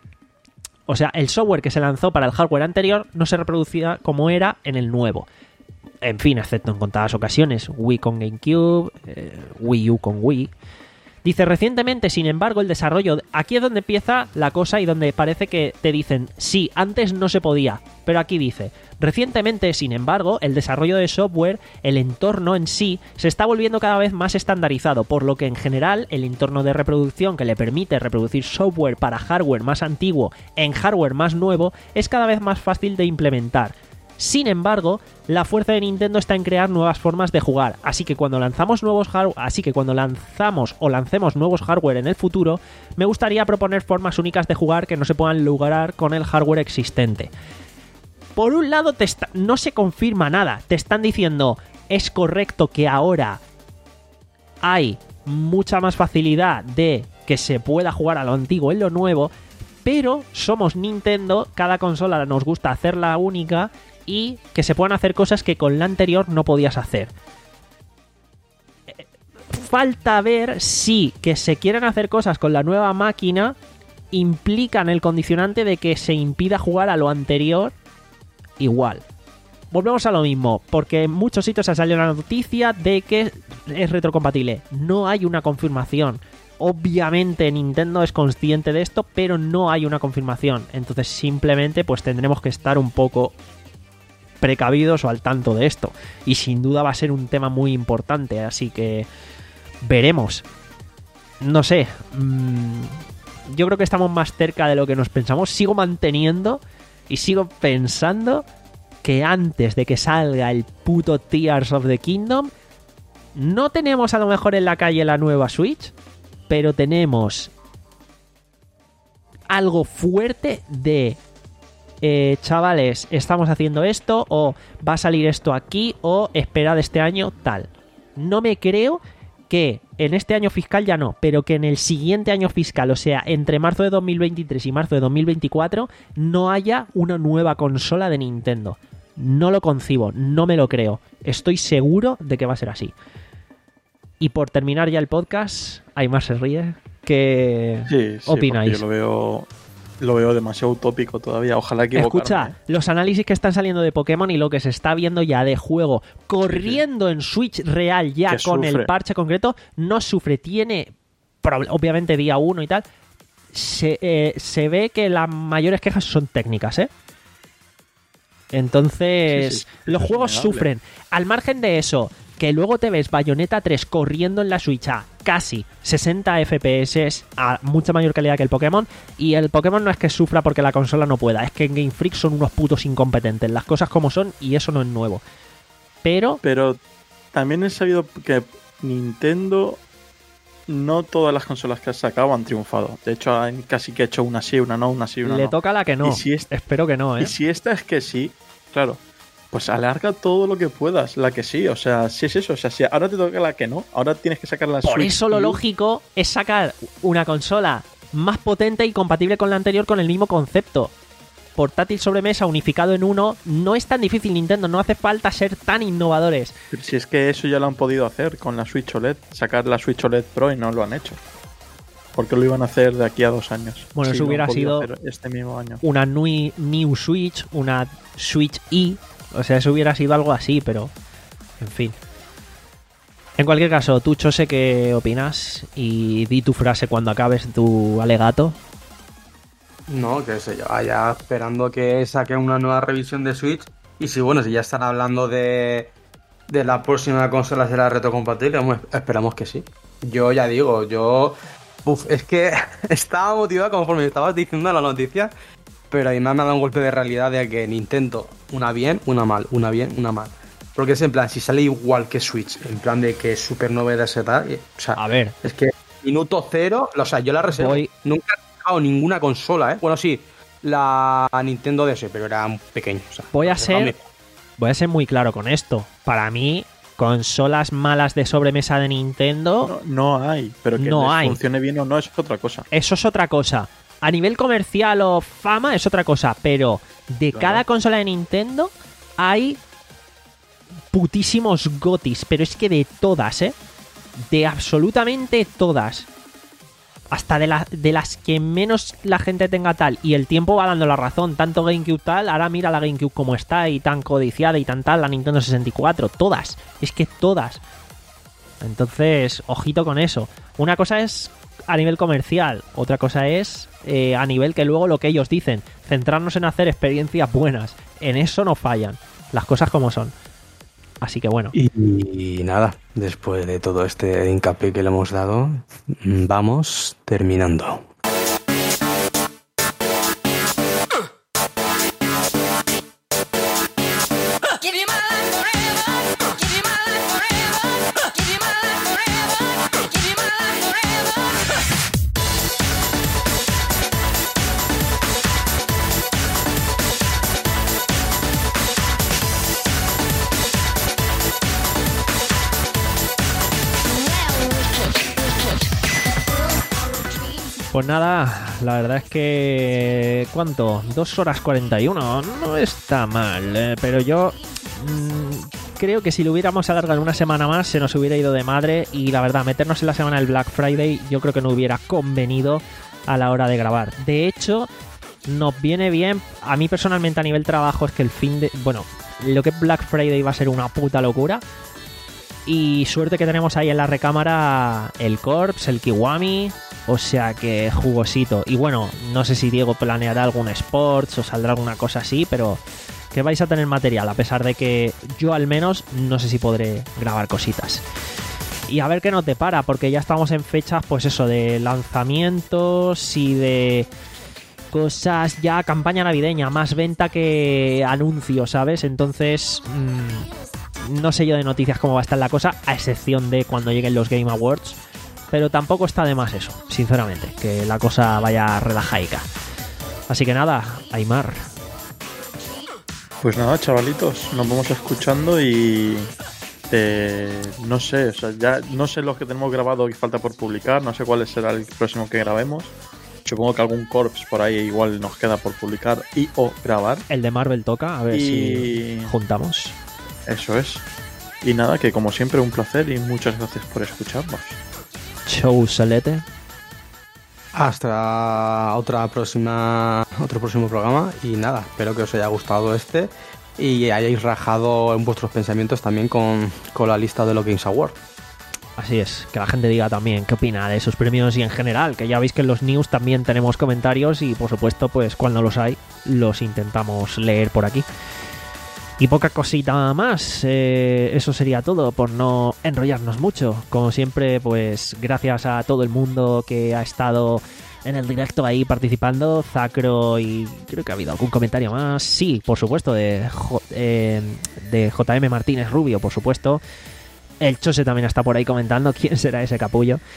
O sea, el software que se lanzó para el hardware anterior no se reproducía como era en el nuevo. En fin, excepto en contadas ocasiones. Wii con GameCube, eh, Wii U con Wii. Dice, recientemente, sin embargo, el desarrollo... Aquí es donde empieza la cosa y donde parece que te dicen, sí, antes no se podía. Pero aquí dice, recientemente, sin embargo, el desarrollo de software, el entorno en sí, se está volviendo cada vez más estandarizado, por lo que en general el entorno de reproducción que le permite reproducir software para hardware más antiguo en hardware más nuevo es cada vez más fácil de implementar. Sin embargo, la fuerza de Nintendo está en crear nuevas formas de jugar, así que cuando lanzamos nuevos hardware, así que cuando lanzamos o lancemos nuevos hardware en el futuro, me gustaría proponer formas únicas de jugar que no se puedan lograr con el hardware existente. Por un lado, te está, no se confirma nada, te están diciendo, es correcto que ahora hay mucha más facilidad de que se pueda jugar a lo antiguo en lo nuevo, pero somos Nintendo, cada consola nos gusta hacerla única y que se puedan hacer cosas que con la anterior no podías hacer. Falta ver si que se quieran hacer cosas con la nueva máquina implican el condicionante de que se impida jugar a lo anterior igual. Volvemos a lo mismo, porque en muchos sitios ha salido la noticia de que es retrocompatible. No hay una confirmación. Obviamente Nintendo es consciente de esto, pero no hay una confirmación. Entonces simplemente pues tendremos que estar un poco precavidos o al tanto de esto. Y sin duda va a ser un tema muy importante, así que veremos. No sé. Mmm, yo creo que estamos más cerca de lo que nos pensamos. Sigo manteniendo y sigo pensando que antes de que salga el puto Tears of the Kingdom, no tenemos a lo mejor en la calle la nueva Switch, pero tenemos algo fuerte de eh, chavales, estamos haciendo esto, o va a salir esto aquí, o esperad este año, tal. No me creo que en este año fiscal ya no, pero que en el siguiente año fiscal, o sea, entre marzo de dos mil veintitrés y marzo de dos mil veinticuatro, no haya una nueva consola de Nintendo. No lo concibo, no me lo creo. Estoy seguro de que va a ser así. Y por terminar ya el podcast, Aymar se ríe. ¿Qué sí, sí, opináis? Yo lo veo, lo veo demasiado utópico todavía. Ojalá equivocarme. Escucha, los análisis que están saliendo de Pokémon y lo que se está viendo ya de juego corriendo sí, sí. en Switch real ya que con sufre. El parche concreto, no sufre. Tiene, obviamente, día uno y tal. Se, eh, se ve que las mayores quejas son técnicas, ¿eh? Entonces, sí, sí, sí, los juegos sufren. Al margen de eso, que luego te ves Bayonetta tres corriendo en la Switch a casi sesenta F P S a mucha mayor calidad que el Pokémon, y el Pokémon no es que sufra porque la consola no pueda, es que en Game Freak son unos putos incompetentes, las cosas como son, y eso no es nuevo. Pero... Pero también he sabido que Nintendo no todas las consolas que has sacado han triunfado. De hecho, hay casi que he hecho una sí, una no, una sí, una Le no. toca la que no. Y si es- Espero que no, ¿eh? Y si esta es que sí, claro, pues alarga todo lo que puedas, la que sí. O sea, si es eso, o sea, si ahora te toca la que no, ahora tienes que sacar la Por Switch eso lo U. lógico es sacar una consola más potente y compatible con la anterior con el mismo concepto. Portátil sobremesa unificado en uno. No es tan difícil, Nintendo. No hace falta ser tan innovadores. Pero si es que eso ya lo han podido hacer con la Switch O L E D, sacar la Switch O L E D Pro y no lo han hecho. Porque lo iban a hacer de aquí a dos años. Bueno, Sí, eso lo han hubiera podido sido hacer este mismo año. una new, new Switch, una Switch E. O sea, eso hubiera sido algo así, pero... En fin. En cualquier caso, tú, Chose, ¿qué opinas? Y di tu frase cuando acabes tu alegato. No, que se vaya esperando que saque una nueva revisión de Switch. Y si, bueno, si ya están hablando de, de la próxima consola será retrocompatible, vamos, esperamos que sí. Yo ya digo, yo... Uf, es que estaba motivado conforme estabas diciendo la noticia, pero además me ha dado un golpe de realidad de que Nintendo, una bien, una mal, una bien, una mal. Porque es en plan, si sale igual que Switch, en plan de que es súper novedosa, o sea, A ver, es que minuto cero, o sea, yo la reservo. Voy- Nunca he dejado ninguna consola, ¿eh? Bueno, sí, la Nintendo D S, pero era pequeño. O sea, Voy a la dejaba ser- mi- voy a ser muy claro con esto. Para mí, consolas malas de sobremesa de Nintendo... No, no hay, pero que No les hay. funcione bien o no es otra cosa. Eso es otra cosa. A nivel comercial o fama es otra cosa. Pero de Claro. cada consola de Nintendo hay putísimos gotis. Pero es que de todas, ¿eh? De absolutamente todas. Hasta de, la- de las que menos la gente tenga tal. Y el tiempo va dando la razón. Tanto GameCube tal. Ahora mira la GameCube como está. Y tan codiciada y tan tal. La Nintendo sesenta y cuatro. Todas. Es que todas. Entonces, ojito con eso. Una cosa es a nivel comercial, otra cosa es eh, a nivel que luego lo que ellos dicen, centrarnos en hacer experiencias buenas. En eso no fallan, las cosas como son. Así que bueno, Y, y nada, después de todo este hincapié que le hemos dado, mm, vamos terminando. Give you my life forever. Give you my life forever. Give you my life forever. Give you my life forever. pues nada, la verdad es que... ¿Cuánto? dos horas cuarenta y uno, no está mal, eh, pero yo... mm, creo que si lo hubiéramos alargado una semana más se nos hubiera ido de madre y la verdad, meternos en la semana del Black Friday yo creo que no hubiera convenido a la hora de grabar. De hecho, nos viene bien, a mí personalmente a nivel trabajo es que el fin de... Bueno, lo que es Black Friday va a ser una puta locura. Y suerte que tenemos ahí en la recámara el Corps, el Kiwami, o sea que jugosito. Y bueno, no sé si Diego planeará algún Sports o saldrá alguna cosa así, pero que vais a tener material, a pesar de que yo al menos no sé si podré grabar cositas. Y a ver qué nos depara, porque ya estamos en fechas, pues eso, de lanzamientos y de cosas ya, campaña navideña, más venta que anuncio, ¿sabes? Entonces... Mmm, no sé yo de noticias cómo va a estar la cosa, a excepción de cuando lleguen los Game Awards. Pero tampoco está de más eso, sinceramente, que la cosa vaya relajaica. Así que nada, Aymar. Pues nada, chavalitos, nos vamos escuchando y... eh, no sé, o sea, ya no sé los que tenemos grabado y falta por publicar, no sé cuál será el próximo que grabemos. Supongo que algún Corps por ahí igual nos queda por publicar y o grabar. El de Marvel toca, a ver Y- si juntamos. Eso es. Y nada, que como siempre un placer y muchas gracias por escucharnos. Show Salete. Hasta otra próxima, otro próximo programa. Y nada, espero que os haya gustado este y hayáis rajado en vuestros pensamientos también con, con la lista de los Games Awards. Así es, que la gente diga también qué opina de esos premios y en general, que ya veis que en los news también tenemos comentarios y por supuesto, pues cuando los hay, los intentamos leer por aquí. Y poca cosita más, eh, eso sería todo por no enrollarnos mucho. Como siempre, pues gracias a todo el mundo que ha estado en el directo ahí participando, Zacro y creo que ha habido algún comentario más. Sí, por supuesto, de, J- eh, de J M Martínez Rubio, por supuesto. El Chose también está por ahí comentando quién será ese capullo.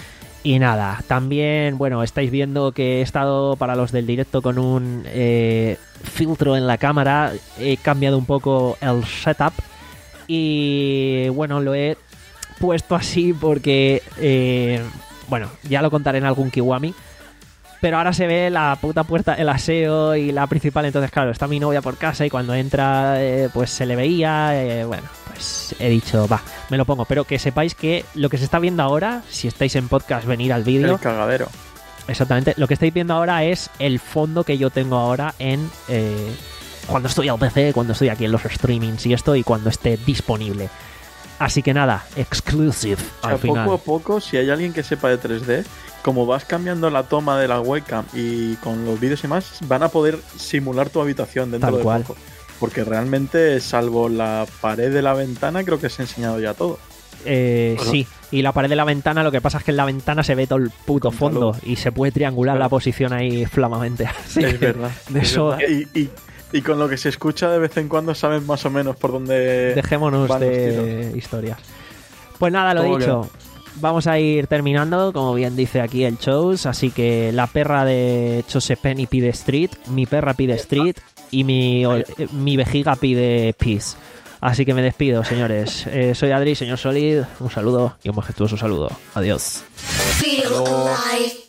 Y nada, también, bueno, estáis viendo que he estado para los del directo con un eh, filtro en la cámara. He cambiado un poco el setup y, bueno, lo he puesto así porque, eh, bueno, ya lo contaré en algún Kiwami. Pero ahora se ve la puta puerta, el aseo y la principal. Entonces, claro, está mi novia por casa y cuando entra, eh, pues se le veía. Eh, bueno, pues he dicho, va, me lo pongo. Pero que sepáis que lo que se está viendo ahora, si estáis en podcast, venir al vídeo. El cagadero. Exactamente. Lo que estáis viendo ahora es el fondo que yo tengo ahora en... Eh, cuando estoy al P C, cuando estoy aquí en los streamings y esto, y cuando esté disponible. Así que nada, exclusive O sea, al final. poco a poco, si hay alguien que sepa de tres D, como vas cambiando la toma de la webcam y con los vídeos y más, van a poder simular tu habitación dentro Tal de cual. poco. Porque realmente, salvo la pared de la ventana, creo que se ha enseñado ya todo. Eh, Bueno. Sí, y la pared de la ventana, lo que pasa es que en la ventana se ve todo el puto Con fondo luz. y se puede triangular Claro. la posición ahí flamamente. Así Es que verdad. de es eso verdad. Y, y- y con lo que se escucha de vez en cuando, saben más o menos por dónde. dejémonos van los de historias. Pues nada, lo Todo dicho. Vamos a ir terminando, como bien dice aquí el shows. Así que la perra de Chosepenny pide street, mi perra pide street y mi, eh, mi vejiga pide peace. Así que me despido, señores. Eh, soy Adri, señor Solid. Un saludo y un majestuoso saludo. Adiós. Feel alive.